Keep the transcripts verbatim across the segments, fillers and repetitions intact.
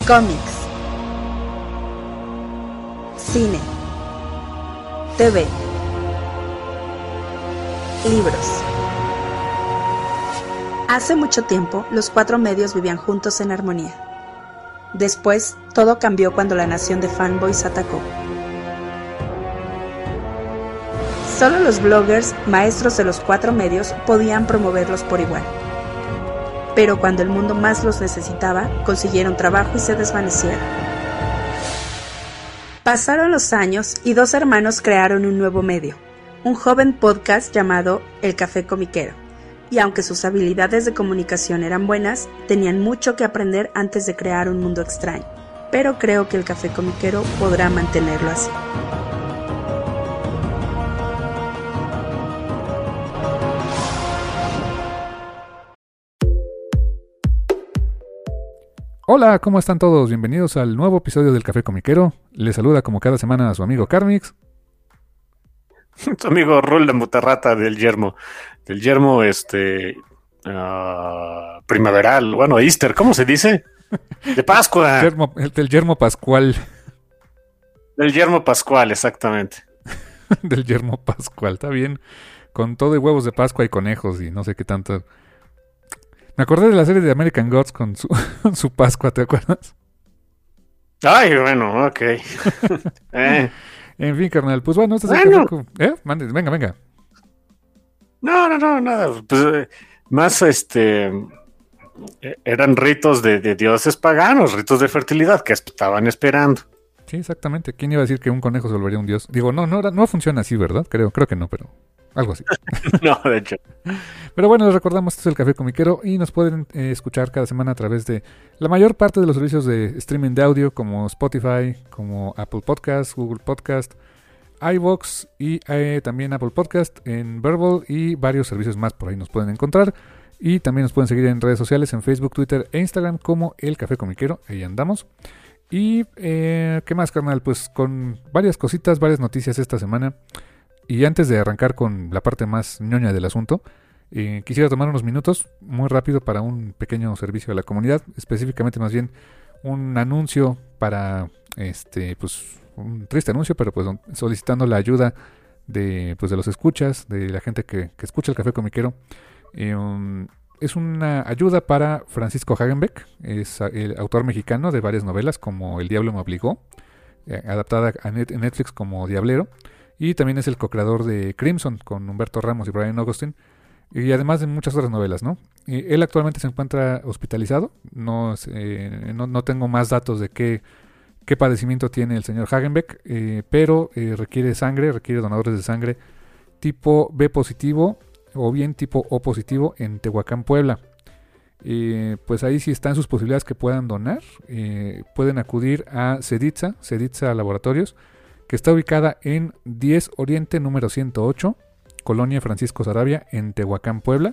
Cómics, cine, T V, libros. Hace mucho tiempo, los cuatro medios vivían juntos en armonía. Después, todo cambió cuando la nación de fanboys atacó. Solo los bloggers, maestros de los cuatro medios, podían promoverlos por igual. Pero cuando el mundo más los necesitaba, consiguieron trabajo y se desvanecieron. Pasaron los años y dos hermanos crearon un nuevo medio, un joven podcast llamado El Café Comiquero. Y aunque sus habilidades de comunicación eran buenas, tenían mucho que aprender antes de crear un mundo extraño. Pero creo que El Café Comiquero podrá mantenerlo así. Hola, ¿cómo están todos? Bienvenidos al nuevo episodio del Café Comiquero. Les saluda como cada semana a su amigo Carmix. Tu amigo Rol de Mutarrata del Yermo. Del Yermo, este... Uh, primaveral, bueno, Easter, ¿cómo se dice? De Pascua. Yermo, el del Yermo Pascual. Del Yermo Pascual, exactamente. Del Yermo Pascual, está bien. Con todo y huevos de Pascua y conejos y no sé qué tanto... Me acordé de la serie de American Gods con su, su Pascua, ¿te acuerdas? Ay, bueno, ok. eh. En fin, carnal, pues bueno, este es bueno. el café. ¿Eh? Mande, venga, venga. No, no, no, nada. Pues eh, más, este... Eh, eran ritos de, de dioses paganos, ritos de fertilidad que estaban esperando. Sí, exactamente. ¿Quién iba a decir que un conejo se volvería un dios? Digo, no, no, no funciona así, ¿verdad? Creo, creo que no, pero... algo así. No, de hecho. Pero bueno, les recordamos, este es el Café Comiquero y nos pueden eh, escuchar cada semana a través de la mayor parte de los servicios de streaming de audio como Spotify, como Apple Podcast, Google Podcast, iVoox y eh, también Apple Podcast, en Verbal y varios servicios más por ahí nos pueden encontrar. Y también nos pueden seguir en redes sociales, en Facebook, Twitter e Instagram como El Café Comiquero, ahí andamos. Y, eh, ¿qué más, carnal? Pues con varias cositas, varias noticias esta semana. Y antes de arrancar con la parte más ñoña del asunto, eh, quisiera tomar unos minutos muy rápido para un pequeño servicio a la comunidad, específicamente más bien un anuncio para, este, pues, un triste anuncio, pero pues solicitando la ayuda de, pues, de los escuchas, de la gente que, que escucha el Café Comiquero. Eh, um, es una ayuda para Francisco Hagenbeck, es el autor mexicano de varias novelas como El Diablo me obligó, eh, adaptada a net, en Netflix como Diablero. Y también es el co-creador de Crimson con Humberto Ramos y Brian Augustine. Y además de muchas otras novelas, ¿no? Y él actualmente se encuentra hospitalizado. No, eh, no, no tengo más datos de qué, qué padecimiento tiene el señor Hagenbeck. Eh, pero eh, requiere sangre, requiere donadores de sangre tipo B positivo o bien tipo O positivo en Tehuacán, Puebla. Eh, pues ahí sí están sus posibilidades que puedan donar. Eh, pueden acudir a Ceditza, Ceditza Laboratorios, que está ubicada en diez Oriente número ciento ocho, Colonia Francisco Sarabia, en Tehuacán, Puebla.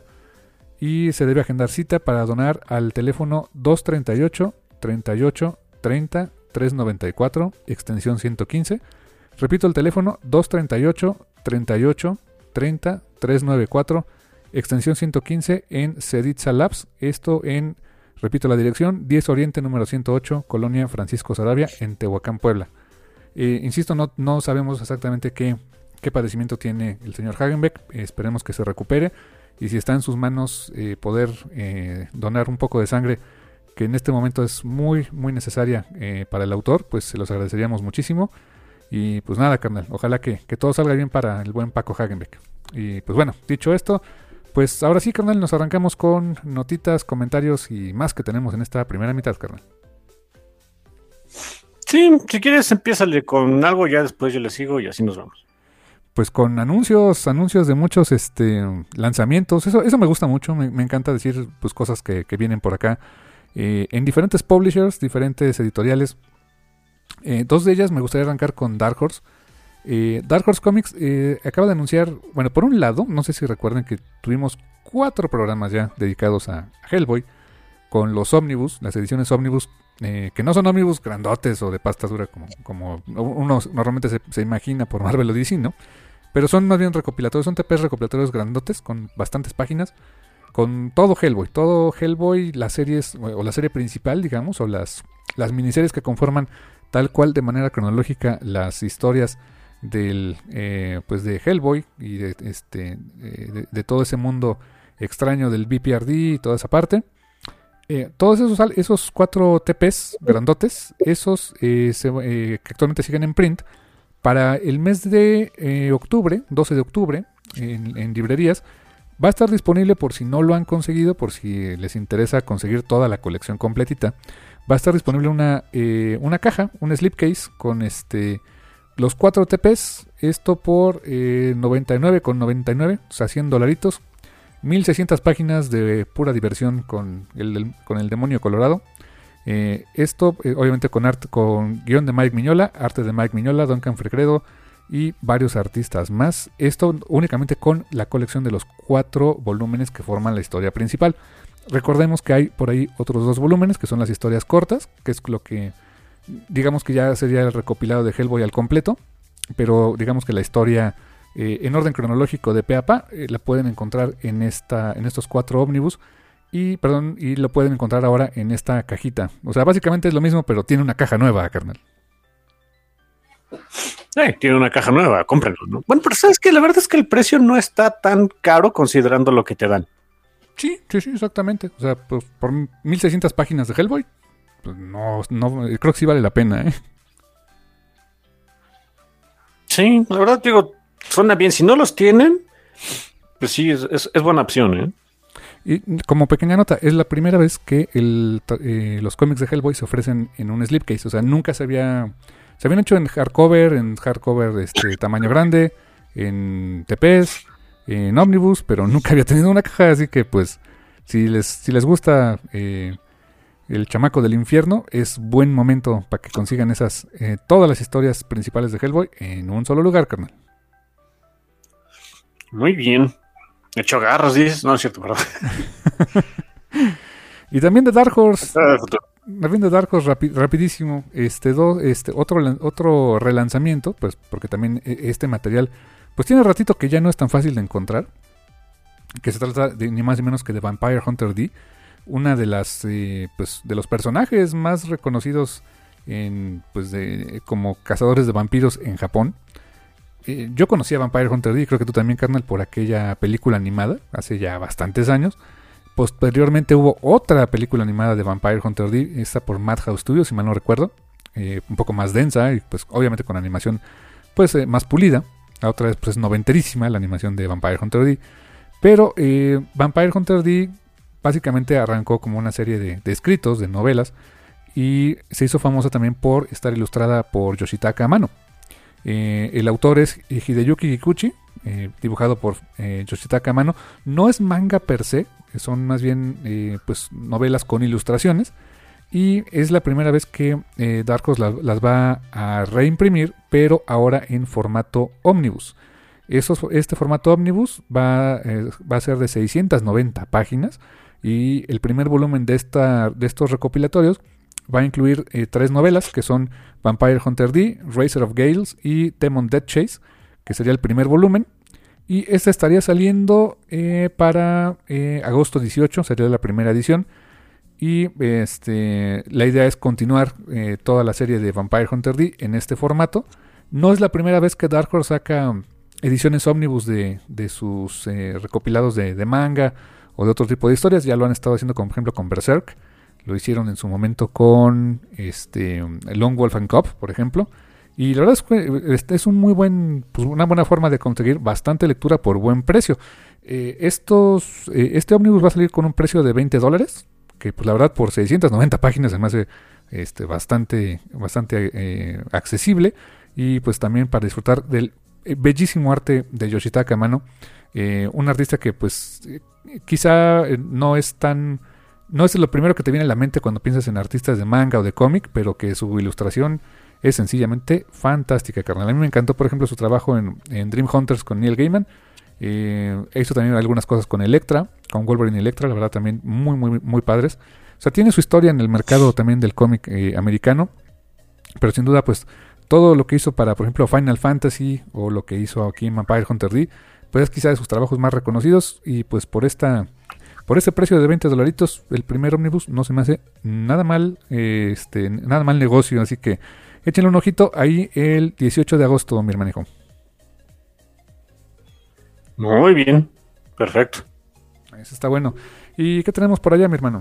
Y se debe agendar cita para donar al teléfono dos treinta y ocho, treinta y ocho, treinta, trescientos noventa y cuatro, extensión ciento quince. Repito el teléfono, dos treinta y ocho, treinta y ocho, treinta, trescientos noventa y cuatro, extensión ciento quince en Ceditza Labs. Esto en, repito la dirección, diez Oriente número ciento ocho, Colonia Francisco Sarabia, en Tehuacán, Puebla. Eh, insisto, no, no sabemos exactamente qué, qué padecimiento tiene el señor Hagenbeck. Eh, esperemos que se recupere. Y si está en sus manos eh, poder eh, donar un poco de sangre, que en este momento es muy, muy necesaria eh, para el autor, pues se los agradeceríamos muchísimo. Y pues nada, carnal, ojalá que, que todo salga bien para el buen Paco Hagenbeck. Y pues bueno, dicho esto, pues ahora sí, carnal, nos arrancamos con notitas, comentarios y más que tenemos en esta primera mitad, carnal. Sí, si quieres empiézale con algo, ya después yo le sigo y así nos vamos. Pues con anuncios, anuncios de muchos este lanzamientos, eso, eso me gusta mucho, me, me encanta decir pues cosas que, que vienen por acá, eh, en diferentes publishers, diferentes editoriales. Eh, dos de ellas me gustaría arrancar con Dark Horse. Eh, Dark Horse Comics eh, acaba de anunciar, bueno, por un lado, no sé si recuerden que tuvimos cuatro programas ya dedicados a Hellboy, con los Omnibus, las ediciones Omnibus, eh, que no son Omnibus grandotes o de pasta dura como, como uno normalmente se, se imagina por Marvel o D C, ¿no? Pero son más bien recopilatorios, son T Ps recopilatorios grandotes con bastantes páginas, con todo Hellboy, todo Hellboy, las series, o la serie principal, digamos, o las, las miniseries que conforman tal cual de manera cronológica las historias del eh, pues de Hellboy y de, este, eh, de, de todo ese mundo extraño del B P R D y toda esa parte. Eh, todos esos, esos cuatro T Ps grandotes, esos eh, se, eh, que actualmente siguen en print, para el mes de eh, octubre, doce de octubre, en, en librerías, va a estar disponible por si no lo han conseguido, por si les interesa conseguir toda la colección completita. Va a estar disponible una, eh, una caja, un slipcase con este los cuatro T Ps, esto por eh, noventa y nueve con noventa y nueve, o sea, cien dolaritos. mil seiscientas páginas de pura diversión con el, con el demonio colorado. Eh, esto eh, obviamente con arte, con guión de Mike Mignola, arte de Mike Mignola, Duncan Fregredo y varios artistas más. Esto únicamente con la colección de los cuatro volúmenes que forman la historia principal. Recordemos que hay por ahí otros dos volúmenes que son las historias cortas, que es lo que digamos que ya sería el recopilado de Hellboy al completo, pero digamos que la historia Eh, en orden cronológico de pe a pa, eh, la pueden encontrar en esta en estos cuatro ómnibus y perdón y lo pueden encontrar ahora en esta cajita. O sea, básicamente es lo mismo, pero tiene una caja nueva, carnal. Eh, tiene una caja nueva, cómprenlo, ¿no? Bueno, pero sabes que la verdad es que el precio no está tan caro considerando lo que te dan. Sí, sí, sí, exactamente. O sea, pues por mil seiscientas páginas de Hellboy, pues no, no, creo que sí vale la pena, ¿eh? Sí, la verdad digo, suena bien. Si no los tienen, pues sí, es, es, es buena opción, ¿eh? Y como pequeña nota, es la primera vez que el, eh, los cómics de Hellboy se ofrecen en un slipcase. O sea, nunca se había... Se habían hecho en hardcover, en hardcover este tamaño grande, en T Ps, en ómnibus, pero nunca había tenido una caja. Así que, pues, si les, si les gusta eh, el chamaco del infierno, es buen momento para que consigan esas eh, todas las historias principales de Hellboy en un solo lugar, carnal. Muy bien. Hecho garras, dices. No, es cierto, perdón. Y también de Dark Horse. También de Dark Horse, rapi, rapidísimo. Este, do, este otro, otro relanzamiento, pues, porque también este material, pues tiene ratito que ya no es tan fácil de encontrar. Que se trata de ni más ni menos que de Vampire Hunter D. Una de las, eh, pues, de los personajes más reconocidos en, pues, de, como cazadores de vampiros en Japón. Eh, yo conocí a Vampire Hunter D, creo que tú también, carnal, por aquella película animada, hace ya bastantes años. Posteriormente hubo otra película animada de Vampire Hunter D, esta por Madhouse Studios, si mal no recuerdo, eh, un poco más densa y pues obviamente con animación pues eh, más pulida. La otra vez pues noventerísima la animación de Vampire Hunter D. Pero eh, Vampire Hunter D básicamente arrancó como una serie de, de escritos, de novelas, y se hizo famosa también por estar ilustrada por Yoshitaka Amano. Eh, el autor es Hideyuki Kikuchi, eh, dibujado por eh, Yoshitaka Amano. No es manga per se, son más bien eh, pues novelas con ilustraciones. Y es la primera vez que eh, Dark Horse la, las va a reimprimir, pero ahora en formato ómnibus. Esos, este formato ómnibus va, eh, va a ser de seiscientas noventa páginas. Y el primer volumen de, esta, de estos recopilatorios va a incluir eh, tres novelas que son Vampire Hunter D, Racer of Gales y Demon Death Chase, que sería el primer volumen. Y esta estaría saliendo eh, para eh, agosto dieciocho, sería la primera edición. Y este, la idea es continuar eh, toda la serie de Vampire Hunter D en este formato. No es la primera vez que Dark Horse saca ediciones ómnibus de, de sus eh, recopilados de, de manga o de otro tipo de historias. Ya lo han estado haciendo, por ejemplo, con Berserk. Lo hicieron en su momento con este Lone Wolf and Cub, por ejemplo. Y la verdad es que este es un muy buen, pues una buena forma de conseguir bastante lectura por buen precio. Eh, estos, eh, este ómnibus va a salir con un precio de veinte dólares, que pues la verdad por seiscientas noventa páginas además es este, bastante, bastante eh, accesible. Y pues también para disfrutar del eh, bellísimo arte de Yoshitaka Amano. Eh, un artista que pues eh, quizá eh, no es tan... No es lo primero que te viene a la mente cuando piensas en artistas de manga o de cómic, pero que su ilustración es sencillamente fantástica, carnal. A mí me encantó, por ejemplo, su trabajo en, en Dream Hunters con Neil Gaiman. Eh, hizo también algunas cosas con Elektra, con Wolverine y Elektra, la verdad también muy, muy, muy padres. O sea, tiene su historia en el mercado también del cómic eh, americano, pero sin duda, pues, todo lo que hizo para, por ejemplo, Final Fantasy o lo que hizo aquí en Vampire Hunter D, pues es quizá de sus trabajos más reconocidos y pues por esta... por ese precio de veinte dolaritos, el primer ómnibus no se me hace nada mal, eh, este, nada mal negocio, así que échenle un ojito ahí el dieciocho de agosto, mi hermanijo. Muy bien, perfecto. Eso está bueno. ¿Y qué tenemos por allá, mi hermano?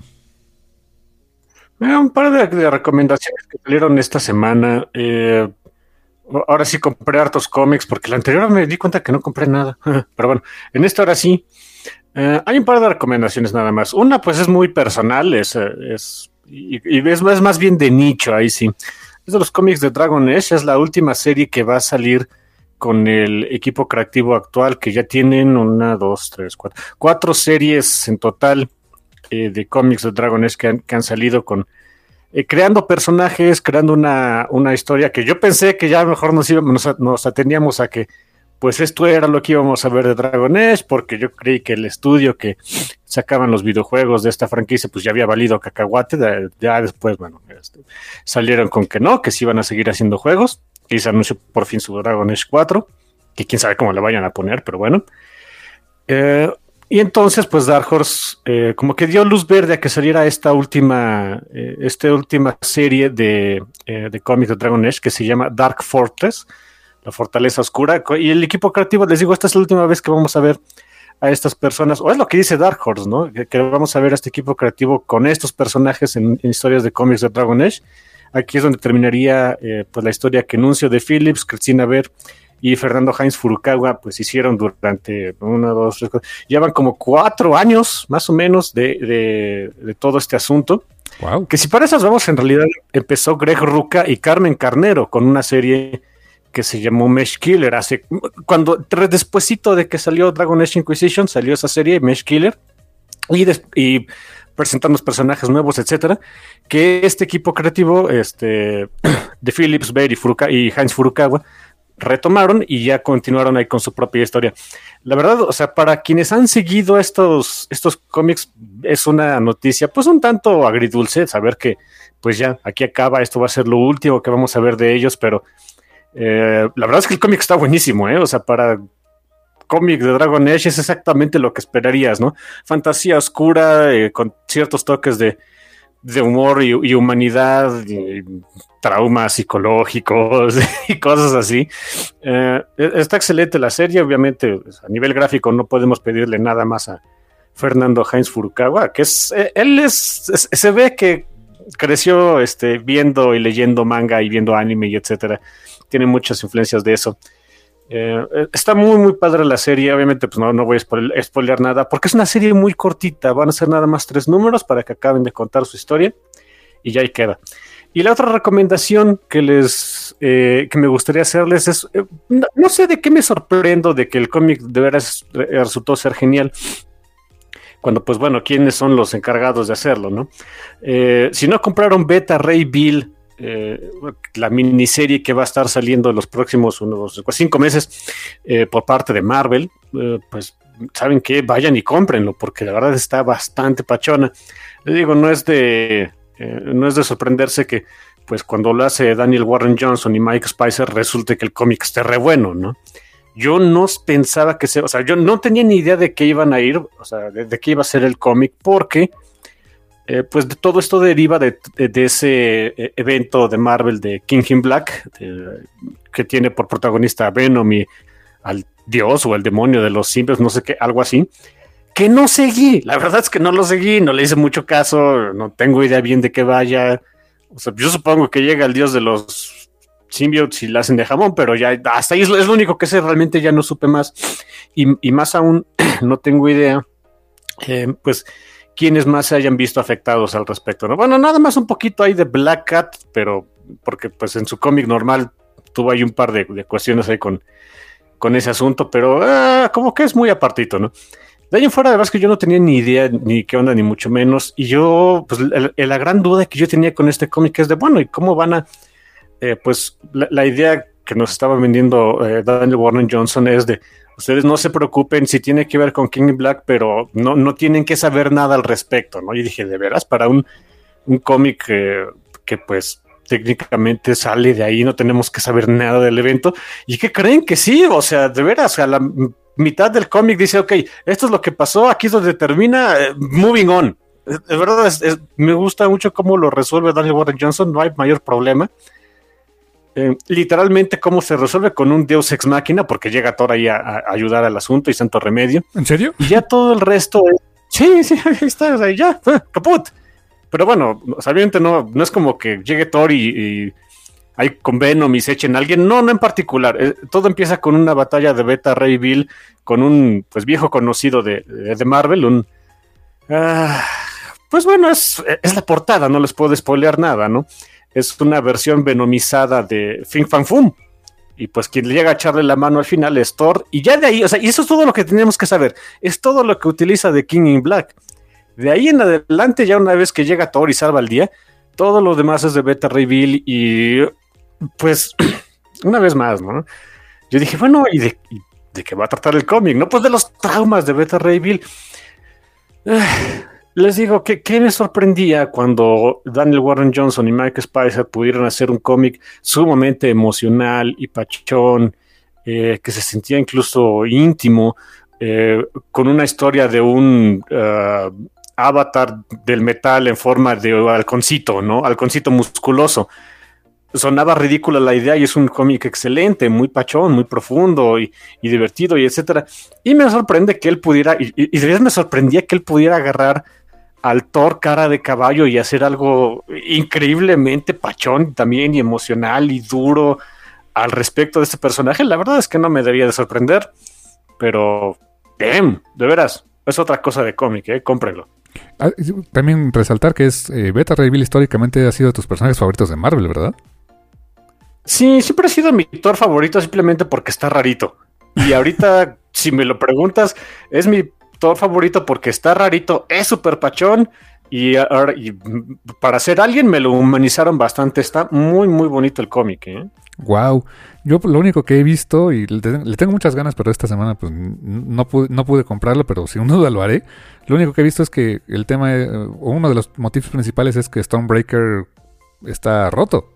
Eh, un par de, de recomendaciones que salieron esta semana. Eh, ahora sí compré hartos cómics, porque la anterior me di cuenta que no compré nada. Pero bueno, en esta hora sí. Eh, hay un par de recomendaciones nada más. Una, pues es muy personal, es, es y, y es, es más bien de nicho, ahí sí. Es de los cómics de Dragon Age, es la última serie que va a salir con el equipo creativo actual, que ya tienen una, dos, tres, cuatro, cuatro series en total eh, de cómics de Dragon Age que han, que han salido con eh, creando personajes, creando una, una historia que yo pensé que ya mejor nos íbamos, nos, nos atendíamos a que pues esto era lo que íbamos a ver de Dragon Age, porque yo creí que el estudio que sacaban los videojuegos de esta franquicia pues ya había valido cacahuate. Ya después, bueno, este, salieron con que no, que sí iban a seguir haciendo juegos, y se anunció por fin su Dragon Age cuatro, que quién sabe cómo le vayan a poner, pero bueno. Eh, y entonces, pues Dark Horse eh, como que dio luz verde a que saliera esta última, eh, esta última serie de, eh, de cómics de Dragon Age que se llama Dark Fortress, la Fortaleza Oscura. Y el equipo creativo, les digo, esta es la última vez que vamos a ver a estas personas, o es lo que dice Dark Horse, ¿no? Que, que vamos a ver a este equipo creativo con estos personajes en, en historias de cómics de Dragon Age. Aquí es donde terminaría eh, pues la historia que Nuncio de Phillips, Cristina Ver y Fernando Heinz Furukawa pues hicieron durante una, dos, tres, cuatro, llevan como cuatro años más o menos de, de, de todo este asunto. Wow. Que si para esas vamos, en realidad empezó Greg Rucka y Carmen Carnero con una serie que se llamó Mesh Killer. Hace, cuando, despuesito de que salió Dragon Age Inquisition, salió esa serie, Mesh Killer, y, des, y presentando los personajes nuevos, etcétera, que este equipo creativo, este, de Phillips, Bear y, Furuka, y Heinz Furukawa, retomaron y ya continuaron ahí con su propia historia. La verdad, o sea, para quienes han seguido estos, estos cómics, es una noticia, pues un tanto agridulce, saber que, pues ya, aquí acaba, esto va a ser lo último que vamos a ver de ellos, pero eh, la verdad es que el cómic está buenísimo, ¿eh? O sea, para cómic de Dragon Age es exactamente lo que esperarías, ¿no? Fantasía oscura, eh, con ciertos toques de, de humor y, y humanidad, y traumas psicológicos y cosas así. Eh, está excelente la serie, obviamente a nivel gráfico no podemos pedirle nada más a Fernando Heinz Furukawa, que es, eh, él es, es, se ve que creció este, viendo y leyendo manga y viendo anime y etcétera. Tiene muchas influencias de eso. Eh, está muy muy padre la serie. Obviamente pues no, no voy a spoiler, spoilear nada porque es una serie muy cortita, van a ser nada más tres números para que acaben de contar su historia y ya ahí queda. Y la otra recomendación que les eh, que me gustaría hacerles es, eh, no, no sé de qué me sorprendo de que el cómic de veras resultó ser genial, cuando pues bueno, ¿quiénes son los encargados de hacerlo, no? Eh, si no compraron Beta Ray Bill, Eh, la miniserie que va a estar saliendo en los próximos unos cinco meses eh, por parte de Marvel, eh, pues saben que vayan y cómprenlo porque la verdad está bastante pachona. Les digo, no es de eh, no es de sorprenderse que pues cuando lo hace Daniel Warren Johnson y Mike Spicer resulte que el cómic esté re bueno, ¿no? Yo no pensaba que se, o sea, yo no tenía ni idea de qué iban a ir, o sea, de, de qué iba a ser el cómic, porque Eh, pues de todo esto deriva de, de, de ese eh, evento de Marvel de King in Black, de, que tiene por protagonista a Venom y al dios o el demonio de los simbios, no sé qué, algo así, que no seguí. La verdad es que no lo seguí, no le hice mucho caso, no tengo idea bien de qué vaya. O sea, yo supongo que llega el dios de los simbiotes y la hacen de jamón, pero ya hasta ahí es lo, es lo único que sé, realmente ya no supe más. Y, y más aún, no tengo idea, eh, pues quienes más se hayan visto afectados al respecto, ¿no? Bueno, nada más un poquito ahí de Black Cat, pero porque pues en su cómic normal tuvo ahí un par de, de cuestiones ahí con, con ese asunto, pero ah, como que es muy apartito, ¿no? De ahí en fuera, de verdad es que yo no tenía ni idea ni qué onda, ni mucho menos, y yo, pues el, el, la gran duda que yo tenía con este cómic es de, bueno, ¿y cómo van a, eh, pues la, la idea que nos estaba vendiendo eh, Daniel Warren Johnson es de, ustedes no se preocupen si tiene que ver con King in Black, pero no, no tienen que saber nada al respecto, ¿no? Y dije, de veras, para un, un cómic eh, que pues técnicamente sale de ahí, no tenemos que saber nada del evento. ¿Y qué creen? Que sí, o sea, de veras, a la, mitad del cómic dice, ok, esto es lo que pasó, aquí es donde termina, eh, moving on. De verdad, es, es, me gusta mucho cómo lo resuelve Daniel Warren Johnson, no hay mayor problema. Eh, literalmente cómo se resuelve con un Deus Ex Machina, porque llega Thor ahí a, a ayudar al asunto y santo remedio. ¿En serio? Y ya todo el resto es, sí, sí, ahí está, o sea, ya, eh, caput. Pero bueno, obviamente no, no es como que llegue Thor y, y ahí con Venom y se echen a alguien, no, no en particular. Eh, todo empieza con una batalla de Beta Ray Bill con un pues viejo conocido de, de, de Marvel, un... Uh, pues bueno, es, es la portada, no les puedo spoilear nada, ¿no? Es una versión venomizada de Fin Fan Fum. Y pues quien le llega a echarle la mano al final es Thor. Y ya de ahí, o sea, y eso es todo lo que tenemos que saber. Es todo lo que utiliza The King in Black. De ahí en adelante, ya una vez que llega Thor y salva el día, todo lo demás es de Beta Ray Bill. Y pues, una vez más, ¿no? Yo dije, bueno, ¿y de, y de qué va a tratar el cómic? No, pues de los traumas de Beta Ray Bill. Les digo que, que me sorprendía cuando Daniel Warren Johnson y Mike Spicer pudieron hacer un cómic sumamente emocional y pachón, eh, que se sentía incluso íntimo, eh, con una historia de un uh, avatar del metal en forma de halconcito, ¿no? Halconcito musculoso. Sonaba ridícula la idea y es un cómic excelente, muy pachón, muy profundo y, y divertido y etcétera. Y me sorprende que él pudiera, y, y, y de verdad me sorprendía que él pudiera agarrar al Thor cara de caballo y hacer algo increíblemente pachón también y emocional y duro al respecto de este personaje. La verdad es que no me debía de sorprender, pero damn, de veras, es otra cosa de cómic, eh, cómprenlo. Ah, también resaltar que es eh, Beta Ray Bill históricamente ha sido de tus personajes favoritos de Marvel, ¿verdad? Sí, siempre ha sido mi Thor favorito simplemente porque está rarito. Y ahorita, si me lo preguntas, es mi Thor favorito porque está rarito, es súper pachón y, y para ser alguien me lo humanizaron bastante. Está muy, muy bonito el cómic, ¿eh? Wow. Yo lo único que he visto, y le, le tengo muchas ganas, pero esta semana pues no pude, no pude comprarlo, pero sin duda lo haré. Lo único que he visto es que el tema, o uno de los motivos principales es que Stormbreaker está roto.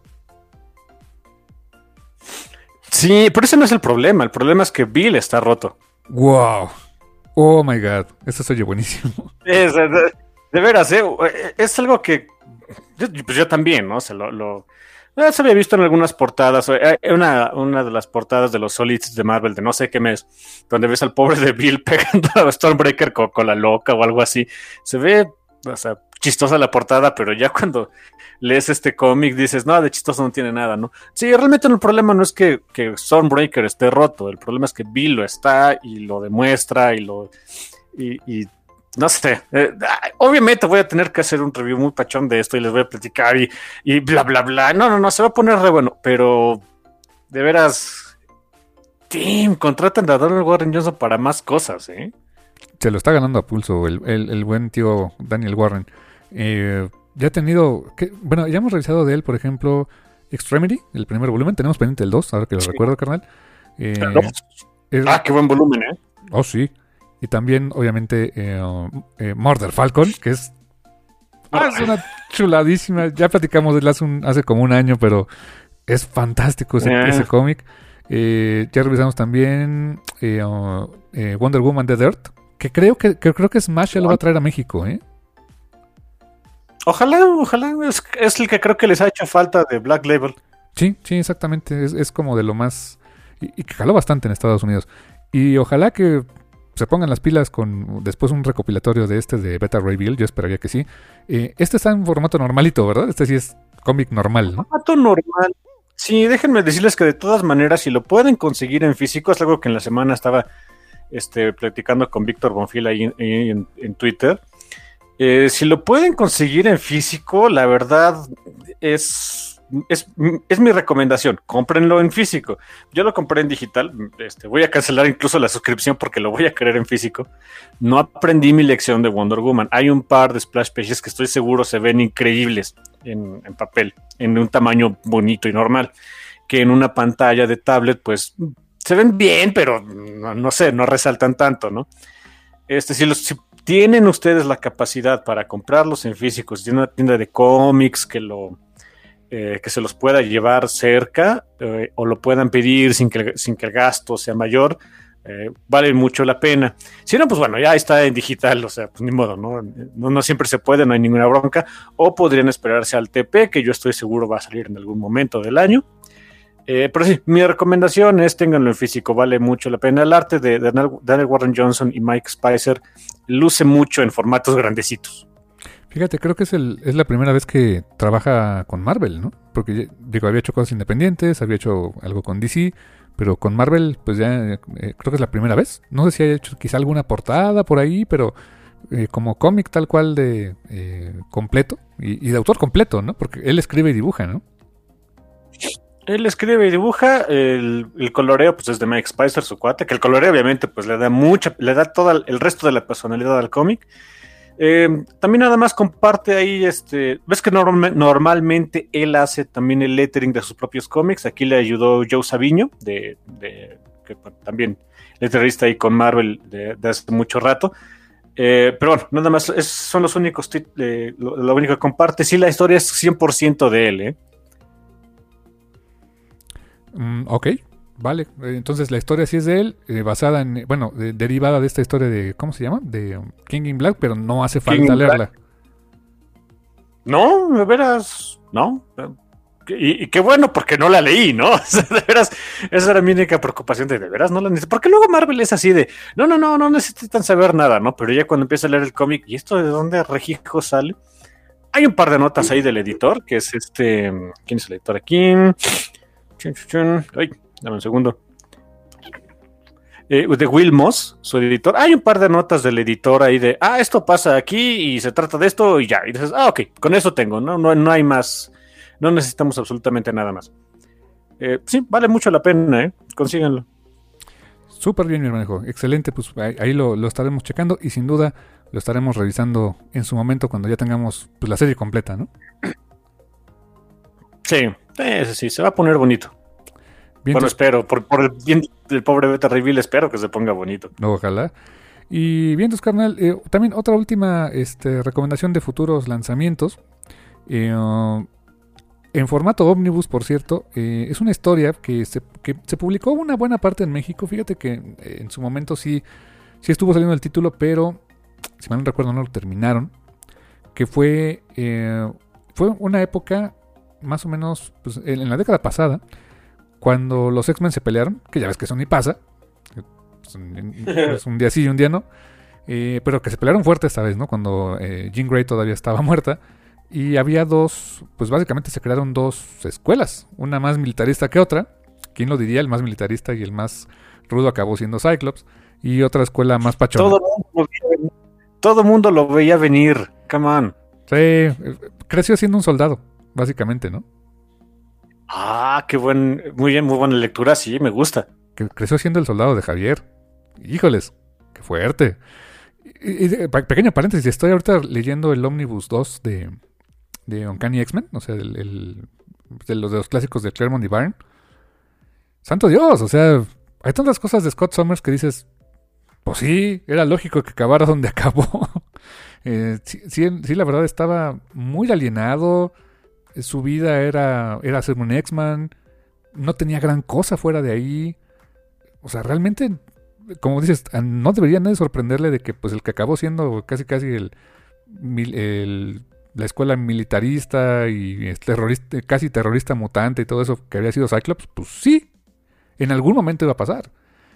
Sí, pero ese no es el problema. El problema es que Bill está roto. Wow. Oh my god. Eso se oye buenísimo. Es, de, de veras, ¿eh? Es algo que yo, pues yo también, ¿no? Se lo, lo se había visto en algunas portadas. Una, una de las portadas de los Solids de Marvel de no sé qué mes, donde ves al pobre de Bill pegando a Stormbreaker con, con la loca o algo así. Se ve, o sea, chistosa la portada, pero ya cuando lees este cómic dices, no, de chistoso no tiene nada, ¿no? Sí, realmente el problema no es que, que Stormbreaker esté roto, el problema es que Bill lo está y lo demuestra y lo... y, y no sé, eh, obviamente voy a tener que hacer un review muy pachón de esto y les voy a platicar y, y bla, bla, bla. No, no, no, se va a poner re bueno, pero de veras, Tim, contratan a Daniel Warren Johnson para más cosas, ¿eh? Se lo está ganando a pulso el, el, el buen tío Daniel Warren. Eh, ya ha tenido, ¿qué? Bueno, ya hemos revisado de él, por ejemplo, Extremity, el primer volumen, tenemos pendiente el dos, ahora que lo sí. recuerdo, carnal. Eh, es, ah, qué buen volumen, ¿eh? Oh, sí. Y también, obviamente, eh, eh, Murder Falcon, que es, ah, es una chuladísima. Ya platicamos de él hace, un, hace como un año, pero es fantástico ese, yeah. ese cómic. Eh, ya revisamos también eh, uh, eh, Wonder Woman Dead Earth, que creo que, que creo que Smash ya lo va a traer a México, ¿eh? Ojalá, ojalá. Es, es el que creo que les ha hecho falta de Black Label. Sí, sí, exactamente. Es, es como de lo más... Y, y que jaló bastante en Estados Unidos. Y ojalá que se pongan las pilas con después un recopilatorio de este de Beta Ray Bill. Yo esperaría que sí. Eh, este está en formato normalito, ¿verdad? Este sí es cómic normal, ¿no? Formato normal. Sí, déjenme decirles que de todas maneras, si lo pueden conseguir en físico, es algo que en la semana estaba este, platicando con Víctor Bonfil ahí en, en, en Twitter. Eh, si lo pueden conseguir en físico, la verdad es, es, es mi recomendación. Cómprenlo en físico. Yo lo compré en digital. Este, voy a cancelar incluso la suscripción porque lo voy a querer en físico. No aprendí mi lección de Wonder Woman. Hay un par de splash pages que estoy seguro se ven increíbles en, en papel, en un tamaño bonito y normal, que en una pantalla de tablet pues se ven bien, pero no, no sé, no resaltan tanto, ¿no? Este, si los... Si tienen ustedes la capacidad para comprarlos en físico, si tienen una tienda de cómics que lo eh, que se los pueda llevar cerca eh, o lo puedan pedir sin que, sin que el gasto sea mayor, Eh, vale mucho la pena. Si no, pues bueno, ya está en digital, o sea, pues ni modo, ¿no? No, no siempre se puede, no hay ninguna bronca. O podrían esperarse al T P, que yo estoy seguro va a salir en algún momento del año. Eh, pero sí, mi recomendación es ténganlo en físico, vale mucho la pena. El arte de, de Daniel Warren Johnson y Mike Spicer luce mucho en formatos grandecitos. Fíjate, creo que es, el, es la primera vez que trabaja con Marvel, ¿no? Porque, digo, había hecho cosas independientes, había hecho algo con D C, pero con Marvel, pues ya eh, creo que es la primera vez. No sé si haya hecho quizá alguna portada por ahí, pero eh, como cómic tal cual de eh, completo, y, y de autor completo, ¿no? Porque él escribe y dibuja, ¿no? Él escribe y dibuja, el, el coloreo pues es de Mike Spicer, su cuate, que el coloreo obviamente pues le da mucha, le da todo el resto de la personalidad al cómic. Eh, también nada más comparte ahí, este, ves que norm- normalmente él hace también el lettering de sus propios cómics. Aquí le ayudó Joe Saviño, de, de que bueno, también letterista ahí con Marvel de, de hace mucho rato. Eh, pero bueno, nada más, es, son los únicos, tit- eh, lo, lo único que comparte. Sí, la historia es cien por ciento de él, ¿eh? Mm, ok, vale. Entonces la historia sí es de él, eh, basada en, bueno, de, derivada de esta historia de, ¿cómo se llama? De um, King in Black, pero no hace falta leerla. No, de veras, no. Y, y qué bueno, porque no la leí, ¿no? O sea, de veras, esa era mi única preocupación de, de veras, no la necesito. Porque luego Marvel es así de, no, no, no, no necesitan saber nada, ¿no? Pero ya cuando empieza a leer el cómic, ¿y esto de dónde regijo sale? Hay un par de notas ahí del editor, que es este, ¿quién es el editor aquí? Chun, chun, chun. Ay, dame un segundo. Eh, de Will Moss, su editor. Hay un par de notas del editor ahí de, ah, esto pasa aquí y se trata de esto y ya. Y dices, ah, ok, con eso tengo, no, no, no hay más, no necesitamos absolutamente nada más. Eh, sí, vale mucho la pena, ¿eh? Consíganlo. Súper bien, mi hermano. Excelente, pues ahí, ahí lo, lo estaremos checando y sin duda lo estaremos revisando en su momento cuando ya tengamos pues, la serie completa, ¿no? Sí, sí, sí, se va a poner bonito. Bien, bueno, espero, por, por el bien del pobre Beta Reveal, espero que se ponga bonito. No, ojalá. Y bien, entonces, carnal, eh, también otra última este, recomendación de futuros lanzamientos. Eh, uh, en formato ómnibus, por cierto, eh, es una historia que se, que se publicó una buena parte en México. Fíjate que eh, en su momento sí, sí estuvo saliendo el título, pero si mal no recuerdo no lo terminaron. Que fue, eh, fue una época más o menos pues, en, en la década pasada, cuando los X-Men se pelearon, que ya ves que eso ni pasa, es un, es un día sí y un día no, eh, pero que se pelearon fuerte esta vez, ¿no? Cuando eh, Jean Grey todavía estaba muerta, y había dos, pues básicamente se crearon dos escuelas, una más militarista que otra, ¿quién lo diría? El más militarista y el más rudo acabó siendo Cyclops, y otra escuela más pachona. Todo mundo, todo mundo lo veía venir, come on. Sí, creció siendo un soldado, básicamente, ¿no? Ah, qué buen, muy bien, muy buena lectura, sí, me gusta. Que creció siendo el soldado de Javier. Híjoles, qué fuerte. Y, y, pequeño paréntesis, estoy ahorita leyendo el Omnibus dos de, de Uncanny X-Men, o sea, el, el, de, los, de los clásicos de Claremont y Byrne. ¡Santo Dios! O sea, hay tantas cosas de Scott Summers que dices, pues sí, era lógico que acabara donde acabó. eh, sí, sí, sí, la verdad estaba muy alienado. Su vida era, era ser un X-Man. No tenía gran cosa fuera de ahí. O sea, realmente, como dices, no debería nadie sorprenderle de que pues el que acabó siendo casi casi el, el la escuela militarista y terrorista, casi terrorista mutante y todo eso que había sido Cyclops, pues sí, en algún momento iba a pasar.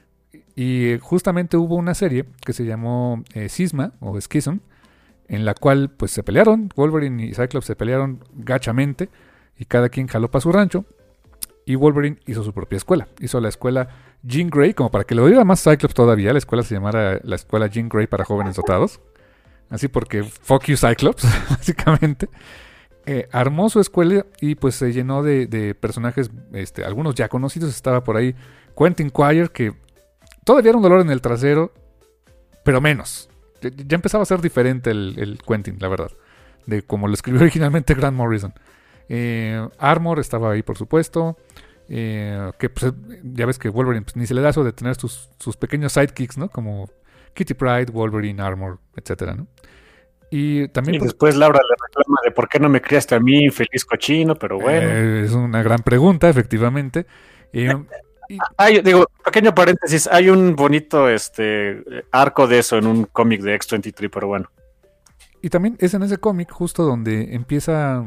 Y justamente hubo una serie que se llamó eh, Cisma o Schism, en la cual pues se pelearon, Wolverine y Cyclops se pelearon gachamente y cada quien jaló para su rancho y Wolverine hizo su propia escuela, hizo la escuela Jean Grey, como para que le diera más Cyclops todavía, la escuela se llamara la escuela Jean Grey para jóvenes dotados, así porque fuck you Cyclops, básicamente. Eh, armó su escuela y pues se llenó de, de personajes, este, algunos ya conocidos, estaba por ahí Quentin Quire, que todavía era un dolor en el trasero, pero menos. Ya empezaba a ser diferente el, el Quentin, la verdad, de como lo escribió originalmente Grant Morrison. Eh, Armor estaba ahí, por supuesto. Eh, que pues, ya ves que Wolverine pues, ni se le da eso de tener sus, sus pequeños sidekicks, ¿no? Como Kitty Pryde, Wolverine, Armor, etcétera, ¿no? Y también. Y pues, después Laura le reclama de por qué no me criaste a mí, feliz cochino, pero bueno. Eh, es una gran pregunta, efectivamente. Eh, Y, hay, digo, pequeño paréntesis, hay un bonito este arco de eso en un cómic de X veintitrés, pero bueno. y también es en ese cómic justo donde empieza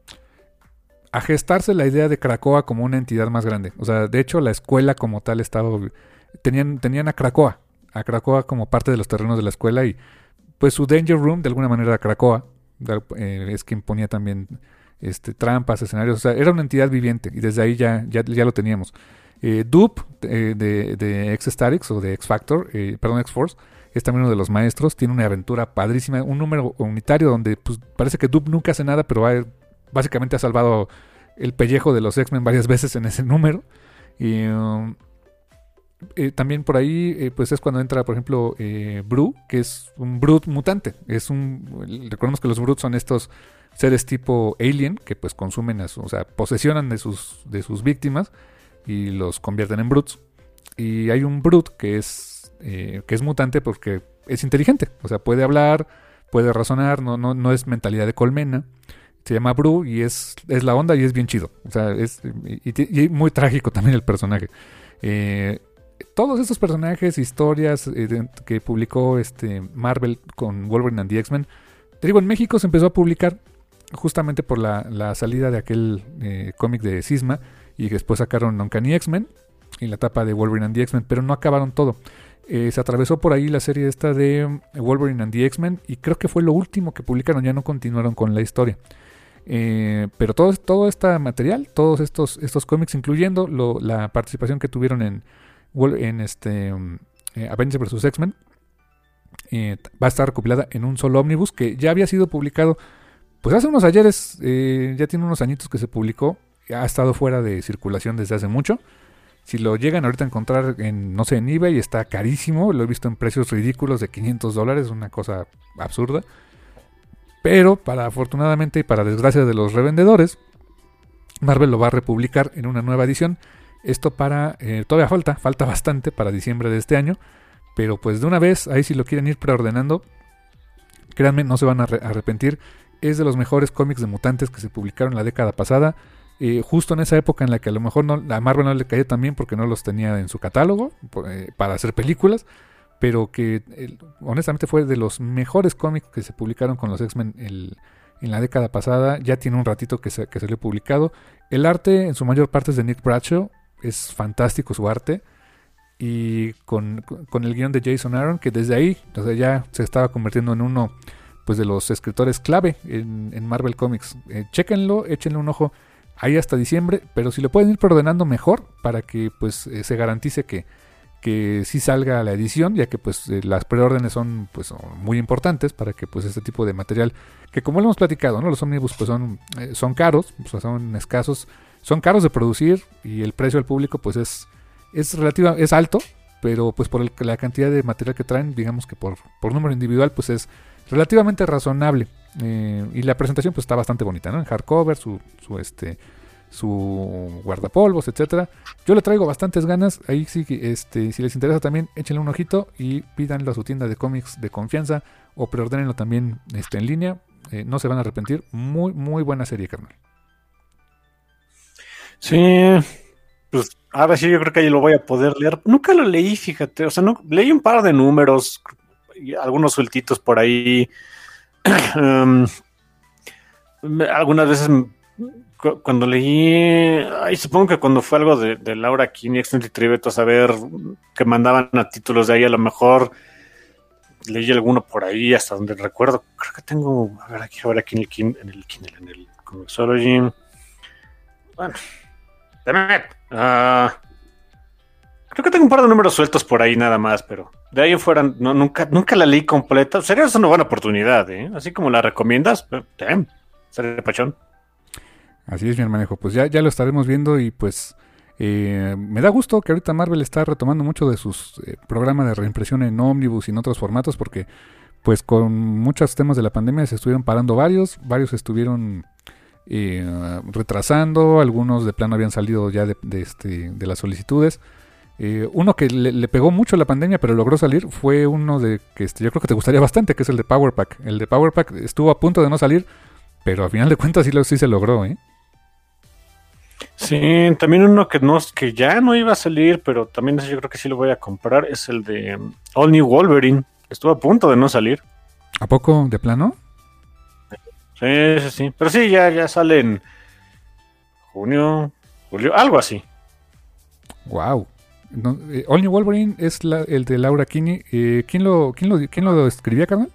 a gestarse la idea de Krakoa como una entidad más grande. O sea, de hecho, la escuela como tal estaba... Tenían, tenían a Krakoa, a Krakoa como parte de los terrenos de la escuela y pues su Danger Room, de alguna manera, Krakoa, eh, es quien ponía también este, trampas, escenarios. O sea, era una entidad viviente y desde ahí ya, ya, ya lo teníamos. Eh, Dupe eh, de, de X-Statix o de X-Factor, eh, perdón, X-Force, es también uno de los maestros. Tiene una aventura padrísima, un número unitario donde pues, parece que Dupe nunca hace nada, pero va, básicamente ha salvado el pellejo de los X-Men varias veces en ese número. Y um, eh, también por ahí eh, pues es cuando entra, por ejemplo, eh, Bru, que es un Brute mutante. Es un, recordemos que los Brutes son estos seres tipo alien que pues consumen, a su, o sea, posesionan de sus, de sus víctimas y los convierten en Brutes. Y hay un Brute que es, eh, que es mutante porque es inteligente. O sea, puede hablar, puede razonar, no, no, no es mentalidad de colmena. Se llama Bru y es, es la onda y es bien chido. O sea, es y, y muy trágico también el personaje. Eh, todos estos personajes, historias eh, de, que publicó este Marvel con Wolverine and the X-Men. Te digo, en México se empezó a publicar justamente por la, la salida de aquel eh, cómic de Sisma. Y después sacaron Uncanny X-Men y la etapa de Wolverine and the X-Men, pero no acabaron todo. Eh, se atravesó por ahí la serie esta de Wolverine and the X-Men y creo que fue lo último que publicaron, ya no continuaron con la historia. Eh, pero todo, todo este material, todos estos, estos cómics, incluyendo lo, la participación que tuvieron en, en este eh, Avengers versus. X-Men, eh, va a estar recopilada en un solo ómnibus que ya había sido publicado pues hace unos ayeres, eh, ya tiene unos añitos que se publicó. Ha estado fuera de circulación desde hace mucho. Si lo llegan ahorita a encontrar en, no sé, en eBay, está carísimo. Lo he visto en precios ridículos de quinientos dólares, una cosa absurda. Pero, para afortunadamente y para desgracia de los revendedores, Marvel lo va a republicar en una nueva edición. Esto para, eh, todavía falta, falta bastante para diciembre de este año. Pero pues de una vez, ahí si lo quieren ir preordenando, créanme, no se van a arrepentir. Es de los mejores cómics de mutantes que se publicaron la década pasada. Eh, justo en esa época en la que a lo mejor no, a Marvel no le caía tan bien porque no los tenía en su catálogo eh, para hacer películas, pero que eh, honestamente fue de los mejores cómics que se publicaron con los X-Men el, en la década pasada. Ya tiene un ratito que se, que salió publicado. El arte en su mayor parte es de Nick Bradshaw, es fantástico su arte, y con, con el guión de Jason Aaron, que desde ahí, o sea, ya se estaba convirtiendo en uno pues de los escritores clave en, en Marvel Comics. Eh, chéquenlo, échenle un ojo ahí hasta diciembre, pero si lo pueden ir preordenando mejor para que pues eh, se garantice que, que sí salga la edición, ya que pues eh, las preórdenes son pues son muy importantes para que pues este tipo de material, que como lo hemos platicado, ¿no? Los ómnibus pues son, eh, son caros, pues, son escasos, son caros de producir y el precio al público pues es, es relativa, es alto, pero pues por el, la cantidad de material que traen, digamos que por, por número individual pues es relativamente razonable. Eh, y la presentación pues está bastante bonita, ¿no? En hardcover, su, su este su guardapolvos, etcétera. Yo le traigo bastantes ganas. Ahí sí que este, si les interesa también, échenle un ojito y pídanlo a su tienda de cómics de confianza o preordénenlo también este, en línea. Eh, no se van a arrepentir. Muy, muy buena serie, carnal. Sí, pues ahora sí yo creo que ahí lo voy a poder leer. Nunca lo leí, fíjate. O sea, no, leí un par de números, algunos sueltitos por ahí. um, algunas veces cu- cuando leí, ay, supongo que cuando fue algo de, de Laura King y X veintitrés, veto a saber que mandaban a títulos de ahí, a lo mejor leí alguno por ahí hasta donde recuerdo. Creo que tengo, a ver aquí, a ver aquí en el Kindle, en el Kindle, en el Comixology. Bueno, Demet. Uh, creo que tengo un par de números sueltos por ahí nada más, pero de ahí en fuera no, nunca, nunca la leí completa. Sería una buena oportunidad, ¿eh? Así como la recomiendas, damn, sería pachón. Así es, mi hermanejo. Pues ya, ya lo estaremos viendo y pues eh, me da gusto que ahorita Marvel está retomando mucho de sus eh, programas de reimpresión en Omnibus y en otros formatos, porque pues con muchos temas de la pandemia se estuvieron parando varios, varios estuvieron eh, retrasando, algunos de plano habían salido ya de, de, este, de las solicitudes. Eh, uno que le, le pegó mucho la pandemia pero logró salir fue uno de que este, yo creo que te gustaría bastante, que es el de Power Pack. El de Power Pack estuvo a punto de no salir, pero al final de cuentas sí, lo, sí se logró, ¿eh? Sí, también uno que no, que ya no iba a salir, pero también ese yo creo que sí lo voy a comprar, es el de um, All New Wolverine. Estuvo a punto de no salir. ¿A poco de plano? Sí, sí, sí. Pero sí, ya, ya sale en junio, julio, algo así. Wow. No, eh, All New Wolverine es la, el de Laura Kinney. Eh, ¿quién, lo, quién, lo, ¿Quién lo escribía, carnal?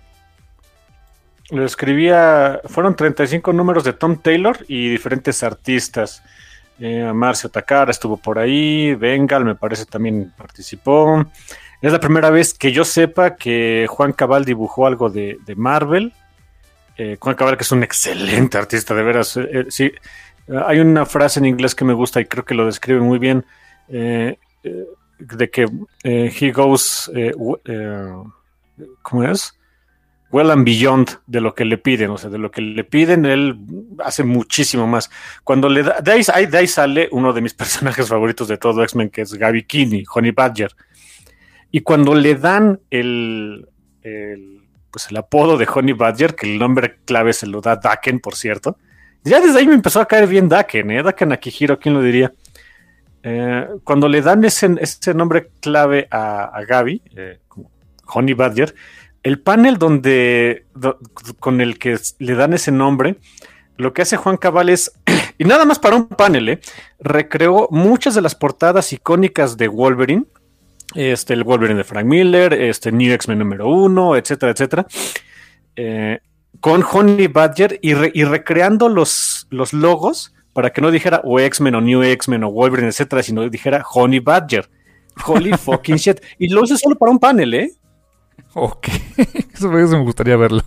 Lo escribía, fueron treinta y cinco números de Tom Taylor y diferentes artistas. Eh, Marcio Takara estuvo por ahí, Bengal me parece también participó. Es la primera vez que yo sepa que Juan Cabal dibujó algo de, de Marvel. Eh, Juan Cabal, que es un excelente artista, de veras. Eh, eh, sí, hay una frase en inglés que me gusta y creo que lo describe muy bien. Eh, eh, de que eh, he goes, eh, eh, ¿cómo es? Well and beyond de lo que le piden, o sea, de lo que le piden, él hace muchísimo más. Cuando le da, de ahí, de ahí sale uno de mis personajes favoritos de todo X-Men, que es Gaby Kinney, Honey Badger. Y cuando le dan el, el, pues el apodo de Honey Badger, que el nombre clave se lo da Daken, por cierto, ya desde ahí me empezó a caer bien Daken, ¿eh? Daken Akihiro, ¿quién lo diría? Eh, cuando le dan ese, ese nombre clave a, a Gaby, eh, Honey Badger, el panel donde do, con el que le dan ese nombre, lo que hace Juan Cabal es, y nada más para un panel, eh, recreó muchas de las portadas icónicas de Wolverine, este, el Wolverine de Frank Miller, este New X-Men número uno, etcétera, etcétera, eh, con Honey Badger y, re, y recreando los, los logos para que no dijera o X-Men o New X-Men o Wolverine, etcétera, sino dijera Honey Badger. Holy fucking shit. Y lo hizo solo para un panel, ¿eh? Ok, eso, eso me gustaría verlo.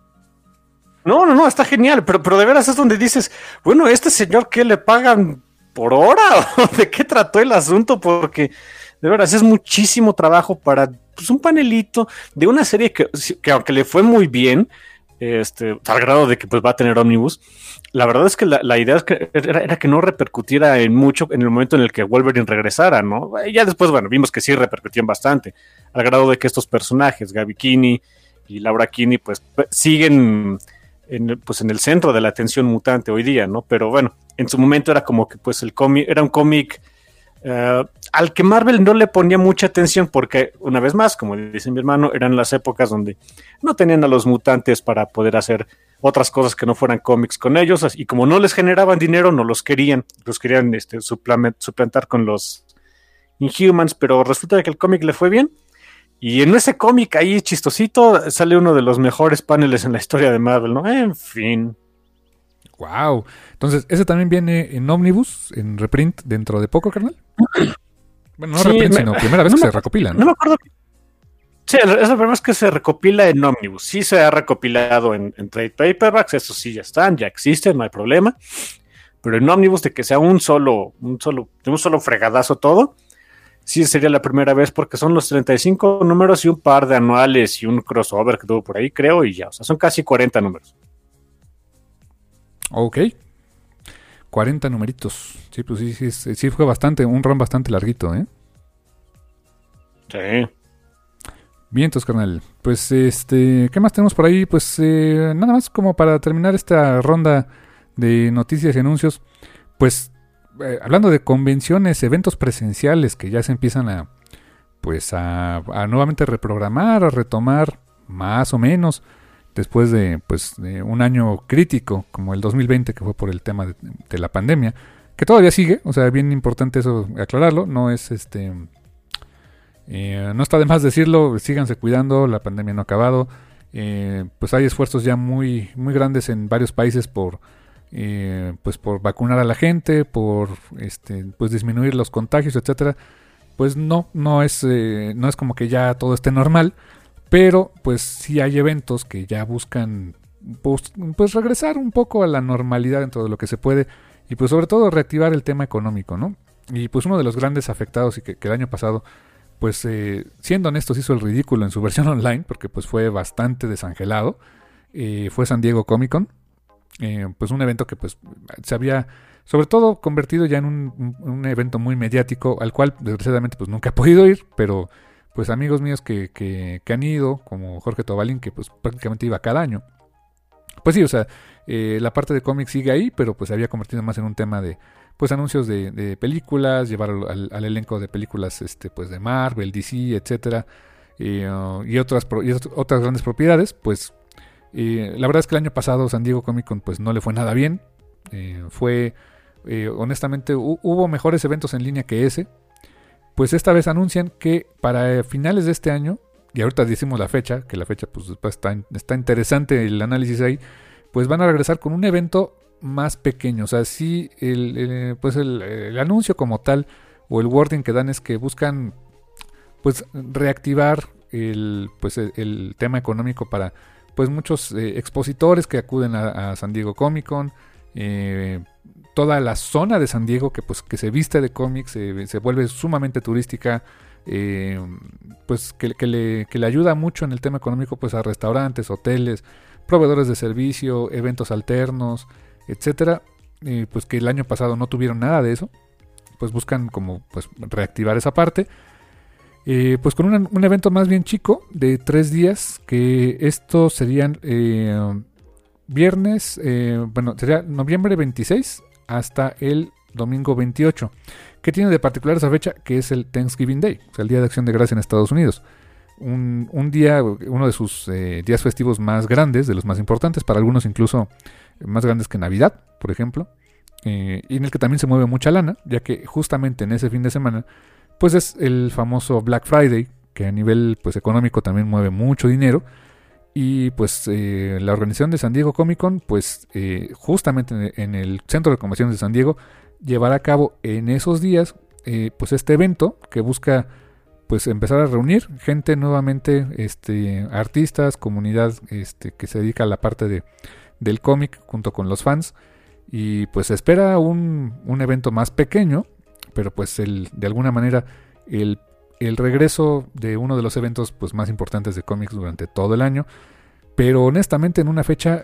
No, no, no, está genial, pero, pero de veras es donde dices, bueno, ¿este señor qué le pagan por hora? ¿O de qué trató el asunto? Porque de veras es muchísimo trabajo para pues, un panelito de una serie que, que aunque le fue muy bien, este, al grado de que pues va a tener ómnibus, la verdad es que la, la idea es que era, era que no repercutiera en mucho en el momento en el que Wolverine regresara, ¿no? Y ya después, bueno, vimos que sí repercutían bastante, al grado de que estos personajes, Gaby Kinney y Laura Kinney, pues siguen en, pues, en el centro de la atención mutante hoy día, ¿no? Pero bueno, en su momento era como que pues el cómic, era un cómic uh, al que Marvel no le ponía mucha atención porque, una vez más, como dice mi hermano, eran las épocas donde no tenían a los mutantes para poder hacer otras cosas que no fueran cómics con ellos, y como no les generaban dinero, no los querían, los querían este, suplantar con los Inhumans, pero resulta que el cómic le fue bien, y en ese cómic ahí chistosito sale uno de los mejores paneles en la historia de Marvel, ¿no? En fin. Wow. Entonces, ¿ese también viene en ómnibus, en reprint, dentro de poco, carnal? Bueno, no sí, reprint, me, sino primera vez no que me, se recopilan. No me acuerdo. Sí, es la primera vez que se recopila en ómnibus. Sí se ha recopilado en, en trade paperbacks, esos sí ya están, ya existen, no hay problema. Pero en ómnibus de que sea un solo, un solo, un solo fregadazo todo, sí sería la primera vez porque son los treinta y cinco números y un par de anuales y un crossover que tuvo por ahí, creo, y ya. O sea, son casi cuarenta números. Ok. cuarenta numeritos. Sí, pues sí, sí, sí fue bastante, un run bastante larguito, ¿eh? Sí. Bien, entonces, carnal. Pues, este, ¿qué más tenemos por ahí? Pues, eh, nada más como para terminar esta ronda de noticias y anuncios. Pues, eh, hablando de convenciones, eventos presenciales que ya se empiezan a, pues, a, a nuevamente reprogramar, a retomar, más o menos, después de, pues, de un año crítico, como el dos mil veinte, que fue por el tema de, de la pandemia, que todavía sigue, o sea, bien importante eso aclararlo, no es, este... Eh, no está de más decirlo, síganse cuidando, la pandemia no ha acabado, eh, pues hay esfuerzos ya muy muy grandes en varios países por eh, pues por vacunar a la gente, por este pues disminuir los contagios, etcétera. Pues no no es eh, no es como que ya todo esté normal, pero pues sí hay eventos que ya buscan pues, pues regresar un poco a la normalidad dentro de lo que se puede y pues sobre todo reactivar el tema económico, ¿no? Y pues uno de los grandes afectados y que, que el año pasado pues eh, siendo honestos hizo el ridículo en su versión online porque pues fue bastante desangelado, eh, fue San Diego Comic Con, eh, pues un evento que pues se había sobre todo convertido ya en un, un, un evento muy mediático al cual desgraciadamente pues nunca he podido ir, pero pues amigos míos que, que, que han ido, como Jorge Tobalín, que pues prácticamente iba cada año, pues sí, o sea, eh, la parte de cómics sigue ahí, pero pues se había convertido más en un tema de pues anuncios de, de películas, llevar al, al, al elenco de películas este, pues de Marvel, D C, etcétera, y, uh, y, otras, y otras grandes propiedades. Pues eh, la verdad es que el año pasado San Diego Comic Con pues no le fue nada bien. Eh, fue, eh, honestamente, hu- hubo mejores eventos en línea que ese. Pues esta vez anuncian que para finales de este año, y ahorita decimos la fecha, que la fecha pues está, está interesante el análisis ahí, pues van a regresar con un evento más pequeño. O sea, sí, el, el, pues el, el anuncio como tal, o el wording que dan es que buscan pues reactivar el, pues el, el tema económico para pues muchos eh, expositores que acuden a, a San Diego Comic Con, eh, toda la zona de San Diego que pues que se viste de cómics, se, se vuelve sumamente turística. Eh, pues que, que, le, que le ayuda mucho en el tema económico pues a restaurantes, hoteles, proveedores de servicio, eventos alternos, etcétera. Eh, pues que el año pasado no tuvieron nada de eso, pues buscan como pues reactivar esa parte. Eh, pues con una, un evento más bien chico de tres días, que estos serían eh, viernes, eh, bueno, sería noviembre veintiséis hasta el domingo veintiocho. ¿Qué tiene de particular esa fecha? Que es el Thanksgiving Day, o sea, el Día de Acción de Gracia en Estados Unidos. Un, un día, uno de sus eh, días festivos más grandes, de los más importantes, para algunos incluso más grandes que Navidad, por ejemplo, eh, y en el que también se mueve mucha lana, ya que justamente en ese fin de semana, pues es el famoso Black Friday, que a nivel pues económico también mueve mucho dinero. Y pues eh, la organización de San Diego Comic Con, pues eh, justamente en el Centro de Convenciones de San Diego, llevará a cabo en esos días eh, pues este evento que busca pues empezar a reunir gente nuevamente, este, artistas, comunidad este, que se dedica a la parte de, del cómic junto con los fans. Y pues se espera un, un evento más pequeño, pero pues el, de alguna manera el, el regreso de uno de los eventos pues más importantes de cómics durante todo el año. Pero honestamente en una fecha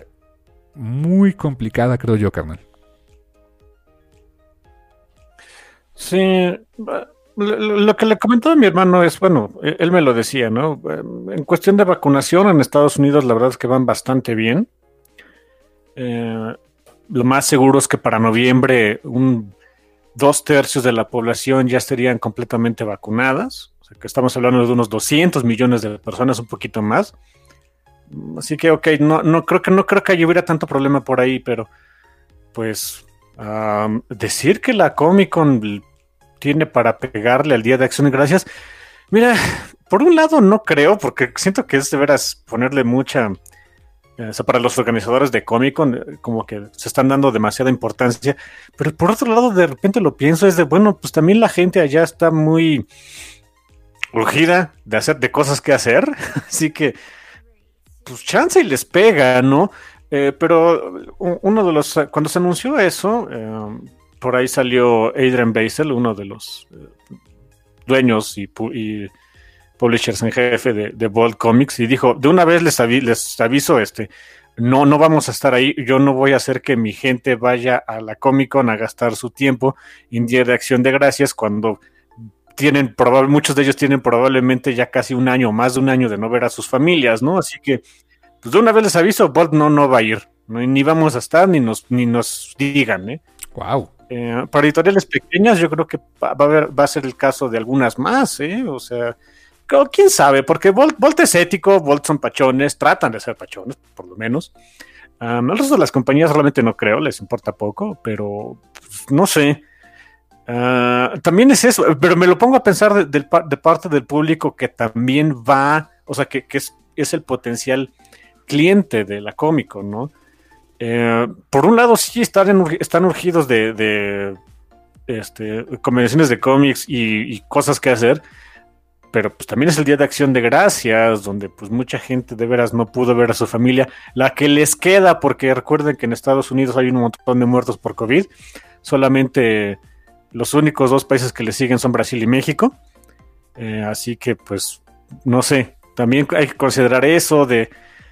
muy complicada, creo yo, carnal. Sí, lo que le comentaba a mi hermano es, bueno, él me lo decía, ¿no? En cuestión de vacunación en Estados Unidos, la verdad es que van bastante bien. Eh, lo más seguro es que para noviembre un dos tercios de la población ya estarían completamente vacunadas. O sea, que estamos hablando de unos doscientos millones de personas, un poquito más. Así que, ok, no, no creo que no creo que hubiera tanto problema por ahí, pero pues um, decir que la Comic Con tiene para pegarle al Día de Acción de Gracias, mira, por un lado no creo, porque siento que es de veras ponerle mucha, eh, o sea, para los organizadores de Comic Con, eh, como que se están dando demasiada importancia, pero por otro lado de repente lo pienso, es de, bueno, pues también la gente allá está muy urgida de hacer, de cosas que hacer, así que pues chance y les pega, ¿no? Eh, pero uno de los, cuando se anunció eso, eh, por ahí salió Adrian Basel, uno de los eh, dueños y, y publishers en jefe de, de Bold Comics, y dijo, de una vez les, avi les aviso, este, no, no vamos a estar ahí, yo no voy a hacer que mi gente vaya a la Comic Con a gastar su tiempo en Día de Acción de Gracias cuando tienen, probable, muchos de ellos tienen probablemente ya casi un año, más de un año de no ver a sus familias, ¿no? Así que, pues de una vez les aviso, Bolt no, no va a ir, ¿no? Ni vamos a estar, ni nos, ni nos digan, ¿eh? Wow. Eh, para editoriales pequeñas, yo creo que va a, haber, va a ser el caso de algunas más, ¿eh? O sea, quién sabe, porque Bolt, Bolt es ético, Bolt son pachones, tratan de ser pachones, por lo menos. Um, el resto de las compañías realmente no creo, les importa poco, pero pues, no sé. Uh, también es eso, pero me lo pongo a pensar de, de, de parte del público que también va, o sea, que, que es, es el potencial cliente de la Comic Con, ¿no? Eh, por un lado, sí están, están urgidos de, de este, convenciones de cómics y, y cosas que hacer, pero pues también es el Día de Acción de Gracias, donde pues mucha gente de veras no pudo ver a su familia, la que les queda, porque recuerden que en Estados Unidos hay un montón de muertos por COVID, solamente los únicos dos países que le siguen son Brasil y México, eh, así que pues no sé, también hay que considerar eso de...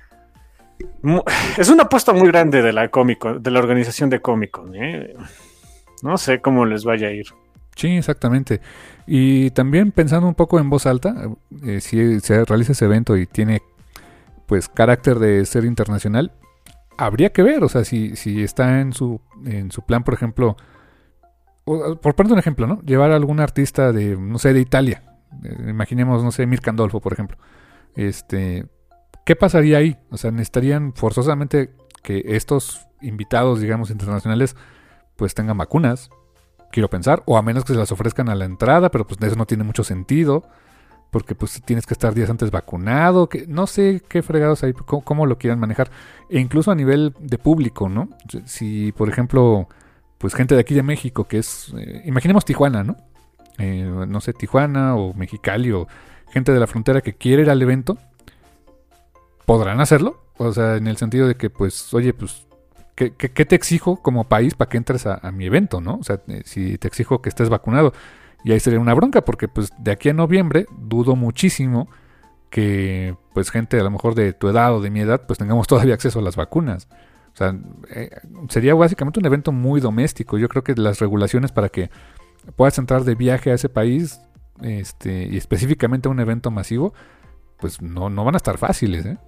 Es una apuesta muy grande de la Comic Con, de la organización de Comic Con, ¿eh? No sé cómo les vaya a ir. Sí, exactamente. Y también pensando un poco en voz alta, eh, si se realiza ese evento y tiene pues carácter de ser internacional, habría que ver, o sea, si, si está en su, en su plan, por ejemplo, o, por poner un ejemplo, ¿no? Llevar a algún artista de, no sé, de Italia. Eh, imaginemos, no sé, Mirka Andolfo, por ejemplo. Este, ¿qué pasaría ahí? O sea, necesitarían forzosamente que estos invitados, digamos, internacionales, pues tengan vacunas, quiero pensar, o a menos que se las ofrezcan a la entrada, pero pues eso no tiene mucho sentido, porque pues tienes que estar días antes vacunado, que no sé qué fregados hay, cómo, cómo lo quieran manejar, e incluso a nivel de público, ¿no? Si, por ejemplo, pues gente de aquí de México, que es, eh, imaginemos Tijuana, ¿no? Eh, no sé, Tijuana o Mexicali o gente de la frontera que quiere ir al evento, ¿podrán hacerlo? O sea, en el sentido de que, pues, oye, pues, ¿qué, qué, qué te exijo como país para que entres a, a mi evento, no? O sea, eh, si te exijo que estés vacunado. Y ahí sería una bronca, porque, pues, de aquí a noviembre dudo muchísimo que, pues, gente a lo mejor de tu edad o de mi edad, pues, tengamos todavía acceso a las vacunas. O sea, eh, sería básicamente un evento muy doméstico. Yo creo que las regulaciones para que puedas entrar de viaje a ese país, este, y específicamente a un evento masivo, pues, no, no van a estar fáciles, ¿eh?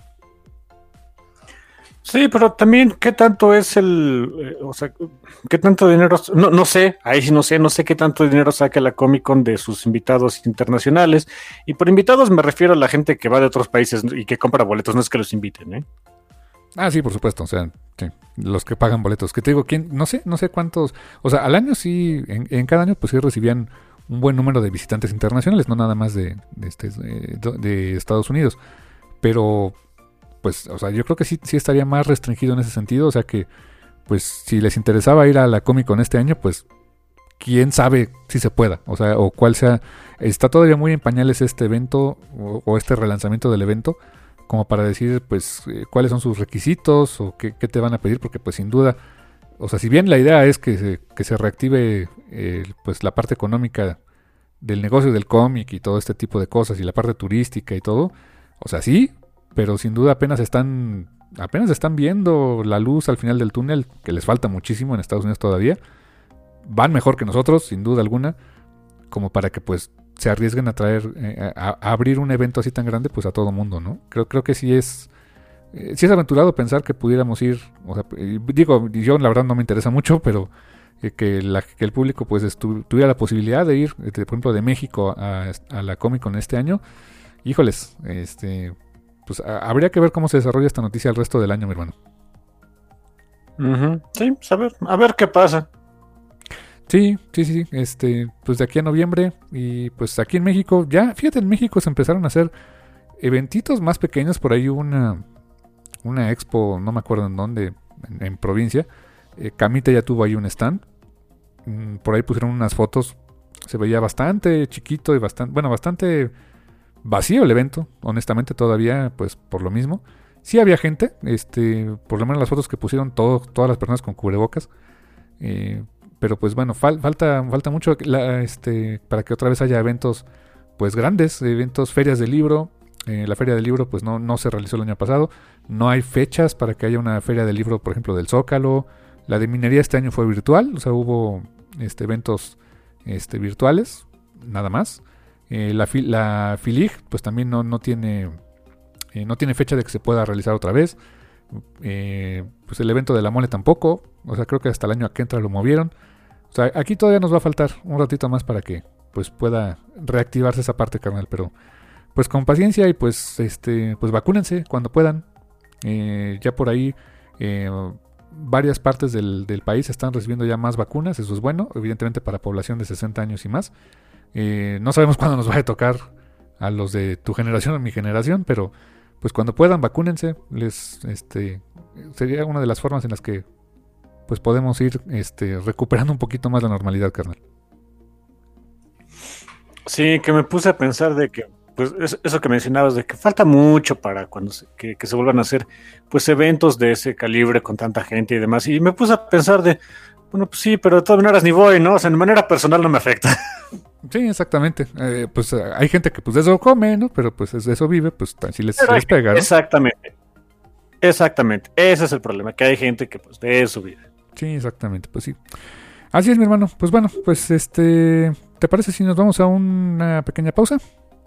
Sí, pero también, ¿qué tanto es el, eh, o sea, qué tanto dinero, no, no sé, ahí sí no sé, no sé qué tanto dinero saca la Comic Con de sus invitados internacionales, y por invitados me refiero a la gente que va de otros países y que compra boletos, no es que los inviten, ¿eh? Ah, sí, por supuesto, o sea, sí, los que pagan boletos, que te digo, ¿quién? No sé, no sé cuántos, o sea, al año sí, en, en cada año pues sí recibían un buen número de visitantes internacionales, no nada más de, de, este, de, de Estados Unidos, pero pues, o sea, yo creo que sí, sí estaría más restringido en ese sentido, o sea que, pues, si les interesaba ir a la Comic Con este año, pues, quién sabe si se pueda, o sea, o cuál sea, está todavía muy en pañales este evento, o, o este relanzamiento del evento, como para decir, pues, eh, cuáles son sus requisitos, o qué, qué te van a pedir, porque, pues, sin duda, o sea, si bien la idea es que se, que se reactive, eh, pues, la parte económica del negocio del cómic y todo este tipo de cosas, y la parte turística y todo, o sea, sí, pero sin duda apenas están apenas están viendo la luz al final del túnel, que les falta muchísimo en Estados Unidos todavía. Van mejor que nosotros, sin duda alguna, como para que pues se arriesguen a traer, eh, a, a abrir un evento así tan grande pues a todo mundo, ¿no? Creo, creo que sí es eh, sí es aventurado pensar que pudiéramos ir, o sea, digo, yo la verdad no me interesa mucho, pero eh, que, la, que el público pues estu- tuviera la posibilidad de ir, de, por ejemplo, de México a, a la Comic Con este año. Híjoles, este... pues a, habría que ver cómo se desarrolla esta noticia el resto del año, mi hermano. Uh-huh. Sí, pues a ver, a ver qué pasa. Sí, sí, sí, este, pues de aquí a noviembre y pues aquí en México, ya, fíjate, en México se empezaron a hacer eventitos más pequeños, por ahí una, una expo, no me acuerdo en dónde, en, en provincia, eh, Camita ya tuvo ahí un stand, mm, por ahí pusieron unas fotos, se veía bastante chiquito y bastante, bueno, bastante vacío el evento, honestamente todavía, pues por lo mismo. Sí había gente, este, por lo menos las fotos que pusieron todo, todas las personas con cubrebocas, eh, pero pues bueno, fal, falta, falta mucho la, este, para que otra vez haya eventos pues grandes, eventos, ferias de libro. Eh, la feria del libro pues no, no se realizó el año pasado, no hay fechas para que haya una feria del libro, por ejemplo, del Zócalo. La de minería este año fue virtual, o sea, hubo este, eventos este, virtuales, nada más. Eh, la, la FILIG pues también no, no tiene eh, no tiene fecha de que se pueda realizar otra vez. Eh, pues el evento de la mole tampoco, o sea, creo que hasta el año que entra lo movieron. O sea, aquí todavía nos va a faltar un ratito más para que pues pueda reactivarse esa parte, carnal, pero pues con paciencia y pues este pues vacúnense cuando puedan. Eh, ya por ahí eh, varias partes del, del país están recibiendo ya más vacunas, eso es bueno, evidentemente para población de sesenta años y más. Eh, no sabemos cuándo nos va a tocar a los de tu generación o mi generación, pero pues cuando puedan vacúnense, les este sería una de las formas en las que pues podemos ir este recuperando un poquito más la normalidad, carnal. Sí, que me puse a pensar de que pues eso que mencionabas de que falta mucho para cuando se, que, que se vuelvan a hacer pues eventos de ese calibre con tanta gente y demás, y me puse a pensar de bueno, pues sí, pero de todas maneras ni voy, ¿no? O sea, de manera personal no me afecta. Sí, exactamente. Eh, pues eh, hay gente que pues de eso come, ¿no? Pero pues de eso vive, pues si les, les pega, ¿no? Exactamente. Exactamente. Ese es el problema, que hay gente que pues de eso vive. Sí, exactamente, pues sí. Así es, mi hermano. Pues bueno, pues este... ¿te parece si nos vamos a una pequeña pausa?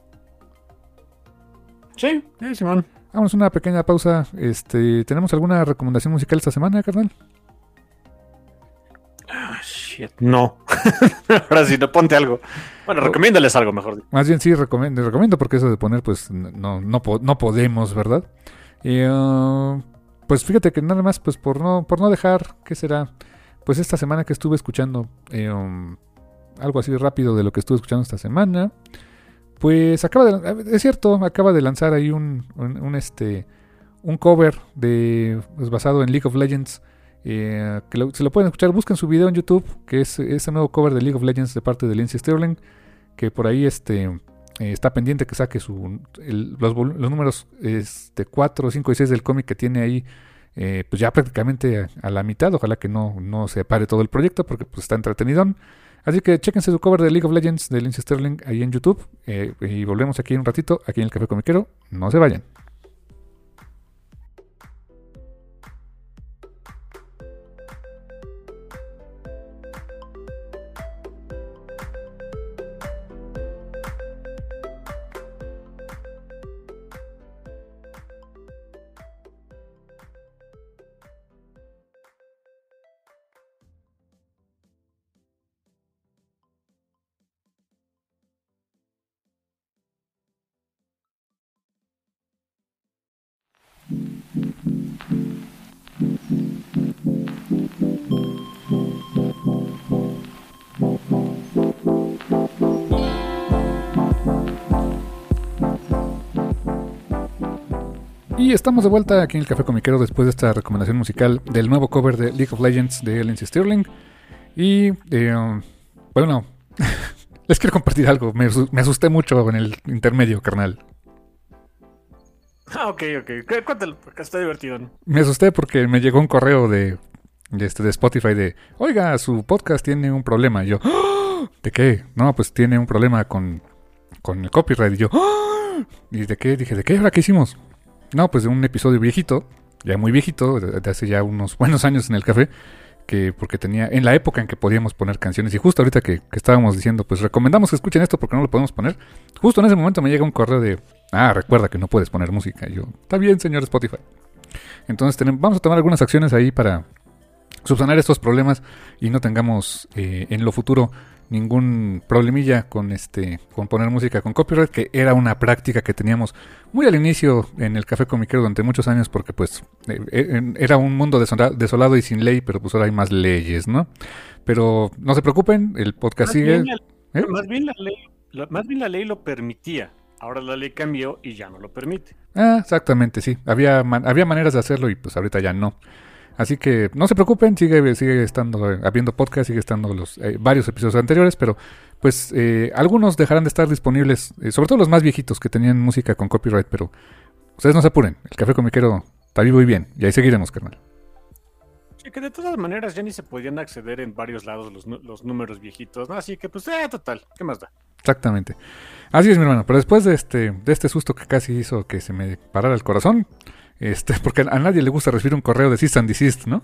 Sí, sí, Simón. Vamos a una pequeña pausa. Este, ¿tenemos alguna recomendación musical esta semana, carnal? Ah, sí. Shit, no. Ahora sí, no ponte algo. Bueno, recomiéndales algo mejor. Más bien sí, recomiendo, recomiendo porque eso de poner, pues, no, no, no podemos, ¿verdad? Y, uh, pues fíjate que nada más, pues, por no, por no dejar, ¿qué será? Pues esta semana que estuve escuchando, eh, um, algo así rápido de lo que estuve escuchando esta semana, pues acaba de, es cierto, acaba de lanzar ahí un, un, un este, un cover de, pues, basado en League of Legends. Eh, que lo, se lo pueden escuchar, busquen su video en YouTube, que es ese nuevo cover de League of Legends de parte de Lindsey Stirling, que por ahí este eh, está pendiente que saque su el, los, los números este, cuatro, cinco y seis del cómic que tiene ahí, eh, pues ya prácticamente a, a la mitad. Ojalá que no, no se pare todo el proyecto porque pues está entretenidón. Así que chéquense su cover de League of Legends de Lindsey Stirling ahí en YouTube, eh, y volvemos aquí en un ratito, aquí en el Café Comiquero. No se vayan. Y estamos de vuelta aquí en el Café Comiquero después de esta recomendación musical del nuevo cover de League of Legends de Lindsey Stirling. Y eh, bueno, les quiero compartir algo. Me, me asusté mucho en el intermedio, carnal. Ah, ok, ok. Cuéntalo, porque está divertido, ¿no? Me asusté porque me llegó un correo de, de, este, de Spotify de, oiga, su podcast tiene un problema. Y yo, ¿oh? ¿De qué? No, pues tiene un problema con, con el copyright. Y yo, ¿oh? ¿Y de qué? Dije, ¿de qué? ¿Ahora qué hicimos? No, pues de un episodio viejito, ya muy viejito, de, de hace ya unos buenos años en el café, que porque tenía, en la época en que podíamos poner canciones, y justo ahorita que, que estábamos diciendo, pues recomendamos que escuchen esto porque no lo podemos poner, justo en ese momento me llega un correo de, ah, recuerda que no puedes poner música. Y yo, está bien, señor Spotify. Entonces tenemos, vamos a tomar algunas acciones ahí para subsanar estos problemas y no tengamos eh, en lo futuro ningún problemilla con este con poner música con copyright, que era una práctica que teníamos muy al inicio en el Café Comiquero durante muchos años, porque pues eh, era un mundo desolado y sin ley, pero pues ahora hay más leyes, ¿no? Pero no se preocupen, el podcast más sigue. Bien la, ¿Eh? más, bien la ley, la, más bien la ley lo permitía, ahora la ley cambió y ya no lo permite. Ah, exactamente, sí. Había, man, había maneras de hacerlo y pues ahorita ya no. Así que no se preocupen, sigue, sigue estando, eh, habiendo podcast, sigue estando los eh, varios episodios anteriores, pero pues eh, algunos dejarán de estar disponibles, eh, sobre todo los más viejitos que tenían música con copyright, pero ustedes no se apuren, el Café Comiquero está vivo y bien, y ahí seguiremos, carnal. Sí, que de todas maneras ya ni se podían acceder en varios lados los, los números viejitos, ¿no? Así que pues, eh, total, ¿qué más da? Exactamente. Así es, mi hermano, pero después de este, de este susto que casi hizo que se me parara el corazón, Este, porque a nadie le gusta recibir un correo de cease and desist, ¿no?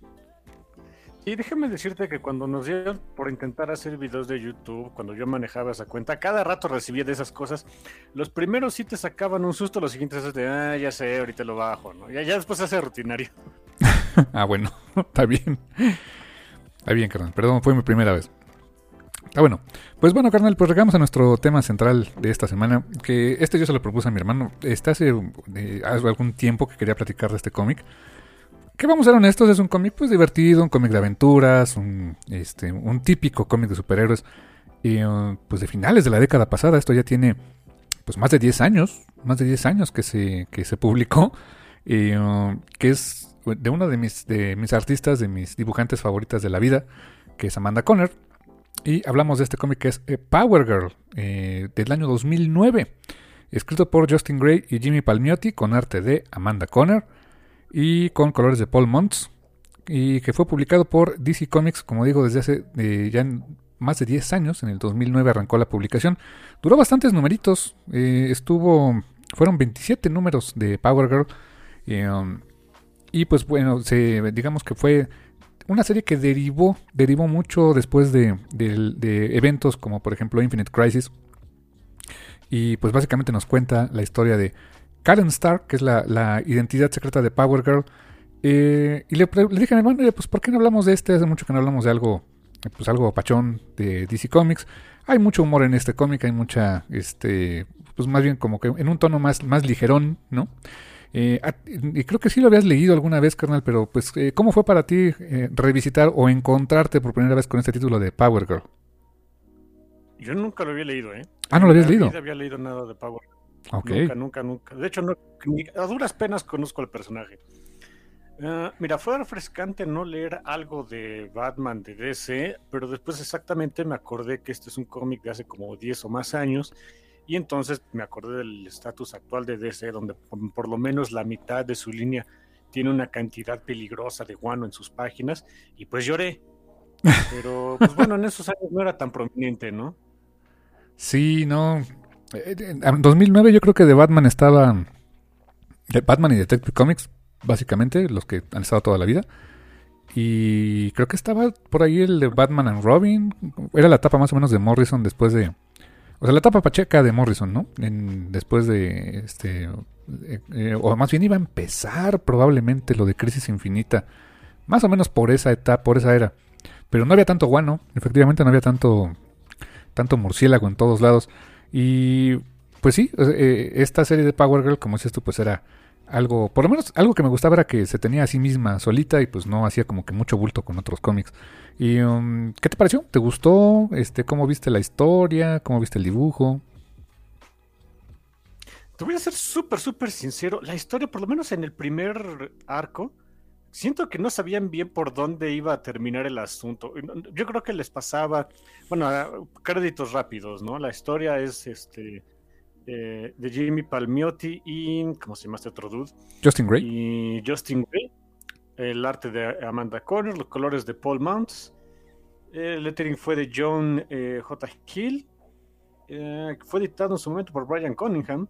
Y déjame decirte que cuando nos dieron por intentar hacer videos de YouTube, cuando yo manejaba esa cuenta, cada rato recibía de esas cosas. Los primeros sí te sacaban un susto, los siguientes es de, ah, ya sé, ahorita lo bajo, ¿no? Ya, ya después se hace rutinario. Ah, bueno, está bien. Está bien, carnal, perdón, fue mi primera vez. Ah, bueno, pues bueno, carnal, pues llegamos a nuestro tema central de esta semana, que este yo se lo propuse a mi hermano. Está hace, eh, hace algún tiempo que quería platicar de este cómic. Que vamos a ser honestos, es un cómic pues divertido, un cómic de aventuras, un, este, un típico cómic de superhéroes, y, uh, pues de finales de la década pasada. Esto ya tiene pues más de diez años, más de diez años que se, que se publicó, y, uh, que es de una de mis, de mis artistas, de mis dibujantes favoritas de la vida, que es Amanda Conner. Y hablamos de este cómic que es eh, Power Girl, eh, del año dos mil nueve, escrito por Justin Gray y Jimmy Palmiotti, con arte de Amanda Conner y con colores de Paul Montz, y que fue publicado por D C Comics, como digo, desde hace eh, ya más de diez años. En el dos mil nueve arrancó la publicación. Duró bastantes numeritos, eh, estuvo fueron veintisiete números de Power Girl, eh, um, y pues bueno, se, digamos que fue una serie que derivó, derivó mucho después de, de, de eventos como por ejemplo Infinite Crisis. Y pues básicamente nos cuenta la historia de Karen Stark, que es la, la identidad secreta de Power Girl. Eh, y le, le dije a mi hermano, pues ¿por qué no hablamos de este? Hace mucho que no hablamos de algo pues algo pachón de D C Comics. Hay mucho humor en este cómic, hay mucha, este, pues más bien como que en un tono más, más ligerón, ¿no? Eh, y creo que sí lo habías leído alguna vez, carnal, pero pues, eh, ¿cómo fue para ti eh, revisitar o encontrarte por primera vez con este título de Power Girl? Yo nunca lo había leído, ¿eh? Ah, ¿no lo habías leído? No había leído nada de Power Girl. Okay. Nunca, nunca, nunca. De hecho, no, ni, a duras penas conozco al personaje. Uh, mira, fue refrescante no leer algo de Batman de D C, pero después exactamente me acordé que este es un cómic de hace como diez o más años, y entonces me acordé del estatus actual de D C, donde por, por lo menos la mitad de su línea tiene una cantidad peligrosa de guano en sus páginas, y pues lloré. Pero, pues bueno, en esos años no era tan prominente, ¿no? Sí, no. En dos mil nueve yo creo que de Batman estaba... De Batman y Detective Comics, básicamente, los que han estado toda la vida. Y creo que estaba por ahí el de Batman and Robin. Era la etapa más o menos de Morrison después de... O sea, la etapa pacheca de Morrison, ¿no? En, después de... este eh, eh, O más bien iba a empezar probablemente lo de Crisis Infinita. Más o menos por esa etapa, por esa era. Pero no había tanto guano. Efectivamente no había tanto... Tanto murciélago en todos lados. Y... Pues sí, eh, esta serie de Power Girl, como dices tú, pues era... algo, por lo menos algo que me gustaba era que se tenía a sí misma solita y pues no hacía como que mucho bulto con otros cómics. Y um, ¿qué te pareció? ¿Te gustó? Este, ¿cómo viste la historia? ¿Cómo viste el dibujo? Te voy a ser súper, súper sincero. La historia, por lo menos en el primer arco, siento que no sabían bien por dónde iba a terminar el asunto. Yo creo que les pasaba, bueno, créditos rápidos, ¿no? La historia es este... Eh, de Jimmy Palmiotti y ¿cómo se llama este otro dude? Justin Gray. Y Justin Gray. El arte de Amanda Conner, los colores de Paul Mounts. El lettering fue de John eh, J. Hill. Eh, fue editado en su momento por Brian Cunningham.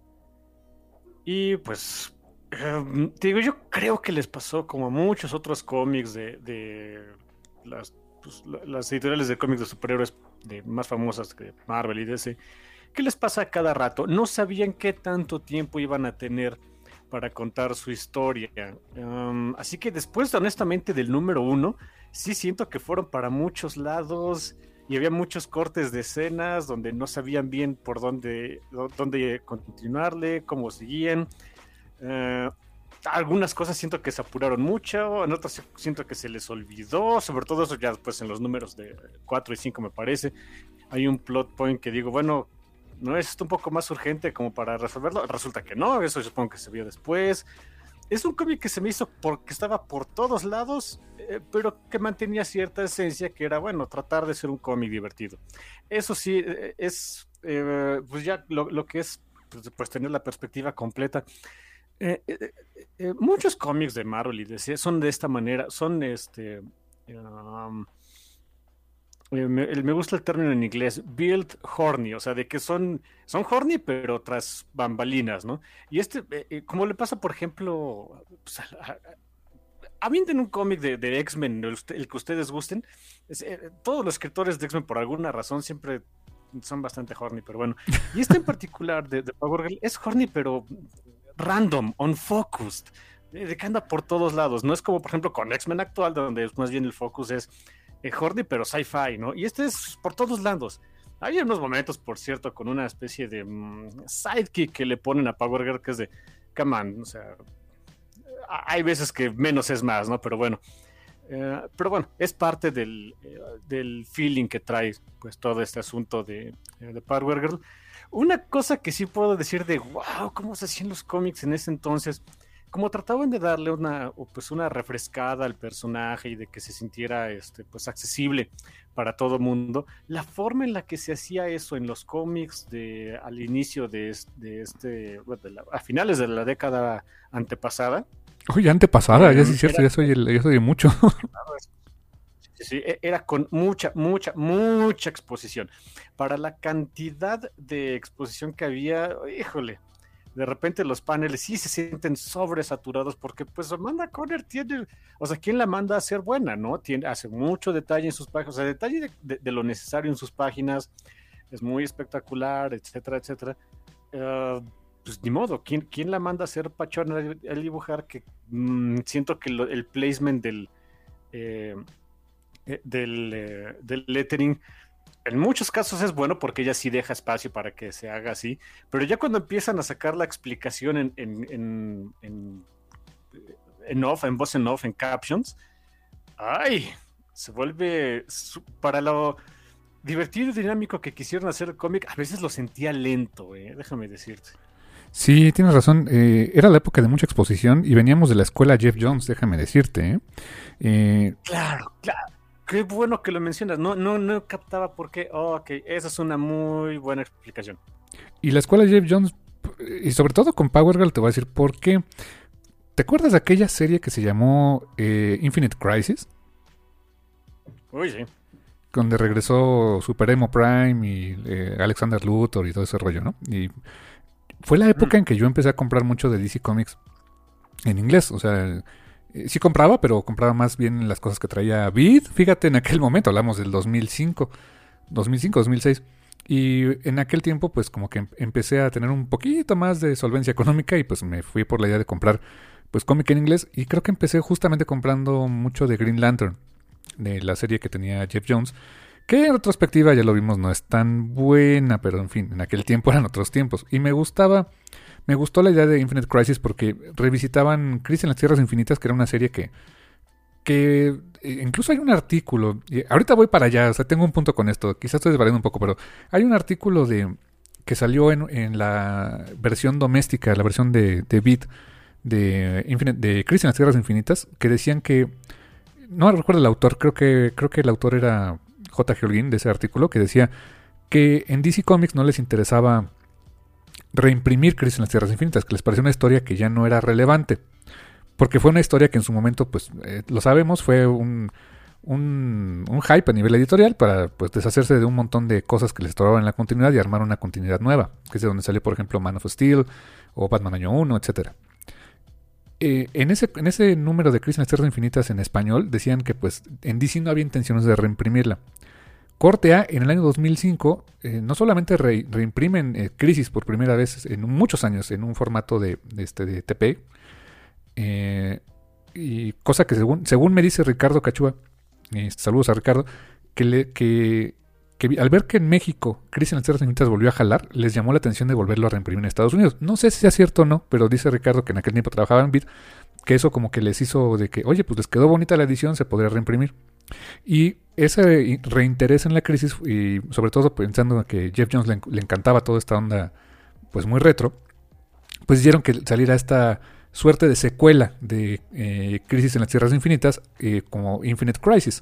Y pues, eh, te digo, yo creo que les pasó como a muchos otros cómics de, de las, pues, las editoriales de cómics de superhéroes de más famosas que Marvel y D C. ¿Qué les pasa a cada rato? No sabían qué tanto tiempo iban a tener para contar su historia. Um, así que después, honestamente, del número uno, sí siento que fueron para muchos lados y había muchos cortes de escenas donde no sabían bien por dónde, dónde continuarle, cómo seguían. Uh, algunas cosas siento que se apuraron mucho, en otras siento que se les olvidó, sobre todo eso ya después en los números de cuatro y cinco me parece. Hay un plot point que digo, bueno, ¿no es esto un poco más urgente como para resolverlo? Resulta que no, eso supongo que se vio después. Es un cómic que se me hizo porque estaba por todos lados, eh, pero que mantenía cierta esencia que era, bueno, tratar de ser un cómic divertido. Eso sí, eh, es, eh, pues ya lo, lo que es, pues, pues tener la perspectiva completa. Eh, eh, eh, muchos cómics de Marvel y D C son de esta manera, son este... Um, Me, me gusta el término en inglés, build horny, o sea, de que son, son horny, pero tras bambalinas, ¿no? Y este, eh, como le pasa, por ejemplo, pues, avienten un cómic de, de X-Men, el, el que ustedes gusten. Es, eh, todos los escritores de X-Men, por alguna razón, siempre son bastante horny, pero bueno. Y este en particular de, de Power Girl es horny, pero random, unfocused, de, de que anda por todos lados. No es como, por ejemplo, con X-Men actual, donde más bien el focus es Eh, horny, pero sci-fi, ¿no? Y este es por todos lados. Hay unos momentos, por cierto, con una especie de um, sidekick que le ponen a Power Girl, que es de, come on, o sea, hay veces que menos es más, ¿no? Pero bueno, eh, pero bueno, es parte del, eh, del feeling que trae, pues, todo este asunto de, de Power Girl. Una cosa que sí puedo decir de, wow, cómo se hacían los cómics en ese entonces, como trataban de darle una, pues una refrescada al personaje y de que se sintiera este, pues accesible para todo mundo, la forma en la que se hacía eso en los cómics de, al inicio de, de este, bueno, de la, a finales de la década antepasada. Oye, antepasada, ya sí es cierto, ya soy, el, ya soy de mucho. Sí, sí, era con mucha, mucha, mucha exposición. Para la cantidad de exposición que había, híjole, de repente los paneles sí se sienten sobresaturados porque pues Amanda Conner tiene, o sea, ¿quién la manda a ser buena, no? Tiene, hace mucho detalle en sus páginas, o sea, detalle de, de, de lo necesario en sus páginas, es muy espectacular, etcétera, etcétera. Uh, pues ni modo, ¿quién, quién la manda a ser pachona al dibujar? Que mmm, siento que lo, el placement del, eh, eh, del, eh, del lettering, en muchos casos es bueno porque ella sí deja espacio para que se haga así, pero ya cuando empiezan a sacar la explicación en, en, en, en, en off, en voz en off, en captions, ¡ay! Se vuelve su- para lo divertido y dinámico que quisieron hacer el cómic, a veces lo sentía lento, eh, déjame decirte. Sí, tienes razón. Eh, era la época de mucha exposición y veníamos de la escuela Jeff Jones, déjame decirte. ¿eh? Eh, Claro, claro. Qué bueno que lo mencionas. No, no, no captaba por qué. Oh, ok, esa es una muy buena explicación. y la escuela Jeff Jones, y sobre todo con Power Girl, te voy a decir por qué. ¿Te acuerdas de aquella serie que se llamó eh, Infinite Crisis? Uy, sí. Donde regresó Super Emo Prime y eh, Alexander Luthor y todo ese rollo, ¿no? Y fue la época Mm. en que yo empecé a comprar mucho de D C Comics en inglés. O sea, eh, sí compraba, pero compraba más bien las cosas que traía Vid. Fíjate, en aquel momento, hablamos del dos mil cinco, dos mil cinco, dos mil seis. Y en aquel tiempo, pues como que em- empecé a tener un poquito más de solvencia económica y pues me fui por la idea de comprar pues cómic en inglés. Y creo que empecé justamente comprando mucho de Green Lantern, de la serie que tenía Jeff Jones, que en retrospectiva ya lo vimos no es tan buena, pero en fin, en aquel tiempo eran otros tiempos. Y me gustaba, me gustó la idea de Infinite Crisis porque revisitaban Crisis en las Tierras Infinitas, que era una serie que, que eh, incluso hay un artículo, y ahorita voy para allá, o sea, tengo un punto con esto, quizás estoy desvariando un poco, pero hay un artículo de que salió en, en la versión doméstica, la versión de, de Beat de, Infinite, de Crisis en las Tierras Infinitas, que decían que no recuerdo el autor, creo que creo que el autor era J G. Holguín de ese artículo, que decía que en D C Comics no les interesaba reimprimir Crisis en las Tierras Infinitas, que les parecía una historia que ya no era relevante, porque fue una historia que en su momento, pues eh, lo sabemos, fue un, un, un hype a nivel editorial para pues deshacerse de un montón de cosas que les estorbaban en la continuidad y armar una continuidad nueva, que es de donde salió, por ejemplo, Man of Steel o Batman Año uno, etcétera. Eh, en, ese, en ese número de Crisis en las Tierras Infinitas en español decían que pues en D C no había intenciones de reimprimirla. Corte A, en el año dos mil cinco, eh, no solamente re, reimprimen eh, Crisis por primera vez en muchos años en un formato de, de, este, de T P, eh, y cosa que según, según me dice Ricardo Cachúa, eh, saludos a Ricardo, que, le, que, que al ver que en México Crisis en las Tierras Infinitas volvió a jalar, les llamó la atención de volverlo a reimprimir en Estados Unidos. No sé si sea cierto o no, pero dice Ricardo que en aquel tiempo trabajaba en Beat, que eso como que les hizo de que, oye, pues les quedó bonita la edición, se podría reimprimir. Y ese reinterés en la Crisis, y sobre todo pensando que Jeff Jones le, le encantaba toda esta onda pues muy retro, pues hicieron que saliera esta suerte de secuela de eh, Crisis en las Tierras Infinitas, eh, como Infinite Crisis.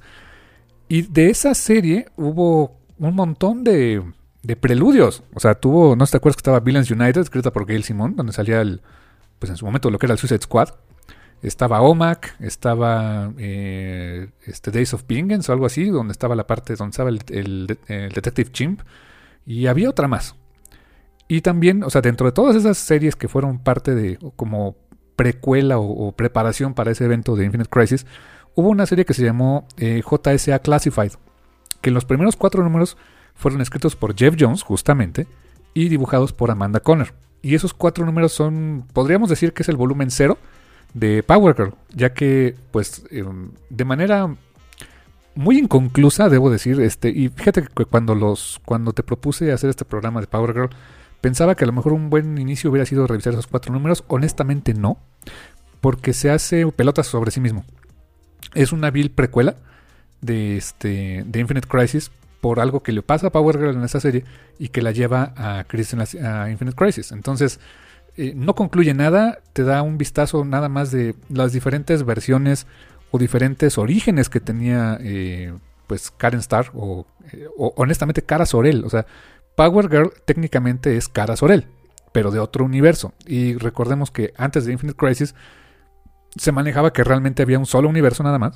Y de esa serie hubo un montón de, de preludios. O sea, tuvo, no sé si te acuerdas que estaba Villains United, escrita por Gail Simone, donde salía el, pues en su momento lo que era el Suicide Squad. Estaba O M A C, estaba eh, este Days of Vengeance o algo así, donde estaba la parte donde estaba el, el, el Detective Chimp. Y había otra más. Y también, o sea, dentro de todas esas series que fueron parte de, como precuela o, o preparación para ese evento de Infinite Crisis, hubo una serie que se llamó eh, J S A Classified, que los primeros cuatro números fueron escritos por Jeff Jones, justamente, y dibujados por Amanda Conner. Y esos cuatro números son, podríamos decir que es el volumen cero de Power Girl, ya que, pues, eh, de manera muy inconclusa, debo decir, este, y fíjate que cuando los, cuando te propuse hacer este programa de Power Girl, pensaba que a lo mejor un buen inicio hubiera sido revisar esos cuatro números. Honestamente no, porque se hace pelotas sobre sí mismo. Es una vil precuela de, este, de Infinite Crisis por algo que le pasa a Power Girl en esa serie y que la lleva a, Crisis en la, a Infinite Crisis. Entonces, eh, no concluye nada, te da un vistazo nada más de las diferentes versiones o diferentes orígenes que tenía eh, pues Karen Starr o, eh, o honestamente Kara Zor-El. O sea, Power Girl técnicamente es Kara Zor-El, pero de otro universo. Y recordemos que antes de Infinite Crisis se manejaba que realmente había un solo universo nada más.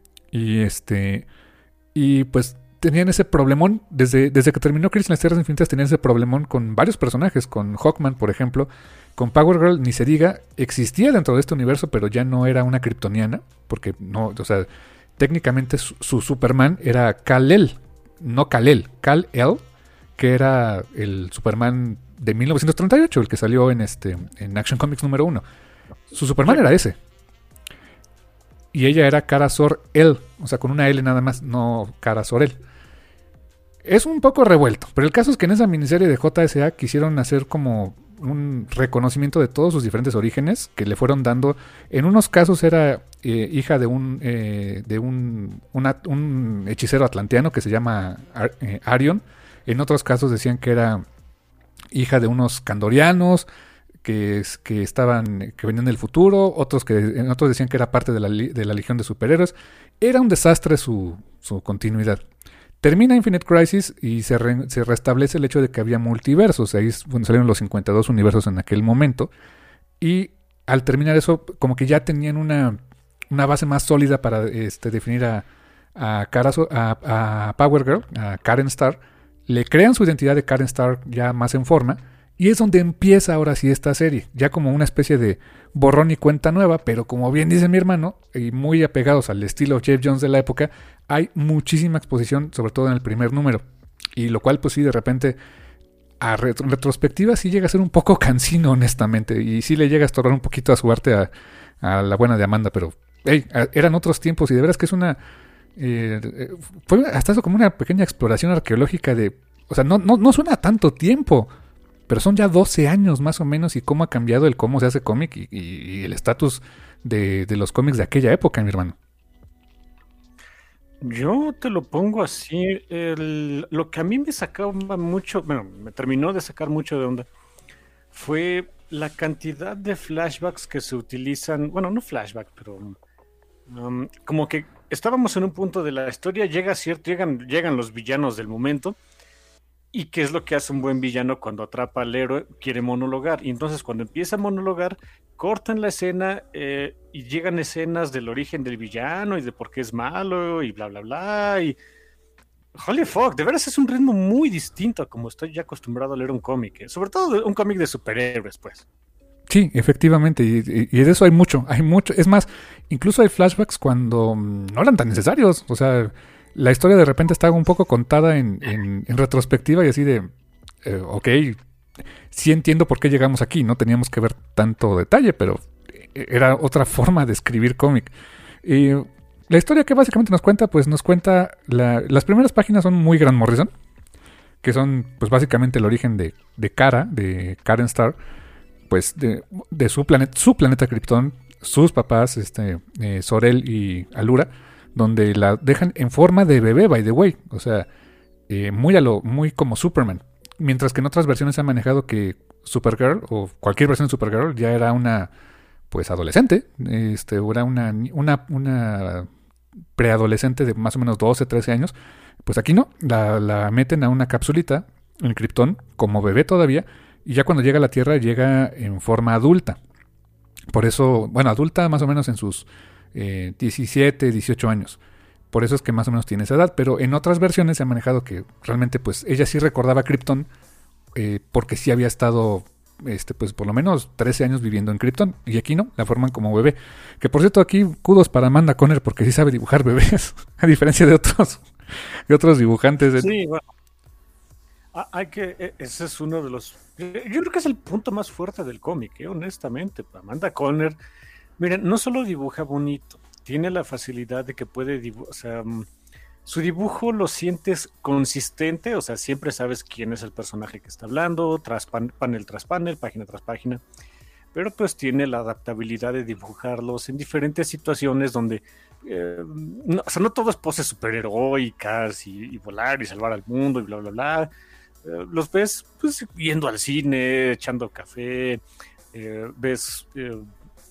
Y este y pues tenían ese problemón desde, desde que terminó Crisis en las Tierras Infinitas, tenían ese problemón con varios personajes, con Hawkman, por ejemplo. Con Power Girl, ni se diga, existía dentro de este universo, pero ya no era una kryptoniana, porque no, o sea, técnicamente su, su Superman era Kal-El, no Kal-El, Kal-El, que era el Superman de mil novecientos treinta y ocho, el que salió en este en Action Comics número uno. Su Superman era ese. y ella era Kara Zor-El, o sea, con una L nada más, no Kara Zor-El. Es un poco revuelto, pero el caso es que en esa miniserie de J S A quisieron hacer como un reconocimiento de todos sus diferentes orígenes que le fueron dando. En unos casos era eh, hija de un eh, de un, una, un hechicero atlanteano que se llama Ar, eh, Arion. En otros casos decían que era hija de unos candorianos que, que estaban que venían del futuro. Otros que en otros decían que era parte de la, de la Legión de Superhéroes. Era un desastre su, su continuidad. Termina Infinite Crisis y se, re, se restablece el hecho de que había multiversos. Ahí bueno, salieron los cincuenta y dos universos en aquel momento. Y al terminar eso, como que ya tenían una, una base más sólida para este, definir a, a, Carazo, a, a Power Girl, a Karen Starr. Le crean su identidad de Karen Starr ya más en forma. Y es donde empieza ahora sí esta serie. Ya como una especie de borrón y cuenta nueva. Pero como bien dice mi hermano, y muy apegados al estilo Jeff Jones de la época, hay muchísima exposición, sobre todo en el primer número. Y lo cual, pues sí, de repente, a retro- retrospectiva, sí llega a ser un poco cansino, honestamente. Y sí le llega a estorbar un poquito a su arte a, a la buena de Amanda. Pero, hey, eran otros tiempos. Y de veras que es una... Eh, fue hasta eso como una pequeña exploración arqueológica de... O sea, no, no, no suena a tanto tiempo. Pero son ya doce años más o menos y cómo ha cambiado el cómo se hace cómic y, y, y el estatus de, de los cómics de aquella época, mi hermano. Yo te lo pongo así, el, lo que a mí me sacaba mucho, bueno, me terminó de sacar mucho de onda, fue la cantidad de flashbacks que se utilizan, bueno, no flashback, pero um, como que estábamos en un punto de la historia, llega cierto, llegan, llegan los villanos del momento. ¿Y qué es lo que hace un buen villano cuando atrapa al héroe? Quiere monologar. Y entonces cuando empieza a monologar, cortan la escena eh, y llegan escenas del origen del villano y de por qué es malo y bla, bla, bla. Y holy fuck, de veras es un ritmo muy distinto a como estoy ya acostumbrado a leer un cómic. ¿eh? Sobre todo un cómic de superhéroes, pues. Sí, efectivamente. Y, y, y de eso hay mucho, hay mucho. Es más, incluso hay flashbacks cuando no eran tan necesarios. O sea... La historia de repente está un poco contada en, en, en retrospectiva y así de, eh, ok, sí entiendo por qué llegamos aquí, no teníamos que ver tanto detalle, pero era otra forma de escribir cómic. Y la historia que básicamente nos cuenta, pues nos cuenta, la, las primeras páginas son muy Grant Morrison, que son pues básicamente el origen de, de Kara, de Karen Starr, pues de, de su, planet, su planeta Krypton, sus papás, este, eh, Zor-El y Allura, donde la dejan en forma de bebé, by the way. O sea, eh, muy a lo, muy como Superman. Mientras que en otras versiones se ha manejado que Supergirl, o cualquier versión de Supergirl, ya era una, pues, adolescente. Este, era una, una, una preadolescente de más o menos doce, trece años. Pues aquí no, la, la meten a una capsulita en Krypton, como bebé todavía, y ya cuando llega a la Tierra llega en forma adulta. Por eso, bueno, adulta más o menos en sus... Eh, diecisiete, dieciocho años. Por eso es que más o menos tiene esa edad. Pero en otras versiones se ha manejado que realmente pues ella sí recordaba Krypton eh, porque sí había estado este, pues por lo menos trece años viviendo en Krypton. Y aquí no, la forman como bebé. Que por cierto aquí kudos para Amanda Conner porque sí sabe dibujar bebés. A diferencia de otros de otros dibujantes. De... Sí, bueno. Ah, hay que, ese es uno de los... Yo creo que es el punto más fuerte del cómic, ¿eh? Honestamente. Amanda Conner... Miren, no solo dibuja bonito, tiene la facilidad de que puede dibujar, o sea, su dibujo lo sientes consistente, o sea, siempre sabes quién es el personaje que está hablando, tras pan, panel tras panel, página tras página, pero pues tiene la adaptabilidad de dibujarlos en diferentes situaciones donde, eh, no, o sea, no todo es poses superheroicas y, y volar y salvar al mundo y bla, bla, bla. Eh, los ves, pues, yendo al cine, echando café, eh, ves... Eh,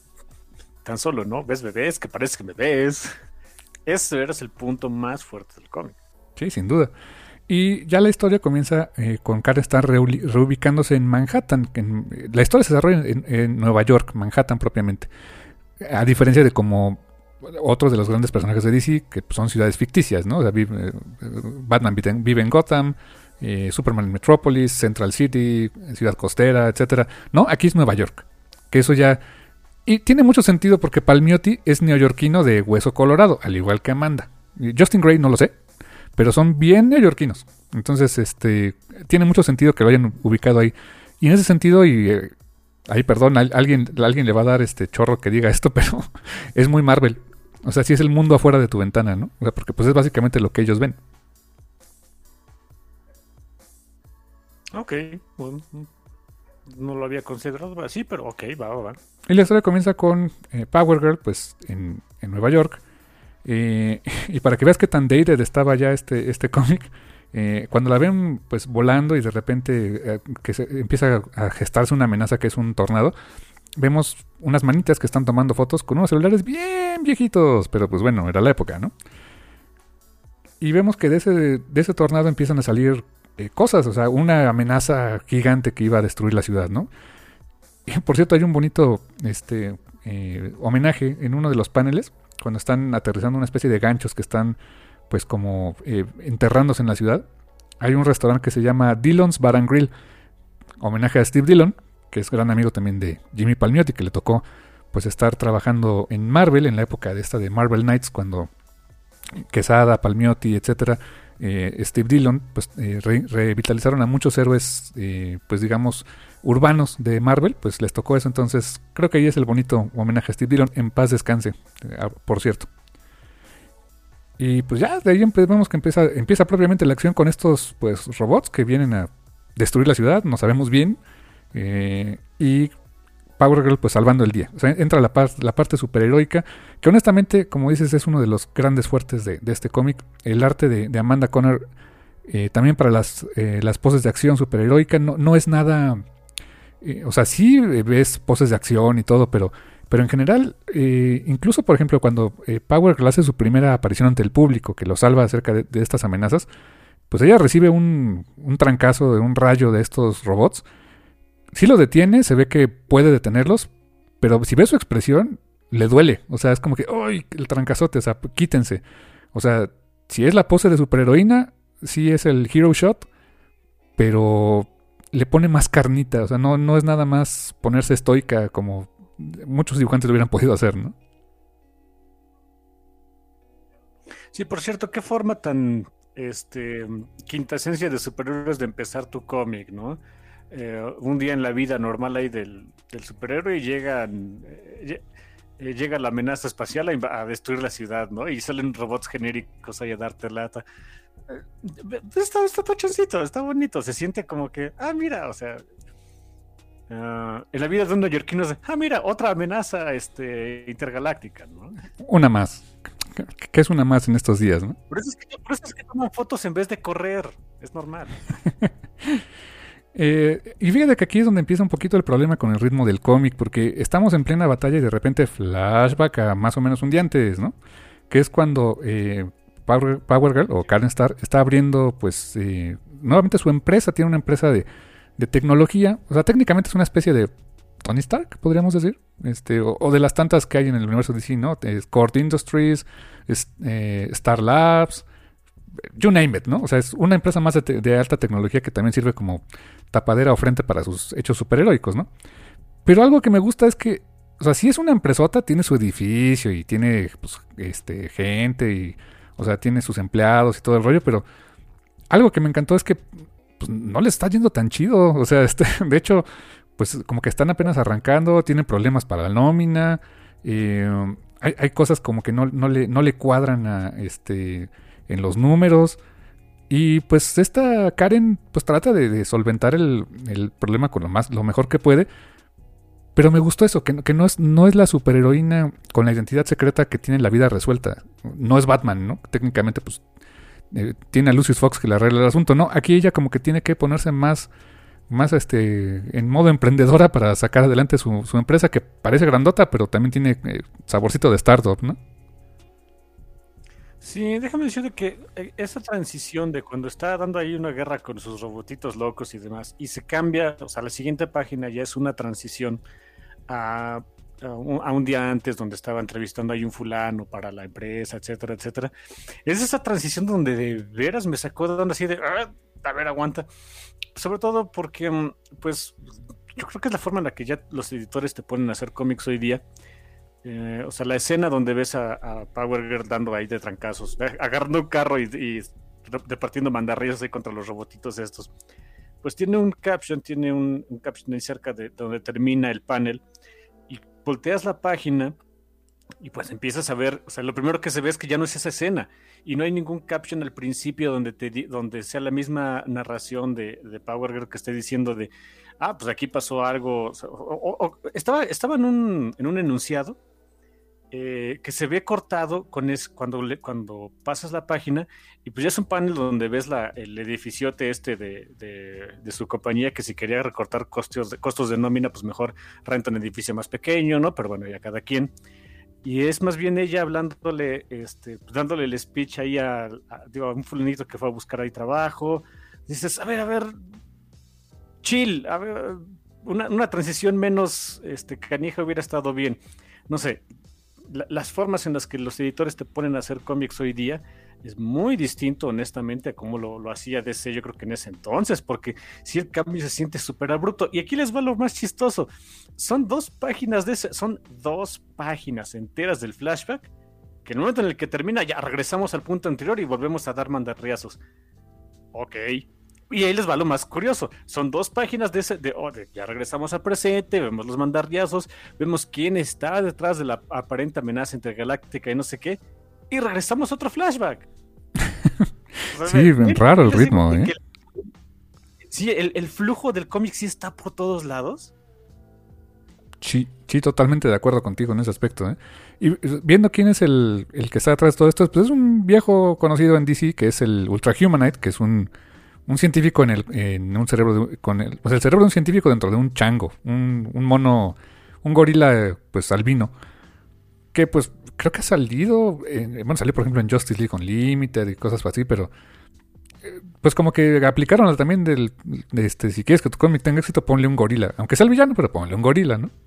tan solo, ¿no? Ves bebés que parece que me ves. Ese era el punto más fuerte del cómic. Sí, sin duda. Y ya la historia comienza eh, con Karen Starr reubicándose en Manhattan. En, la historia se desarrolla en, en Nueva York, Manhattan propiamente. A diferencia de como otros de los grandes personajes de D C, que son ciudades ficticias, ¿no? O sea, vive, Batman vive en, vive en Gotham, eh, Superman en Metropolis, Central City, Ciudad Costera, etcétera. No, aquí es Nueva York. Que eso ya... Y tiene mucho sentido porque Palmiotti es neoyorquino de hueso colorado, al igual que Amanda. Justin Gray no lo sé, pero son bien neoyorquinos. Entonces, este, tiene mucho sentido que lo hayan ubicado ahí. Y en ese sentido, y eh, ahí perdón, a, alguien, a alguien le va a dar este chorro que diga esto, pero es muy Marvel. O sea, sí es el mundo afuera de tu ventana, ¿no? O sea, porque pues es básicamente lo que ellos ven. Ok, bueno, no lo había considerado así, pero ok, va, va, va. Y la historia comienza con eh, Power Girl, pues, en, en Nueva York. Eh, y para que veas qué tan dated estaba ya este, este cómic, eh, cuando la ven, pues, volando y de repente eh, que se, empieza a gestarse una amenaza que es un tornado, vemos unas manitas que están tomando fotos con unos celulares bien viejitos, pero pues bueno, era la época, ¿no? Y vemos que de ese, de ese tornado empiezan a salir eh, cosas, o sea, una amenaza gigante que iba a destruir la ciudad, ¿no? Y por cierto, hay un bonito este, eh, homenaje en uno de los paneles, cuando están aterrizando una especie de ganchos que están pues como eh, enterrándose en la ciudad. Hay un restaurante que se llama Dillon's Bar and Grill, homenaje a Steve Dillon, que es gran amigo también de Jimmy Palmiotti, que le tocó pues estar trabajando en Marvel en la época de esta de Marvel Knights, cuando Quesada, Palmiotti, etcétera, eh, Steve Dillon, pues eh, re- revitalizaron a muchos héroes, eh, pues digamos urbanos de Marvel, pues les tocó eso. Entonces creo que ahí es el bonito homenaje a Steve Dillon, en paz descanse, eh, por cierto. Y pues ya de ahí vemos que empieza, empieza propiamente la acción con estos pues robots que vienen a destruir la ciudad, no sabemos bien. Eh, y Power Girl pues salvando el día. O sea, entra la, par- la parte superheroica, que honestamente, como dices, es uno de los grandes fuertes de, de este cómic. El arte de, de Amanda Conner, eh, también para las, eh, las poses de acción superheroica, no, no es nada... Eh, o sea, sí ves poses de acción y todo, pero, pero en general, eh, incluso por ejemplo cuando eh, Power Girl hace su primera aparición ante el público, que lo salva acerca de, de estas amenazas, pues ella recibe un, un trancazo de un rayo de estos robots. Sí lo detiene, se ve que puede detenerlos, pero si ves su expresión, le duele. O sea, es como que, ¡ay! El trancazote, o sea, quítense. O sea, si es la pose de superheroína, sí es el hero shot, pero le pone más carnita. O sea, no, no es nada más ponerse estoica como muchos dibujantes lo hubieran podido hacer, ¿no? Sí, por cierto, qué forma tan este quintaesencia de superhéroes de empezar tu cómic, ¿no? Eh, un día en la vida normal ahí del, del superhéroe y llegan, eh, lle- eh, llega la amenaza espacial a, inv- a destruir la ciudad, ¿no? Y salen robots genéricos ahí a darte lata. Eh, Está, está tochoncito, está bonito, se siente como que, ah, mira, o sea, ah, en la vida de un neoyorquino es de, ah, mira, otra amenaza este, intergaláctica, ¿no? Una más. ¿Qué es una más en estos días, no? Por eso es que, por eso es que toman fotos en vez de correr, es normal. Eh, y fíjate que aquí es donde empieza un poquito el problema con el ritmo del cómic, porque estamos en plena batalla y de repente flashback a más o menos un día antes, ¿no? Que es cuando eh, Power, Power Girl o Karen Starr está abriendo, pues, eh, nuevamente su empresa. Tiene una empresa de, de tecnología. O sea, técnicamente es una especie de Tony Stark, podríamos decir. Este, o, o de las tantas que hay en el universo D C, ¿no? Es Cord Industries, es, eh, Star Labs, you name it, ¿no? O sea, es una empresa más de, te- de alta tecnología que también sirve como tapadera o frente para sus hechos superheroicos, ¿no? Pero algo que me gusta es que, o sea, si es una empresota, tiene su edificio y tiene, pues, este, gente y, o sea, tiene sus empleados y todo el rollo, pero algo que me encantó es que, pues, no le está yendo tan chido. O sea, este, de hecho, pues, como que están apenas arrancando, tienen problemas para la nómina, eh, hay, hay cosas como que no, no, le, no le cuadran a, este, en los números. Y pues esta Karen pues trata de, de solventar el, el problema con lo más lo mejor que puede. Pero me gustó eso, que, que no, es, no es la superheroína con la identidad secreta que tiene la vida resuelta. No es Batman, ¿no? Técnicamente pues eh, tiene a Lucius Fox que le arregla el asunto. No, aquí ella como que tiene que ponerse más, más este, en modo emprendedora para sacar adelante su, su empresa, que parece grandota, pero también tiene eh, saborcito de startup, ¿no? Sí, déjame decirte que eh, esa transición de cuando está dando ahí una guerra con sus robotitos locos y demás, y se cambia, o sea, la siguiente página ya es una transición a, a un, a un día antes donde estaba entrevistando ahí un fulano para la empresa, etcétera, etcétera. Es esa transición donde de veras me sacó de onda así de, "Ah, a ver, aguanta". Sobre todo porque, mm, pues, yo creo que es la forma en la que ya los editores te ponen a hacer cómics hoy día. Eh, o sea, la escena donde ves a, a Power Girl dando ahí de trancazos, eh, agarrando un carro y, y repartiendo mandarrillos ahí contra los robotitos estos. Pues tiene un caption, tiene un, un caption ahí cerca de donde termina el panel y volteas la página Y pues empiezas a ver, o sea, lo primero que se ve es que ya no es esa escena y no hay ningún caption al principio donde te donde sea la misma narración de, de Power Girl que esté diciendo de, ah, pues aquí pasó algo. O, sea, o, o, o, estaba, estaba en un, en un enunciado eh, que se ve cortado con es, cuando, le, cuando pasas la página y pues ya es un panel donde ves la, el edificiote este de, de, de su compañía que si quería recortar costos de, costos de nómina, pues mejor renta un edificio más pequeño, ¿no? Pero bueno, ya cada quien. Y es más bien ella hablándole, este, dándole el speech ahí a, a, digo, a un fulanito que fue a buscar ahí trabajo. Dices, a ver, a ver, chill, a ver, una, una transición menos este, canija hubiera estado bien. No sé, la, las formas en las que los editores te ponen a hacer cómics hoy día es muy distinto, honestamente, a cómo lo, lo hacía D C, yo creo que en ese entonces, porque si el cambio se siente súper abrupto. Y aquí les va lo más chistoso. Son dos páginas de ese, son dos páginas enteras del flashback, que en el momento en el que termina, ya regresamos al punto anterior y volvemos a dar mandarriazos. Ok. Y ahí les va lo más curioso. Son dos páginas de ese, de, oh, de ya regresamos al presente, vemos los mandarriazos, vemos quién está detrás de la aparente amenaza intergaláctica y no sé qué. Y regresamos a otro flashback. O sea, sí, me, raro el ritmo, ¿eh? El, sí, el, el flujo del cómic sí está por todos lados. Sí, sí, totalmente de acuerdo contigo en ese aspecto, ¿eh? Y viendo quién es el, el que está detrás de todo esto, pues es un viejo conocido en D C, que es el Ultra Humanite, que es un, un científico en el en un cerebro, de, con el, pues el cerebro de un científico dentro de un chango, un, un mono, un gorila, pues albino, que pues creo que ha salido, en, bueno, salió por ejemplo en Justice League Unlimited y cosas así, pero eh, pues como que aplicaron también del, de este, si quieres que tu cómic tenga éxito, ponle un gorila, aunque sea el villano, pero ponle un gorila, ¿no?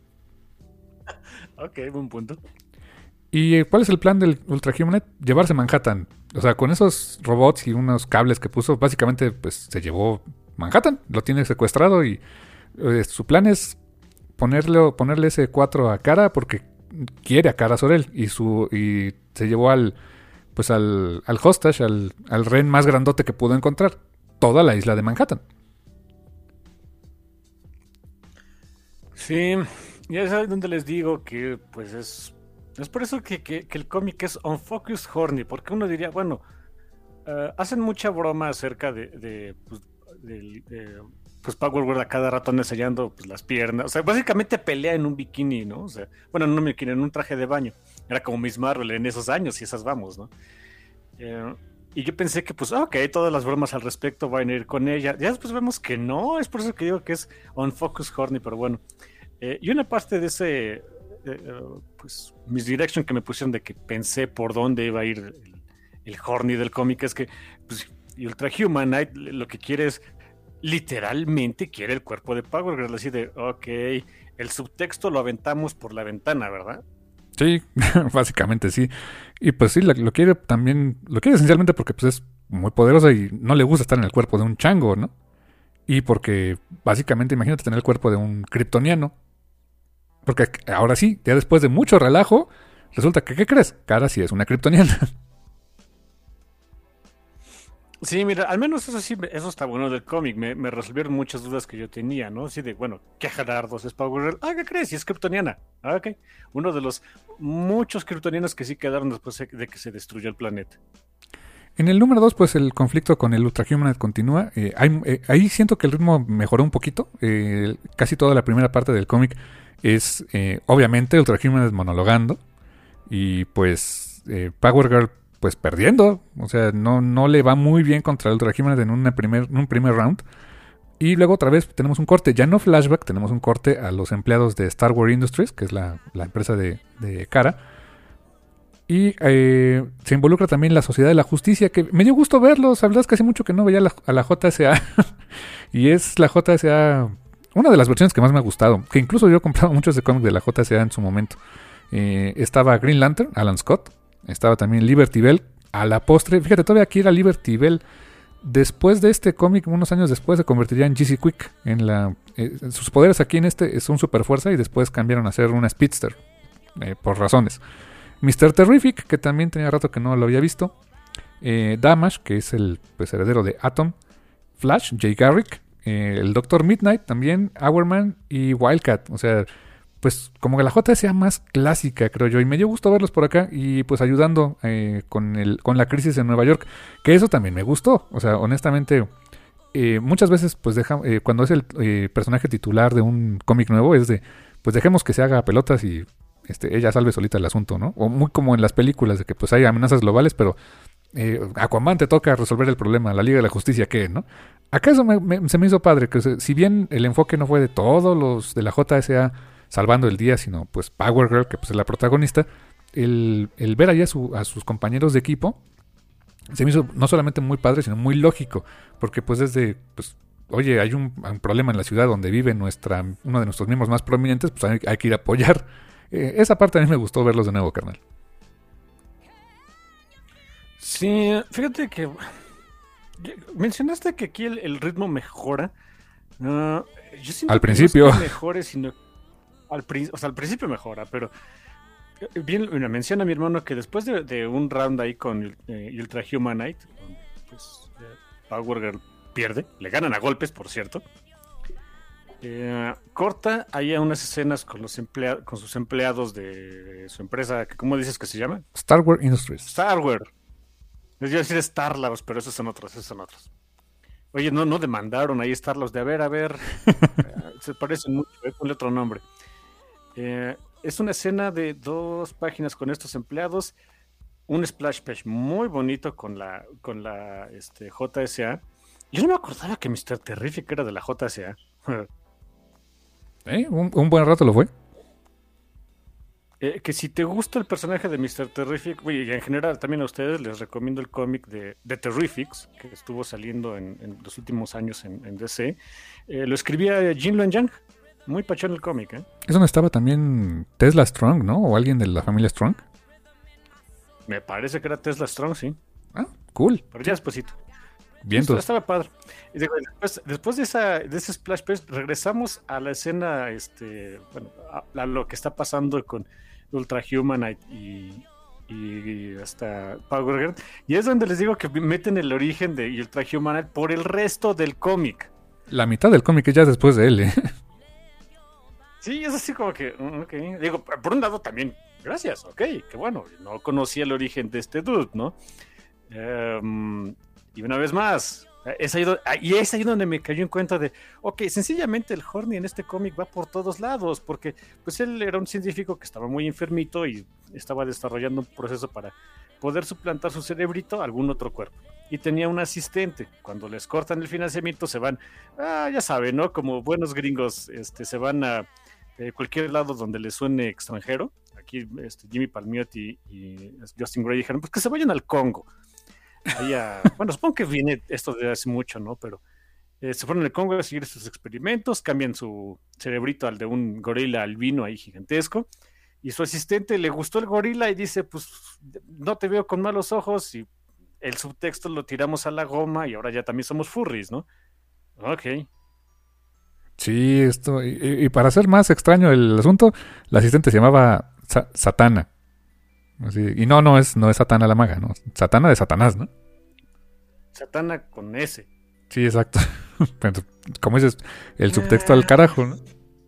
Ok, buen punto. ¿Y cuál es el plan del Ultra Humanite? Llevarse Manhattan. O sea, con esos robots y unos cables que puso, básicamente pues se llevó Manhattan, lo tiene secuestrado y eh, su plan es ponerle, ponerle ese cuatro a Kara porque quiere a Kara Zor-El y su y se llevó al pues al, al hostage, al, al rehén más grandote que pudo encontrar, toda la isla de Manhattan. Sí, ya sabes dónde les digo que pues es es por eso que, que, que el cómic es unfocused horny, porque uno diría, bueno, uh, hacen mucha broma acerca de, de, pues, de, de pues Power Girl a cada rato ensayando pues, las piernas, o sea, básicamente pelea en un bikini, ¿no? O sea, bueno, no un bikini, en un traje de baño. Era como Miss Marvel en esos años y esas vamos, ¿no? Eh, y yo pensé que, pues, ok, todas las bromas al respecto van a ir con ella. Ya después vemos que no, es por eso que digo que es unfocused horny, pero bueno. Eh, y una parte de ese, eh, uh, pues, misdirection que me pusieron de que pensé por dónde iba a ir el, el horny del cómic es que, pues, Ultra Humanite lo que quiere es literalmente quiere el cuerpo de Power Girl, así de, ok, el subtexto lo aventamos por la ventana, ¿verdad? Sí, básicamente sí. Y pues sí, lo, lo quiere también, lo quiere esencialmente porque pues es muy poderosa y no le gusta estar en el cuerpo de un chango, ¿no? Y porque básicamente imagínate tener el cuerpo de un kryptoniano. Porque ahora sí, ya después de mucho relajo, resulta que, ¿qué crees? Kara sí es una kryptoniana. Sí, mira, al menos eso sí, eso está bueno del cómic, me, me resolvieron muchas dudas que yo tenía, ¿no? Así de, bueno, ¿qué Gerardos es Power Girl? Ah, ¿qué crees? Y es kryptoniana. Ah, ok. Uno de los muchos kryptonianos que sí quedaron después de que se destruyó el planeta. En el número dos, pues el conflicto con el Ultra Humanite continúa. Eh, hay, eh, ahí siento que el ritmo mejoró un poquito. Eh, casi toda la primera parte del cómic es, eh, obviamente, Ultra Humanite monologando. Y pues, eh, Power Girl pues perdiendo, o sea, no, no le va muy bien contra el Ultra Humanite en una primer, un primer round. Y luego otra vez tenemos un corte, ya no flashback, tenemos un corte a los empleados de Star Wars Industries, que es la, la empresa de, de Kara. Y eh, se involucra también la Sociedad de la Justicia, que me dio gusto verlos, la verdad es que hace mucho que no veía la, a la J S A. Y es la J S A, una de las versiones que más me ha gustado, que incluso yo he comprado muchos de cómics de la J S A en su momento. Eh, estaba Green Lantern, Alan Scott. Estaba también Liberty Bell. A la postre, fíjate, todavía aquí era Liberty Bell. Después de este cómic, unos años después, se convertiría en G C Quick. En la, eh, sus poderes aquí en este son super fuerza y después cambiaron a ser una Speedster. Eh, por razones. mister Terrific, que también tenía rato que no lo había visto. Eh, Damage, que es el pues, heredero de Atom. Flash, Jay Garrick. Eh, el Doctor Midnight también. Hourman y Wildcat. O sea, pues como que la J S A más clásica, creo yo, y me dio gusto verlos por acá y pues ayudando eh, con el con la crisis en Nueva York, que eso también me gustó, o sea, honestamente, eh, muchas veces pues deja, eh, cuando es el eh, personaje titular de un cómic nuevo es de, pues dejemos que se haga pelotas y este ella salve solita el asunto, ¿no? O muy como en las películas de que pues hay amenazas globales, pero eh, Aquaman te toca resolver el problema, la Liga de la Justicia, ¿qué, no? Acá eso me, me, se me hizo padre, que si bien el enfoque no fue de todos los de la J S A salvando el día, sino pues Power Girl, que pues es la protagonista, el, el ver allá a, su, a sus compañeros de equipo se me hizo no solamente muy padre, sino muy lógico, porque pues desde, pues, oye, hay un, un problema en la ciudad donde vive nuestra uno de nuestros miembros más prominentes, pues hay, hay que ir a apoyar. Eh, esa parte a mí me gustó verlos de nuevo, carnal. Sí, fíjate que mencionaste que aquí el, el ritmo mejora. Uh, yo siento al que principio. No es que mejore, sino al, o sea, al principio mejora, pero bien me menciona mi hermano que después de, de un round ahí con eh, Ultra Humanite, pues eh, Power Girl pierde, le ganan a golpes, por cierto. Eh, corta ahí a unas escenas con los emplea con sus empleados de su empresa, que ¿cómo dices que se llama? Starware Industries. Starware. Les iba a decir Starlaws, pero esos son otros, esos son otros. Oye, no, no demandaron ahí Starlaws de a ver, a ver. Se parecen mucho, eh, ponle otro nombre. Eh, es una escena de dos páginas con estos empleados, un splash page muy bonito con la con la este, J S A. Yo no me acordaba que mister Terrific era de la J S A. ¿Eh? Un, un buen rato lo fue. Eh, que si te gusta el personaje de mister Terrific, y en general también a ustedes les recomiendo el cómic de, de Terrifics, que estuvo saliendo en, en los últimos años en, en D C. Eh, lo escribía Jin Luen Yang. Muy pachón el cómic, ¿eh? Es donde estaba también Tesla Strong, ¿no? O alguien de la familia Strong. Me parece que era Tesla Strong, sí. Ah, cool. Pero ya despuesito. Bien, Esto, estaba padre. Y después, después de esa de ese splash page, regresamos a la escena, este, bueno, a, a lo que está pasando con Ultra Humanite y, y hasta Power Girl. Y es donde les digo que meten el origen de Ultra Humanite por el resto del cómic. La mitad del cómic ya es después de él, ¿eh? Sí, es así como que, ok. Digo, por un lado también, gracias, ok, qué bueno. No conocía el origen de este dude, ¿no? Um, y una vez más, es ahí, do- y es ahí donde me cayó en cuenta de, ok, sencillamente el Horny en este cómic va por todos lados, porque pues él era un científico que estaba muy enfermito y estaba desarrollando un proceso para poder suplantar su cerebrito a algún otro cuerpo. Y tenía un asistente. Cuando les cortan el financiamiento se van, ah, ya saben, ¿no? Como buenos gringos, este, se van a eh, cualquier lado donde les suene extranjero. Aquí este, Jimmy Palmiotti y Justin Gray dijeron, pues que se vayan al Congo. Ahí a, bueno, supongo que viene esto de hace mucho, ¿no? Pero eh, se fueron al Congo a seguir sus experimentos, cambian su cerebrito al de un gorila albino ahí gigantesco. Y su asistente le gustó el gorila y dice, pues no te veo con malos ojos, y el subtexto lo tiramos a la goma y ahora ya también somos furries, ¿no? Ok. Sí, esto. Y, y para hacer más extraño el asunto, la asistente se llamaba Sa- Satana. Así, y no, no es, no es Satana la maga, ¿no? Satana de Satanás, ¿no? Satana con S. Sí, exacto. Pero, como dices, el subtexto al carajo, ¿no?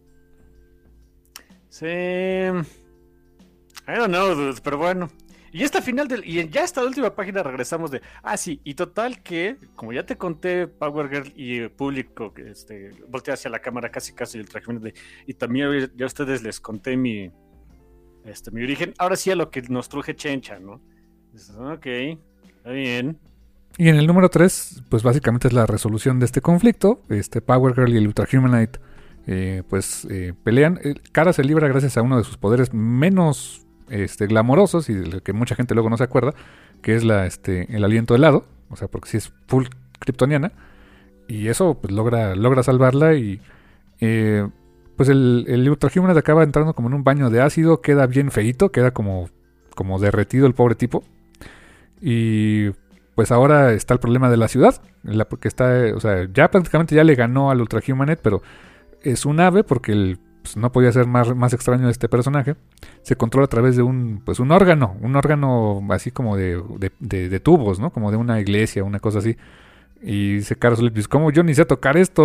Sí. I don't know, dude, pero bueno. Y esta final del, y ya esta última página regresamos de, ah sí, y total que, como ya te conté, Power Girl y el público que este, voltea hacia la cámara casi casi el traje de, y también ya a ustedes les conté mi este mi origen, ahora sí a lo que nos truje Chencha, ¿no? Dices, ok, está bien. Y en el número tres, pues básicamente es la resolución de este conflicto. Este Power Girl y el Ultra Humanite eh, pues eh, pelean. Kara se libra gracias a uno de sus poderes menos este, glamorosos y del que mucha gente luego no se acuerda, que es la este el aliento helado, o sea, porque sí es full kryptoniana, y eso pues logra logra salvarla y eh, pues el, el Ultra Humanite acaba entrando como en un baño de ácido, queda bien feíto, queda como, como derretido el pobre tipo, y pues ahora está el problema de la ciudad, la, porque está, o sea, ya prácticamente ya le ganó al Ultra Humanite, pero es un ave porque el, pues, no podía ser más, más extraño este personaje. Se controla a través de un, pues un órgano, un órgano así como de, de, de, de tubos, ¿no? Como de una iglesia, una cosa así. Y dice Carlos Lipis, ¿cómo yo ni sé tocar esto, no?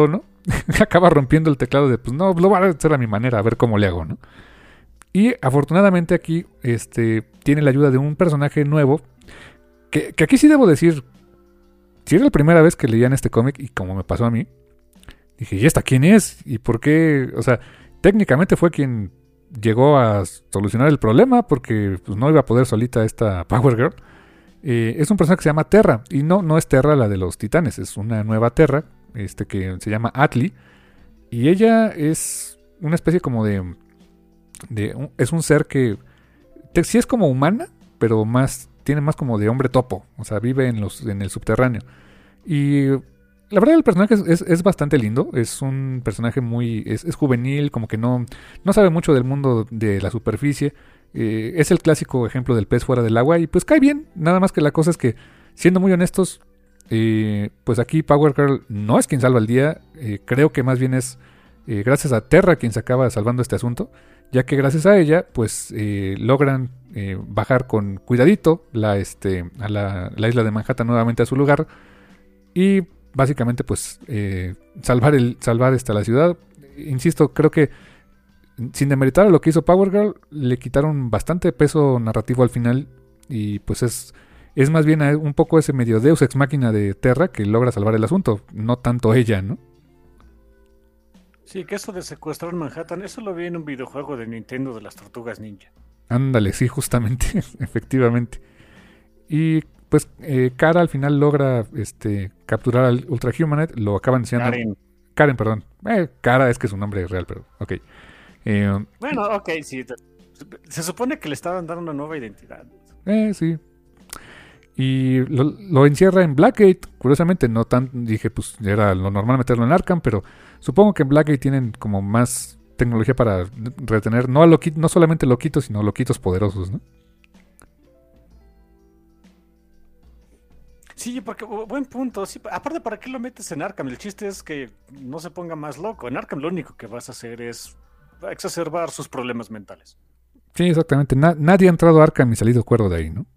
acaba rompiendo el teclado de, pues no, lo voy a hacer a mi manera, a ver cómo le hago, ¿no? Y afortunadamente aquí este, tiene la ayuda de un personaje nuevo, que, que aquí sí debo decir, si era la primera vez que leían este cómic, y como me pasó a mí, dije, ¿y esta quién es? ¿Y por qué? O sea, técnicamente fue quien llegó a solucionar el problema, porque pues, no iba a poder solita esta Power Girl. Eh, es un personaje que se llama Terra, y no, no es Terra la de los titanes, es una nueva Terra, este que se llama Atli, y ella es una especie como de... de un, es un ser que te, sí es como humana, pero más tiene más como de hombre topo, o sea, vive en, los, en el subterráneo. Y la verdad el personaje es, es, es bastante lindo, es un personaje muy... es, es juvenil, como que no, no sabe mucho del mundo de la superficie. Eh, es el clásico ejemplo del pez fuera del agua y pues cae bien, nada más que la cosa es que, siendo muy honestos, eh, pues aquí Power Girl no es quien salva el día, eh, creo que más bien es eh, gracias a Terra quien se acaba salvando este asunto, ya que gracias a ella pues eh, logran eh, bajar con cuidadito la, este, a la, la isla de Manhattan nuevamente a su lugar y básicamente pues eh, salvar, el, salvar esta, la ciudad. Insisto, creo que sin demeritar a lo que hizo Power Girl, le quitaron bastante peso narrativo al final y pues es, es más bien un poco ese medio Deus Ex Machina de Terra que logra salvar el asunto, no tanto ella, ¿no? Sí, que eso de secuestrar Manhattan, eso lo vi en un videojuego de Nintendo de las Tortugas Ninja. Ándale, sí, justamente, efectivamente. Y pues eh, Kara al final logra este, capturar al Ultra Humanoid, lo acaban diciendo... Karen. Karen, perdón. Eh, Kara es que es un nombre real, pero ok. Eh, bueno, ok, sí. Se supone que le estaban dando una nueva identidad. Eh, sí. Y lo, lo encierra en Blackgate. Curiosamente, no tan. Dije, pues era lo normal meterlo en Arkham, pero supongo que en Blackgate tienen como más tecnología para retener no, a loqui, no solamente loquitos, sino loquitos poderosos, ¿no? Sí, porque buen punto. Sí, aparte, ¿para qué lo metes en Arkham? El chiste es que no se ponga más loco. En Arkham lo único que vas a hacer es exacerbar sus problemas mentales. Sí, exactamente. Na- nadie ha entrado a Arkham y salido cuerdo de ahí, ¿no?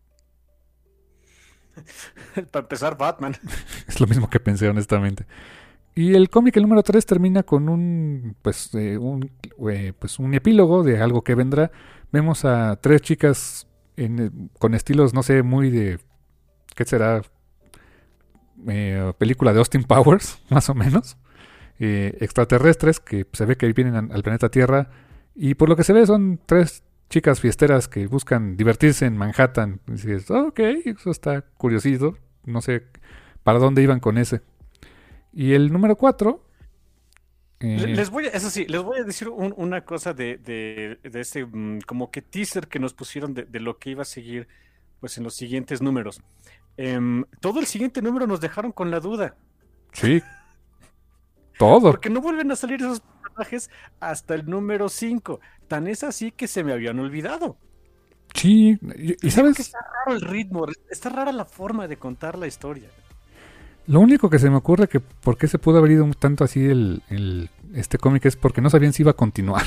Para empezar, Batman. Es lo mismo que pensé, honestamente. Y el cómic, el número tres, termina con un pues, eh, un, eh, pues un epílogo de algo que vendrá. Vemos a tres chicas en, con estilos, no sé, muy de... ¿Qué será? Eh, película de Austin Powers, más o menos. Eh, extraterrestres que se ve que vienen al planeta Tierra. Y por lo que se ve son tres chicas fiesteras que buscan divertirse en Manhattan. Y dices, oh, ok, eso está curiosito. No sé para dónde iban con ese. Y el número cuatro... Eh... Les voy a, eso sí, les voy a decir un, una cosa de, de, de ese um, como que teaser que nos pusieron de, de lo que iba a seguir pues en los siguientes números. Um, todo el siguiente número nos dejaron con la duda. Sí. Todo. Porque no vuelven a salir esos personajes hasta el número cinco. Tan es así que se me habían olvidado. Sí, y, y sabes... Está raro el ritmo, está rara la forma de contar la historia. Lo único que se me ocurre que por qué se pudo haber ido un tanto así el, el, este cómic es porque no sabían si iba a continuar.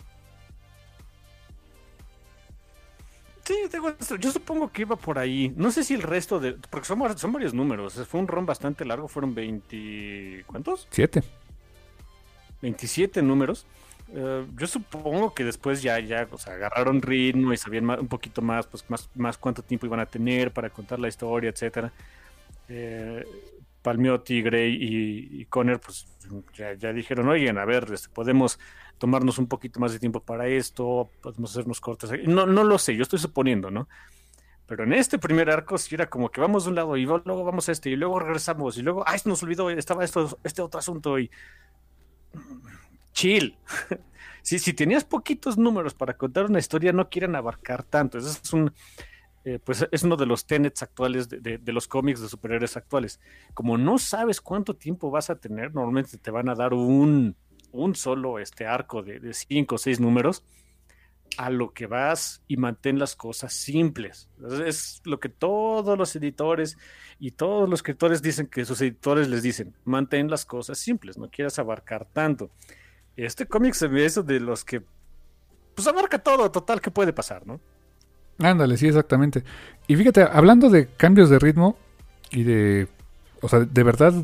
Sí, yo supongo que iba por ahí. No sé si el resto de... Porque son, son varios números. Fue un run bastante largo. Fueron veinte... ¿Cuántos? Siete. veintisiete números. Uh, yo supongo que después ya, ya o sea, agarraron ritmo y sabían más, un poquito más, pues más, más cuánto tiempo iban a tener para contar la historia, etcétera. Eh, Palmiotti, Gray y, y Conner, pues ya, ya dijeron, oigan, a ver, este, podemos tomarnos un poquito más de tiempo para esto, podemos hacernos cortes. No, no lo sé, yo estoy suponiendo, ¿no? Pero en este primer arco sí era como que vamos de un lado y luego vamos a este y luego regresamos y luego, ay, se nos olvidó, estaba esto, este otro asunto y... Chill. si, si tenías poquitos números para contar una historia, no quieren abarcar tanto. Ese es un... Eh, pues es uno de los tenets actuales de, de, de los cómics de superhéroes actuales. Como no sabes cuánto tiempo vas a tener, normalmente te van a dar un, un solo este arco de, de cinco o seis números a lo que vas y mantén las cosas simples. Es lo que todos los editores y todos los escritores dicen que sus editores les dicen, mantén las cosas simples, no quieras abarcar tanto. Este cómic se ve eso de los que pues abarca todo, total, ¿qué puede pasar, no? Ándale, sí, exactamente. Y fíjate, hablando de cambios de ritmo y de, o sea, de verdad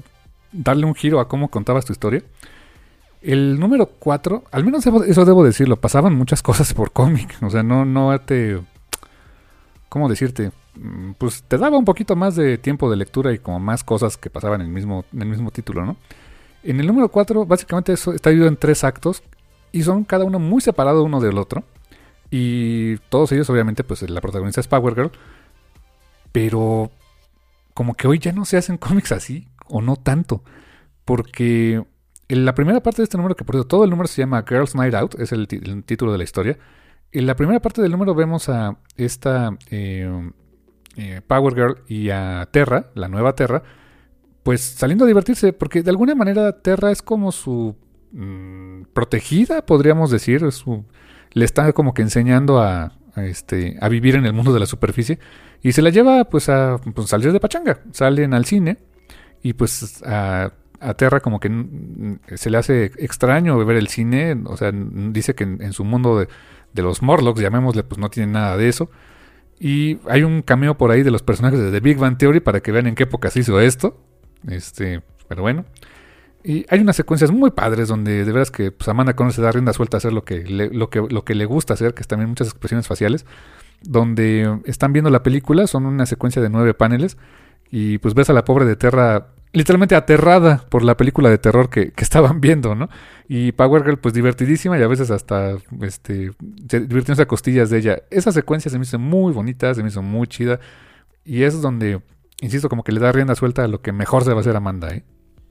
darle un giro a cómo contabas tu historia. El número cuatro, al menos eso debo decirlo, pasaban muchas cosas por cómic. O sea, no, no te... ¿Cómo decirte? Pues te daba un poquito más de tiempo de lectura y como más cosas que pasaban en el mismo, en el mismo título, ¿no? En el número cuatro, básicamente eso está dividido en tres actos y son cada uno muy separado uno del otro. Y todos ellos, obviamente, pues la protagonista es Power Girl. Pero como que hoy ya no se hacen cómics así, o no tanto. Porque en la primera parte de este número, que por cierto, todo el número se llama Girls Night Out, es el, t- el título de la historia. En la primera parte del número vemos a esta eh, eh, Power Girl y a Terra, la nueva Terra, pues saliendo a divertirse, porque de alguna manera Terra es como su mmm, protegida, podríamos decir, es su, le está como que enseñando a, a, este, a vivir en el mundo de la superficie, y se la lleva pues a pues, salir de pachanga, salen al cine, y pues a, a Terra como que n- se le hace extraño ver el cine, o sea, n- dice que en, en su mundo de, de los Morlocks, llamémosle, pues no tiene nada de eso. Y hay un cameo por ahí de los personajes de The Big Bang Theory para que vean en qué época se hizo esto. Este, pero bueno. Y hay unas secuencias muy padres donde de veras que pues, Amanda Conner se da rienda suelta a hacer lo que, le, lo, que, lo que le gusta hacer, que es también muchas expresiones faciales, donde están viendo la película, son una secuencia de nueve paneles, y pues ves a la pobre de Terra literalmente aterrada por la película de terror que, que estaban viendo, ¿no? Y Power Girl pues divertidísima y a veces hasta este, divirtiéndose a costillas de ella. Esa secuencia se me hizo muy bonita, se me hizo muy chida, y es donde, insisto, como que le da rienda suelta a lo que mejor se va a hacer Amanda, ¿eh?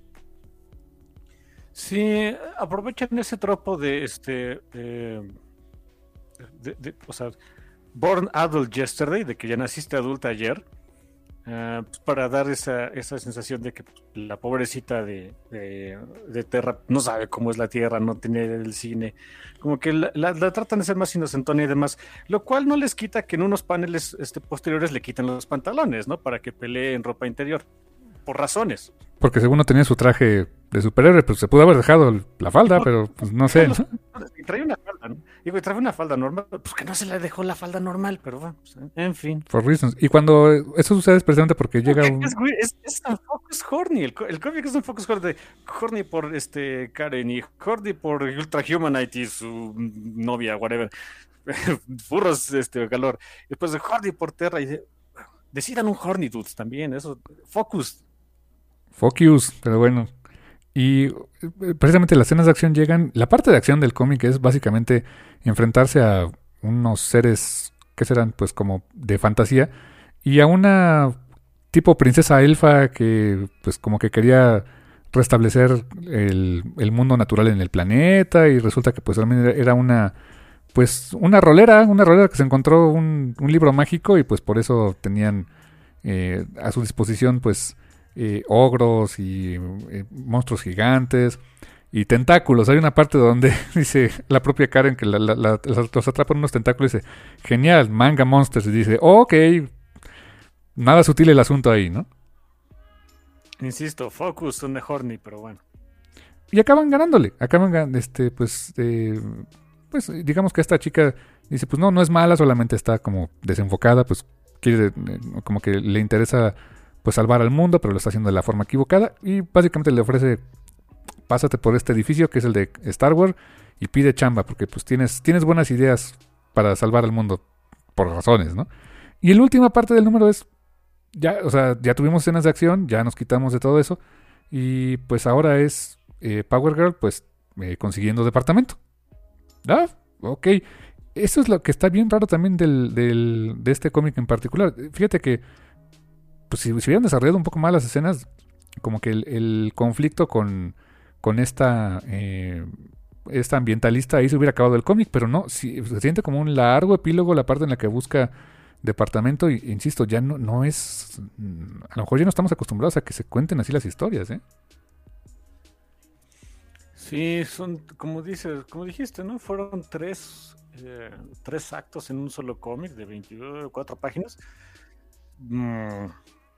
Sí, aprovechan ese tropo de este, eh, de, de, o sea, Born Adult Yesterday, de que ya naciste adulta ayer, uh, pues para dar esa, esa sensación de que la pobrecita de, de, de Terra no sabe cómo es la Tierra, no tiene el cine, como que la, la, la tratan de ser más inocentona y demás, lo cual no les quita que en unos paneles este, posteriores le quiten los pantalones, ¿no? Para que pelee en ropa interior, por razones. Porque según no tenía su traje de superhéroe, pues se pudo haber dejado la falda, pero pues no sé, ¿no? Trae una falda, ¿no? Digo, trae una falda normal, pues que no se le dejó la falda normal, pero bueno, pues, en fin. For reasons. Y cuando eso sucede es precisamente porque llega un... Es, es, es un focus horny, el, el cómic es un focus horny, horny por este Karen y horny por Ultra Humanite y su novia, whatever, furros, este, calor. Después de horny por Terra y de, decidan un horny dudes también, eso, focus. Focus, pero bueno. Y precisamente las escenas de acción llegan... La parte de acción del cómic es básicamente enfrentarse a unos seres que serán pues como de fantasía y a una tipo princesa elfa que pues como que quería restablecer el, el mundo natural en el planeta, y resulta que pues realmente era una pues una rolera, una rolera que se encontró un, un libro mágico y pues por eso tenían eh, a su disposición pues Eh, ogros y eh, monstruos gigantes y tentáculos. Hay una parte donde dice la propia Karen que la, la, la, los atrapan unos tentáculos y dice, genial, manga monsters, y dice, oh, ok, nada sutil el asunto ahí, ¿no? Insisto, focus on the horny, pero bueno. Y acaban ganándole, acaban ganando, este, pues, eh, pues digamos que esta chica dice, pues no, no es mala, solamente está como desenfocada, pues quiere, eh, como que le interesa pues salvar al mundo, pero lo está haciendo de la forma equivocada, y básicamente le ofrece, pásate por este edificio que es el de Star Wars y pide chamba, porque pues tienes, tienes buenas ideas para salvar al mundo, por razones, ¿no? Y la última parte del número es, ya, o sea, ya tuvimos escenas de acción, ya nos quitamos de todo eso, y pues ahora es eh, Power Girl, pues eh, consiguiendo departamento. Ah, ok. Eso es lo que está bien raro también del, del, de este cómic en particular. Fíjate que pues si, si hubieran desarrollado un poco más las escenas, como que el, el conflicto con, con esta eh, esta ambientalista, ahí se hubiera acabado el cómic, pero no, si, se siente como un largo epílogo la parte en la que busca departamento, y insisto, ya no, no es, a lo mejor ya no estamos acostumbrados a que se cuenten así las historias, ¿eh? Sí, son, como dices, como dijiste, ¿no? Fueron tres, eh, tres actos en un solo cómic de veinticuatro páginas. Mm.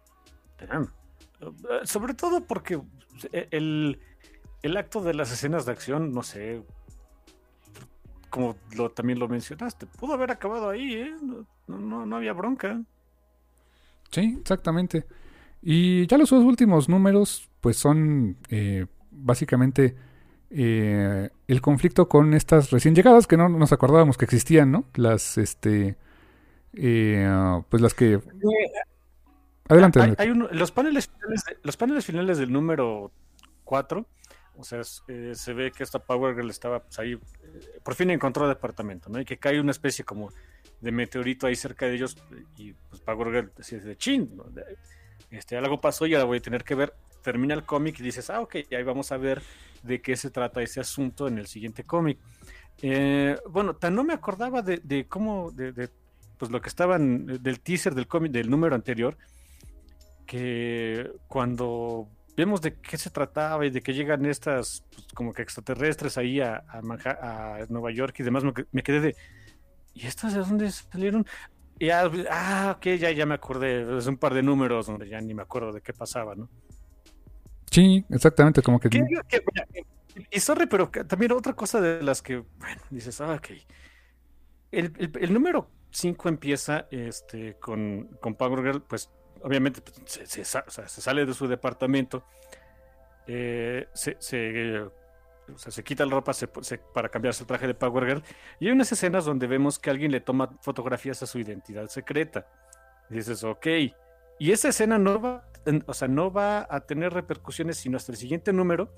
Sobre todo porque el, el acto de las escenas de acción, no sé, como lo, también lo mencionaste, pudo haber acabado ahí, ¿eh? No, no, no había bronca. Sí, exactamente. Y ya los dos últimos números, pues son eh, básicamente eh, el conflicto con estas recién llegadas que no nos acordábamos que existían, ¿no? Las, este, eh, pues las que... Adelante. Hay, hay uno, los, paneles finales de, los paneles finales del número cuatro, o sea, eh, se ve que esta Power Girl estaba pues, ahí, eh, por fin encontró departamento, ¿no? Y que cae una especie como de meteorito ahí cerca de ellos, y pues Power Girl decide, chin, ¿no? este, algo pasó y ahora voy a tener que ver. Termina el cómic y dices, ah, ok, ahí vamos a ver de qué se trata ese asunto en el siguiente cómic. Eh, bueno, tan no me acordaba de, de cómo, de, de pues lo que estaban, del teaser del cómic del número anterior, que cuando vemos de qué se trataba y de que llegan estas pues, como que extraterrestres ahí a, a, Manha- a Nueva York y demás, me, me quedé de, ¿y estas de dónde salieron? Y ya, ah, ok, ya, ya me acordé, es un par de números donde ya ni me acuerdo de qué pasaba, ¿no? Sí, exactamente, como que... ¿Qué, qué, qué, y sorry, pero también otra cosa de las que, bueno, dices, ah, ok. El, el, el número cinco empieza este, con, con Power Girl, pues obviamente pues, se, se, o sea, se sale de su departamento, eh, se, se, o sea, se quita la ropa se, se, para cambiarse el traje de Power Girl, y hay unas escenas donde vemos que alguien le toma fotografías a su identidad secreta. Y dices, ok, y esa escena no va, o sea, no va a tener repercusiones sino hasta el siguiente número.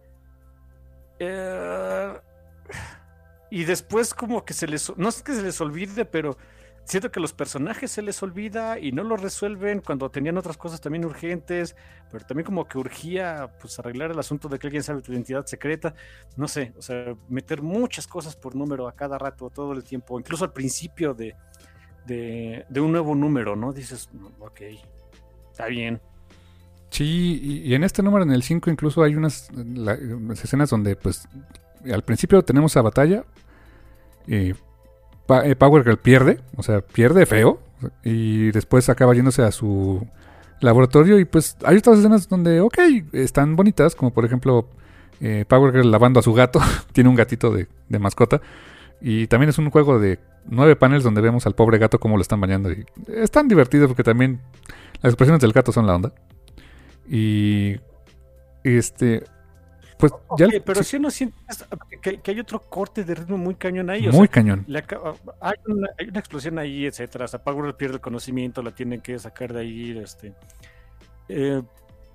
Eh, y después como que se les, no es que se les olvide, pero siento que los personajes se les olvida y no lo resuelven cuando tenían otras cosas también urgentes, pero también como que urgía pues arreglar el asunto de que alguien sabe tu identidad secreta, no sé, o sea, meter muchas cosas por número a cada rato, todo el tiempo, incluso al principio de, de, de un nuevo número, ¿no? Dices, ok, está bien. Sí, y, y en este número, en el cinco, incluso hay unas, la, unas escenas donde pues al principio tenemos a batalla, eh, Pa- eh, Power Girl pierde, o sea, pierde feo, y después acaba yéndose a su laboratorio y pues hay otras escenas donde, ok, están bonitas, como por ejemplo eh, Power Girl lavando a su gato, tiene un gatito de, de mascota, y también es un juego de nueve paneles donde vemos al pobre gato cómo lo están bañando, y están divertidos porque también las expresiones del gato son la onda, y este... Pues okay, ya, pero sí, si no sientes que, que hay otro corte de ritmo muy cañón ahí. O muy sea, cañón. le acaba, hay, una, hay una explosión ahí, etcétera. O sea, Power pierde el conocimiento, la tienen que sacar de ahí. Este, eh,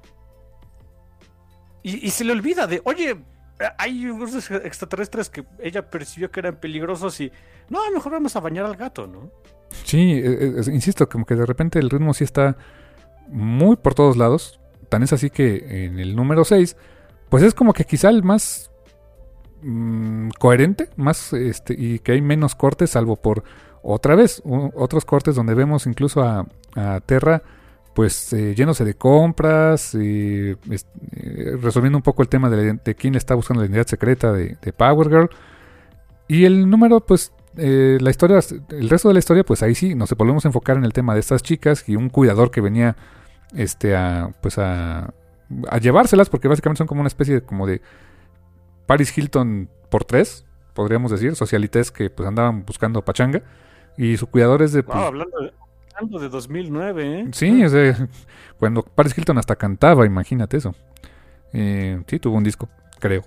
y, y se le olvida de, oye, hay unos extraterrestres que ella percibió que eran peligrosos y no, a lo mejor vamos a bañar al gato, ¿no? Sí, eh, eh, insisto, como que de repente el ritmo sí está muy por todos lados. Tan es así que en el número seis pues es como que quizá el más mmm, coherente, más este y que hay menos cortes, salvo por otra vez u- otros cortes donde vemos incluso a, a Terra pues eh, llenándose de compras, eh, es, eh, resolviendo un poco el tema de, la, de quién le está buscando la identidad secreta de, de Power Girl. Y el número, pues eh, la historia, el resto de la historia, pues ahí sí nos volvemos a enfocar en el tema de estas chicas y un cuidador que venía este a pues a a llevárselas, porque básicamente son como una especie de, como de Paris Hilton por tres, podríamos decir, socialites que pues andaban buscando pachanga, y su cuidador es de... Pues, wow, hablando, de, hablando de dos mil nueve, ¿eh? Sí, o sea, cuando Paris Hilton hasta cantaba, imagínate eso. Eh, sí, tuvo un disco, creo.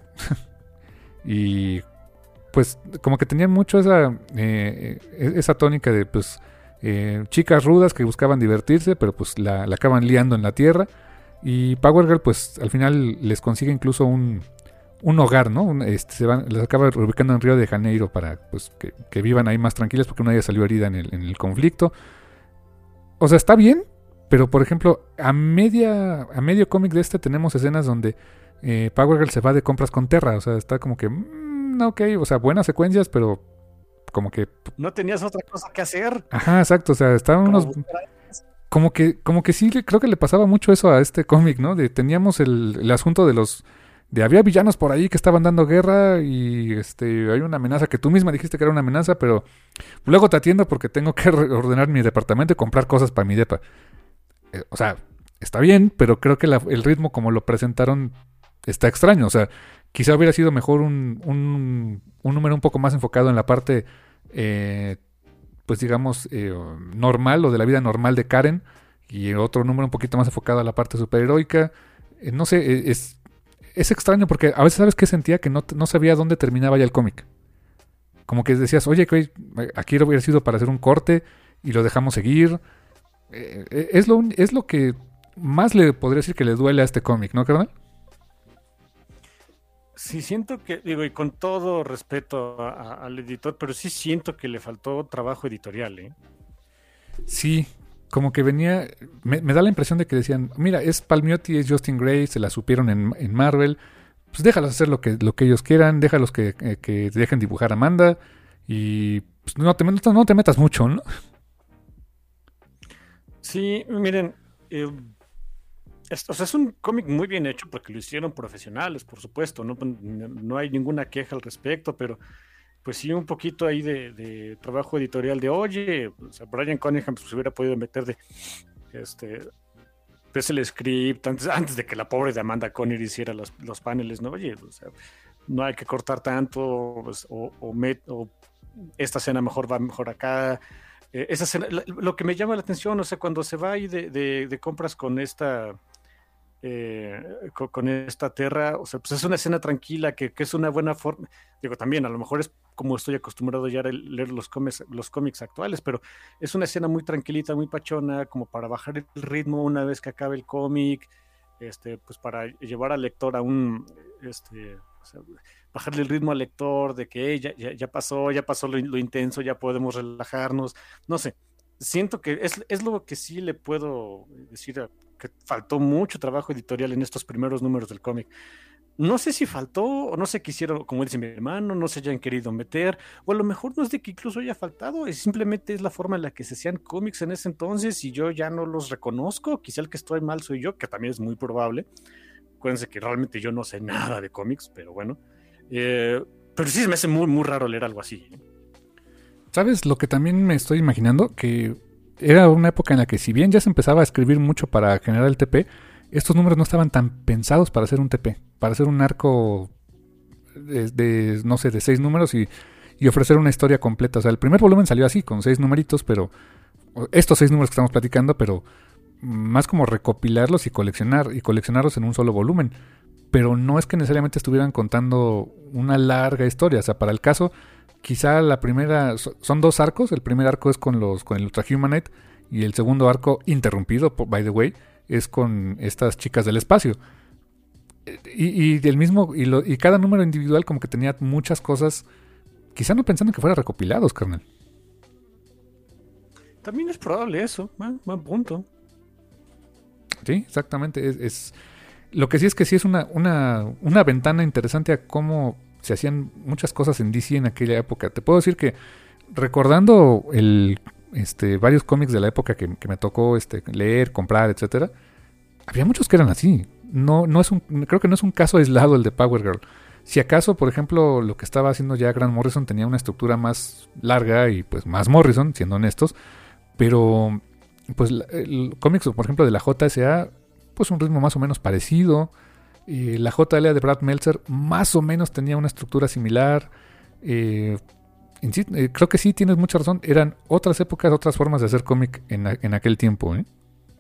Y pues como que tenían mucho esa, eh, esa tónica de pues eh, chicas rudas que buscaban divertirse, pero pues la, la acaban liando en la tierra. Y Power Girl, pues al final les consigue incluso un, un hogar, ¿no? Un, este, se van, les acaba ubicando en Río de Janeiro para pues que, que vivan ahí más tranquilas porque una de ellas salió herida en el, en el conflicto. O sea, está bien, pero por ejemplo, a media a medio cómic de este tenemos escenas donde eh, Power Girl se va de compras con Terra. O sea, está como que, mmm, ok, o sea, buenas secuencias, pero como que... No tenías otra cosa que hacer. Ajá, exacto, o sea, estaban unos... Como que, como que sí, creo que le pasaba mucho eso a este cómic, ¿no? De teníamos el, el asunto de los, de había villanos por ahí que estaban dando guerra y este, hay una amenaza que tú misma dijiste que era una amenaza, pero luego te atiendo porque tengo que ordenar mi departamento y comprar cosas para mi depa. Eh, o sea, está bien, pero creo que la, el ritmo como lo presentaron está extraño. O sea, quizá hubiera sido mejor un, un, un número un poco más enfocado en la parte... Eh, pues digamos, eh, normal o de la vida normal de Karen y otro número un poquito más enfocado a la parte superheroica. Eh, no sé, es, es extraño porque a veces, ¿sabes qué sentía? Que no, no sabía dónde terminaba ya el cómic. Como que decías, oye, aquí hubiera sido para hacer un corte y lo dejamos seguir. Eh, es, lo, es lo que más le podría decir que le duele a este cómic, ¿no, carnal? Sí, siento que, digo, y con todo respeto a, a, al editor, pero sí siento que le faltó trabajo editorial, ¿eh? Sí, como que venía, me, me da la impresión de que decían, mira, es Palmiotti, es Justin Gray, se la supieron en, en Marvel, pues déjalos hacer lo que, lo que ellos quieran, déjalos que, eh, que dejen dibujar a Amanda y pues, no, te, no te metas mucho, ¿no? Sí, miren, eh, es, o sea, es un cómic muy bien hecho porque lo hicieron profesionales, por supuesto, no, no hay ninguna queja al respecto, pero pues sí un poquito ahí de, de trabajo editorial de, oye, o sea, Brian Cunningham pues, se hubiera podido meter de, este, pues el script antes, antes de que la pobre de Amanda Conner hiciera los, los paneles, ¿no? Oye, o sea, no hay que cortar tanto, pues, o, o, met, o esta escena mejor va mejor acá. Eh, esa escena, lo, lo que me llama la atención, o sea, cuando se va ahí de, de, de compras con esta... Eh, con, con esta Terra, o sea, pues es una escena tranquila que, que es una buena forma, digo también, a lo mejor es como estoy acostumbrado ya a leer los cómics, los cómics actuales, pero es una escena muy tranquilita, muy pachona, como para bajar el ritmo una vez que acabe el cómic, este, pues para llevar al lector a un, este, o sea, bajarle el ritmo al lector de que hey, ya, ya, ya pasó, ya pasó lo, lo intenso, ya podemos relajarnos, no sé, siento que es, es lo que sí le puedo decir a que faltó mucho trabajo editorial en estos primeros números del cómic. No sé si faltó o no sé qué hicieron, como dice mi hermano, no se hayan querido meter, o a lo mejor no es de que incluso haya faltado, es simplemente es la forma en la que se hacían cómics en ese entonces y yo ya no los reconozco, quizá el que estoy mal soy yo, que también es muy probable. Acuérdense que realmente yo no sé nada de cómics, pero bueno. Eh, pero sí se me hace muy, muy raro leer algo así. ¿Sabes lo que también me estoy imaginando? Que era una época en la que si bien ya se empezaba a escribir mucho para generar el T P, estos números no estaban tan pensados para hacer un T P, para hacer un arco de, de no sé, de seis números y, y ofrecer una historia completa. O sea, el primer volumen salió así, con seis numeritos, pero estos seis números que estamos platicando, pero más como recopilarlos y coleccionar, y coleccionarlos en un solo volumen. Pero no es que necesariamente estuvieran contando una larga historia. O sea, para el caso, quizá la primera, son dos arcos. El primer arco es con los con el Ultrahumanite y el segundo arco, interrumpido, by the way, es con estas chicas del espacio. Y, y del mismo y, lo, y cada número individual como que tenía muchas cosas, quizá no pensando que fueran recopilados, carnal. También es probable eso, buen, buen punto. Sí, exactamente. Es, es lo que sí es que sí es una, una, una ventana interesante a cómo se hacían muchas cosas en D C en aquella época. Te puedo decir que recordando el este varios cómics de la época que, que me tocó este leer, comprar, etcétera, había muchos que eran así. No, no es un, creo que no es un caso aislado el de Power Girl. Si acaso, por ejemplo, lo que estaba haciendo ya Grant Morrison tenía una estructura más larga y pues más Morrison, siendo honestos, pero pues el cómics, por ejemplo, de la J S A, pues un ritmo más o menos parecido. Eh, la J L A de Brad Meltzer más o menos tenía una estructura similar. Eh, en sí, eh, creo que sí, tienes mucha razón. Eran otras épocas, otras formas de hacer cómic en, en aquel tiempo, ¿eh?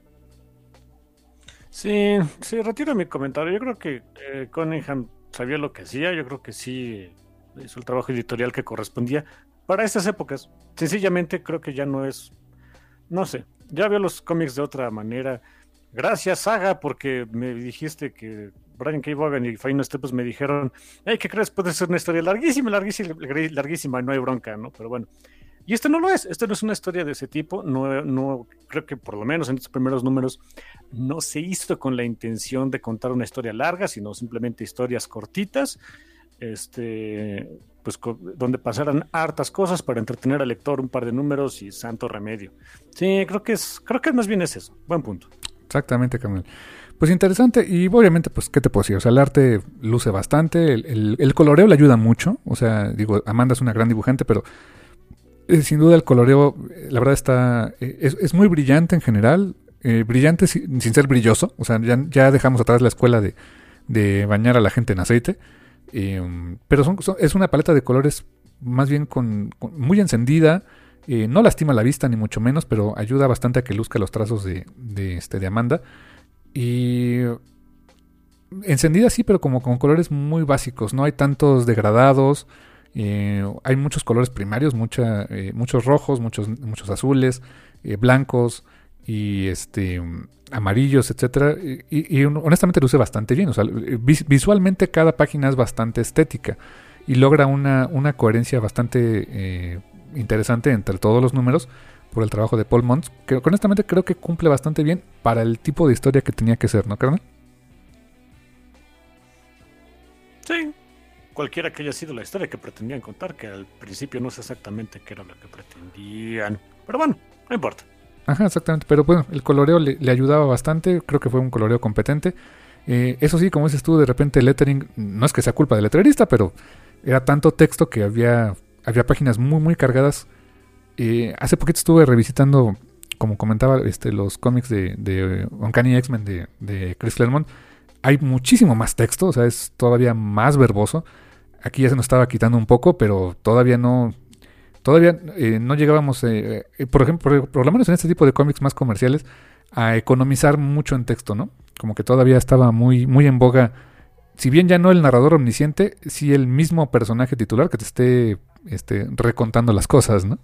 Sí, sí, retiro mi comentario. Yo creo que eh, Cunningham sabía lo que hacía. Yo creo que sí hizo el trabajo editorial que correspondía para estas épocas. Sencillamente creo que ya no es, no sé, ya veo los cómics de otra manera. Gracias, Saga, porque me dijiste que Brian K. Vaughan y Faino Stepos me dijeron, hey, ¿qué crees? Puede ser una historia larguísima, larguísima, larguísima, no hay bronca, ¿no? Pero bueno. Y esto no lo es, esto no es una historia de ese tipo, no, no creo que por lo menos en estos primeros números no se hizo con la intención de contar una historia larga, sino simplemente historias cortitas, este, pues donde pasaran hartas cosas para entretener al lector, un par de números y santo remedio. Sí, creo que es, creo que más bien es eso, buen punto. Exactamente, Carmen. Pues interesante, y obviamente, pues, ¿qué te puedo decir? O sea, el arte luce bastante, el, el, el coloreo le ayuda mucho, o sea, digo, Amanda es una gran dibujante, pero eh, sin duda el coloreo, la verdad está, eh, es, es muy brillante en general, eh, brillante sin, sin ser brilloso, o sea, ya, ya dejamos atrás la escuela de, de bañar a la gente en aceite, eh, pero son, son, es una paleta de colores más bien con, con muy encendida, Eh, no lastima la vista, ni mucho menos, pero ayuda bastante a que luzca los trazos de, de, este, de Amanda. Y encendida sí, pero como con colores muy básicos. No hay tantos degradados. Eh, hay muchos colores primarios, mucha, eh, muchos rojos, muchos, muchos azules, eh, blancos y este amarillos, etcétera. Y, y honestamente luce bastante bien. O sea, vis, visualmente cada página es bastante estética y logra una, una coherencia bastante eh, interesante entre todos los números por el trabajo de Paul Mons, que honestamente creo que cumple bastante bien para el tipo de historia que tenía que ser, ¿no, carnal? Sí, cualquiera que haya sido la historia que pretendían contar, que al principio no sé exactamente qué era lo que pretendían, pero bueno, no importa. Ajá, exactamente, pero bueno, el coloreo le, le ayudaba bastante, creo que fue un coloreo competente. Eh, eso sí, como dices tú, de repente el lettering, no es que sea culpa del letterista, pero era tanto texto que había, había páginas muy muy cargadas. Eh, hace poquito estuve revisitando, como comentaba, este, los cómics de, de Uncanny X-Men de, de Chris Claremont. Hay muchísimo más texto, o sea, es todavía más verboso. Aquí ya se nos estaba quitando un poco, pero todavía no... Todavía eh, no llegábamos, eh, eh, por ejemplo, por, por lo menos en este tipo de cómics más comerciales, a economizar mucho en texto, ¿no? Como que todavía estaba muy, muy en boga, si bien ya no el narrador omnisciente, sí el mismo personaje titular que te esté este, recontando las cosas, ¿no?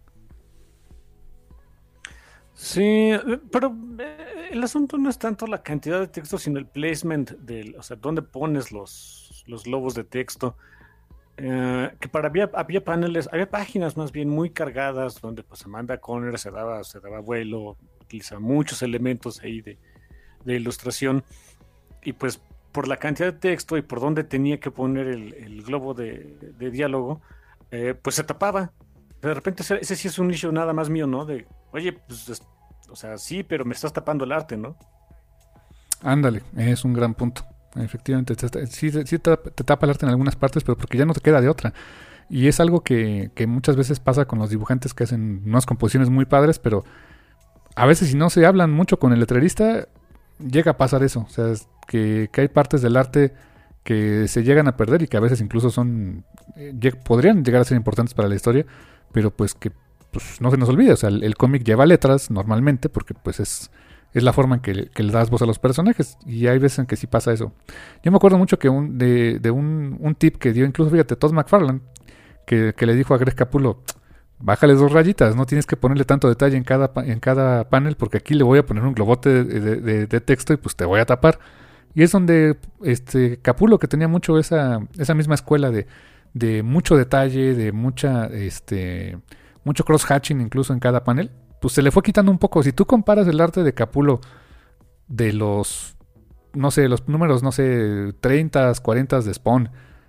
Sí, pero el asunto no es tanto la cantidad de texto, sino el placement, del, o sea, dónde pones los, los globos de texto. Eh, que para había, había paneles, había páginas más bien muy cargadas donde pues Amanda Conner se daba, se daba vuelo, utilizaba muchos elementos ahí de, de ilustración y pues por la cantidad de texto y por dónde tenía que poner el, el globo de, de diálogo, eh, pues se tapaba. De repente ese, ese sí es un issue nada más mío, ¿no? De, oye, pues, es, o sea, sí, pero me estás tapando el arte, ¿no? Ándale, es un gran punto. Efectivamente, te, sí, sí te, te tapa el arte en algunas partes, pero porque ya no te queda de otra. Y es algo que, que muchas veces pasa con los dibujantes que hacen unas composiciones muy padres, pero a veces si no se hablan mucho con el letrerista, llega a pasar eso. O sea, es que, que hay partes del arte que se llegan a perder y que a veces incluso son eh, podrían llegar a ser importantes para la historia, pero pues que pues, no se nos olvide. O sea, el, el cómic lleva letras normalmente porque pues es... es la forma en que, que le das voz a los personajes. Y hay veces en que sí pasa eso. Yo me acuerdo mucho que un, de, de un, un tip que dio incluso, fíjate, Todd McFarlane, que, que le dijo a Greg Capullo, bájale dos rayitas, no tienes que ponerle tanto detalle en cada, en cada panel, porque aquí le voy a poner un globote de, de, de, de texto y pues te voy a tapar. Y es donde este Capullo, que tenía mucho esa, esa misma escuela de, de mucho detalle, de mucha este mucho cross-hatching incluso en cada panel, pues se le fue quitando un poco. Si tú comparas el arte de Capullo de los, no sé, los números, no sé, treinta, cuarenta de Spawn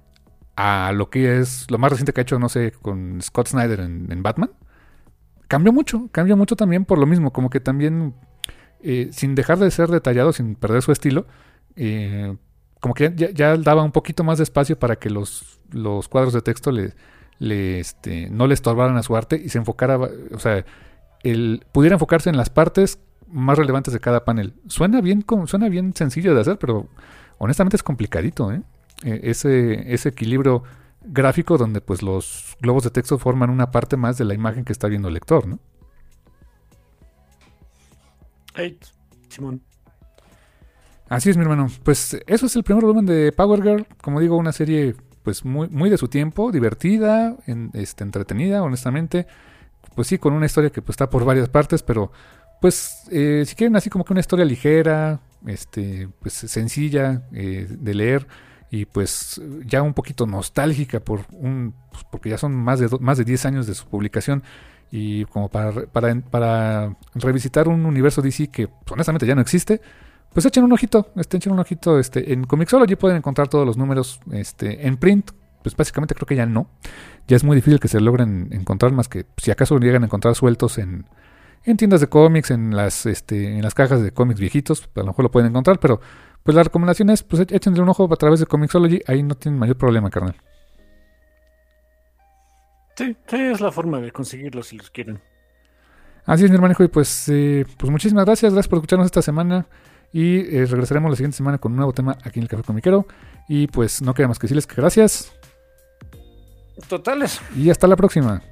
a lo que es lo más reciente que ha hecho, no sé, con Scott Snyder en, en Batman, cambió mucho, cambió mucho también por lo mismo, como que también, eh, sin dejar de ser detallado, sin perder su estilo, eh, como que ya, ya daba un poquito más de espacio para que los, los cuadros de texto le, le, este, no le estorbaran a su arte y se enfocara, o sea, el, pudiera enfocarse en las partes más relevantes de cada panel. Suena bien, suena bien sencillo de hacer, pero honestamente es complicadito, ¿eh? Ese, ese equilibrio gráfico donde pues los globos de texto forman una parte más de la imagen que está viendo el lector, ¿no? Hey, Simón. Así es, mi hermano. Pues eso es el primer volumen de Power Girl. Como digo, una serie pues muy, muy de su tiempo, divertida, en, este, entretenida, honestamente. Pues sí, con una historia que pues está por varias partes, pero pues eh, si quieren así como que una historia ligera, este, pues sencilla eh, de leer y pues ya un poquito nostálgica por un, pues, porque ya son más de do, más de diez años de su publicación y como para, para, para revisitar un universo D C que pues, honestamente ya no existe, pues echen un ojito, este, echen un ojito, este, en Comixology pueden encontrar todos los números, este, en print. Pues básicamente creo que ya no. Ya es muy difícil que se logren encontrar, más que si acaso llegan a encontrar sueltos en, en tiendas de cómics, en las este en las cajas de cómics viejitos, a lo mejor lo pueden encontrar, pero pues la recomendación es, pues échenle un ojo a través de Comixology, ahí no tienen mayor problema, carnal. Sí, sí, es la forma de conseguirlos si los quieren. Así es, mi hermano, y pues, eh, pues muchísimas gracias, gracias por escucharnos esta semana. Y eh, regresaremos la siguiente semana con un nuevo tema aquí en el Café Comiquero. Y pues no queda más que decirles que gracias. Totales. Y hasta la próxima.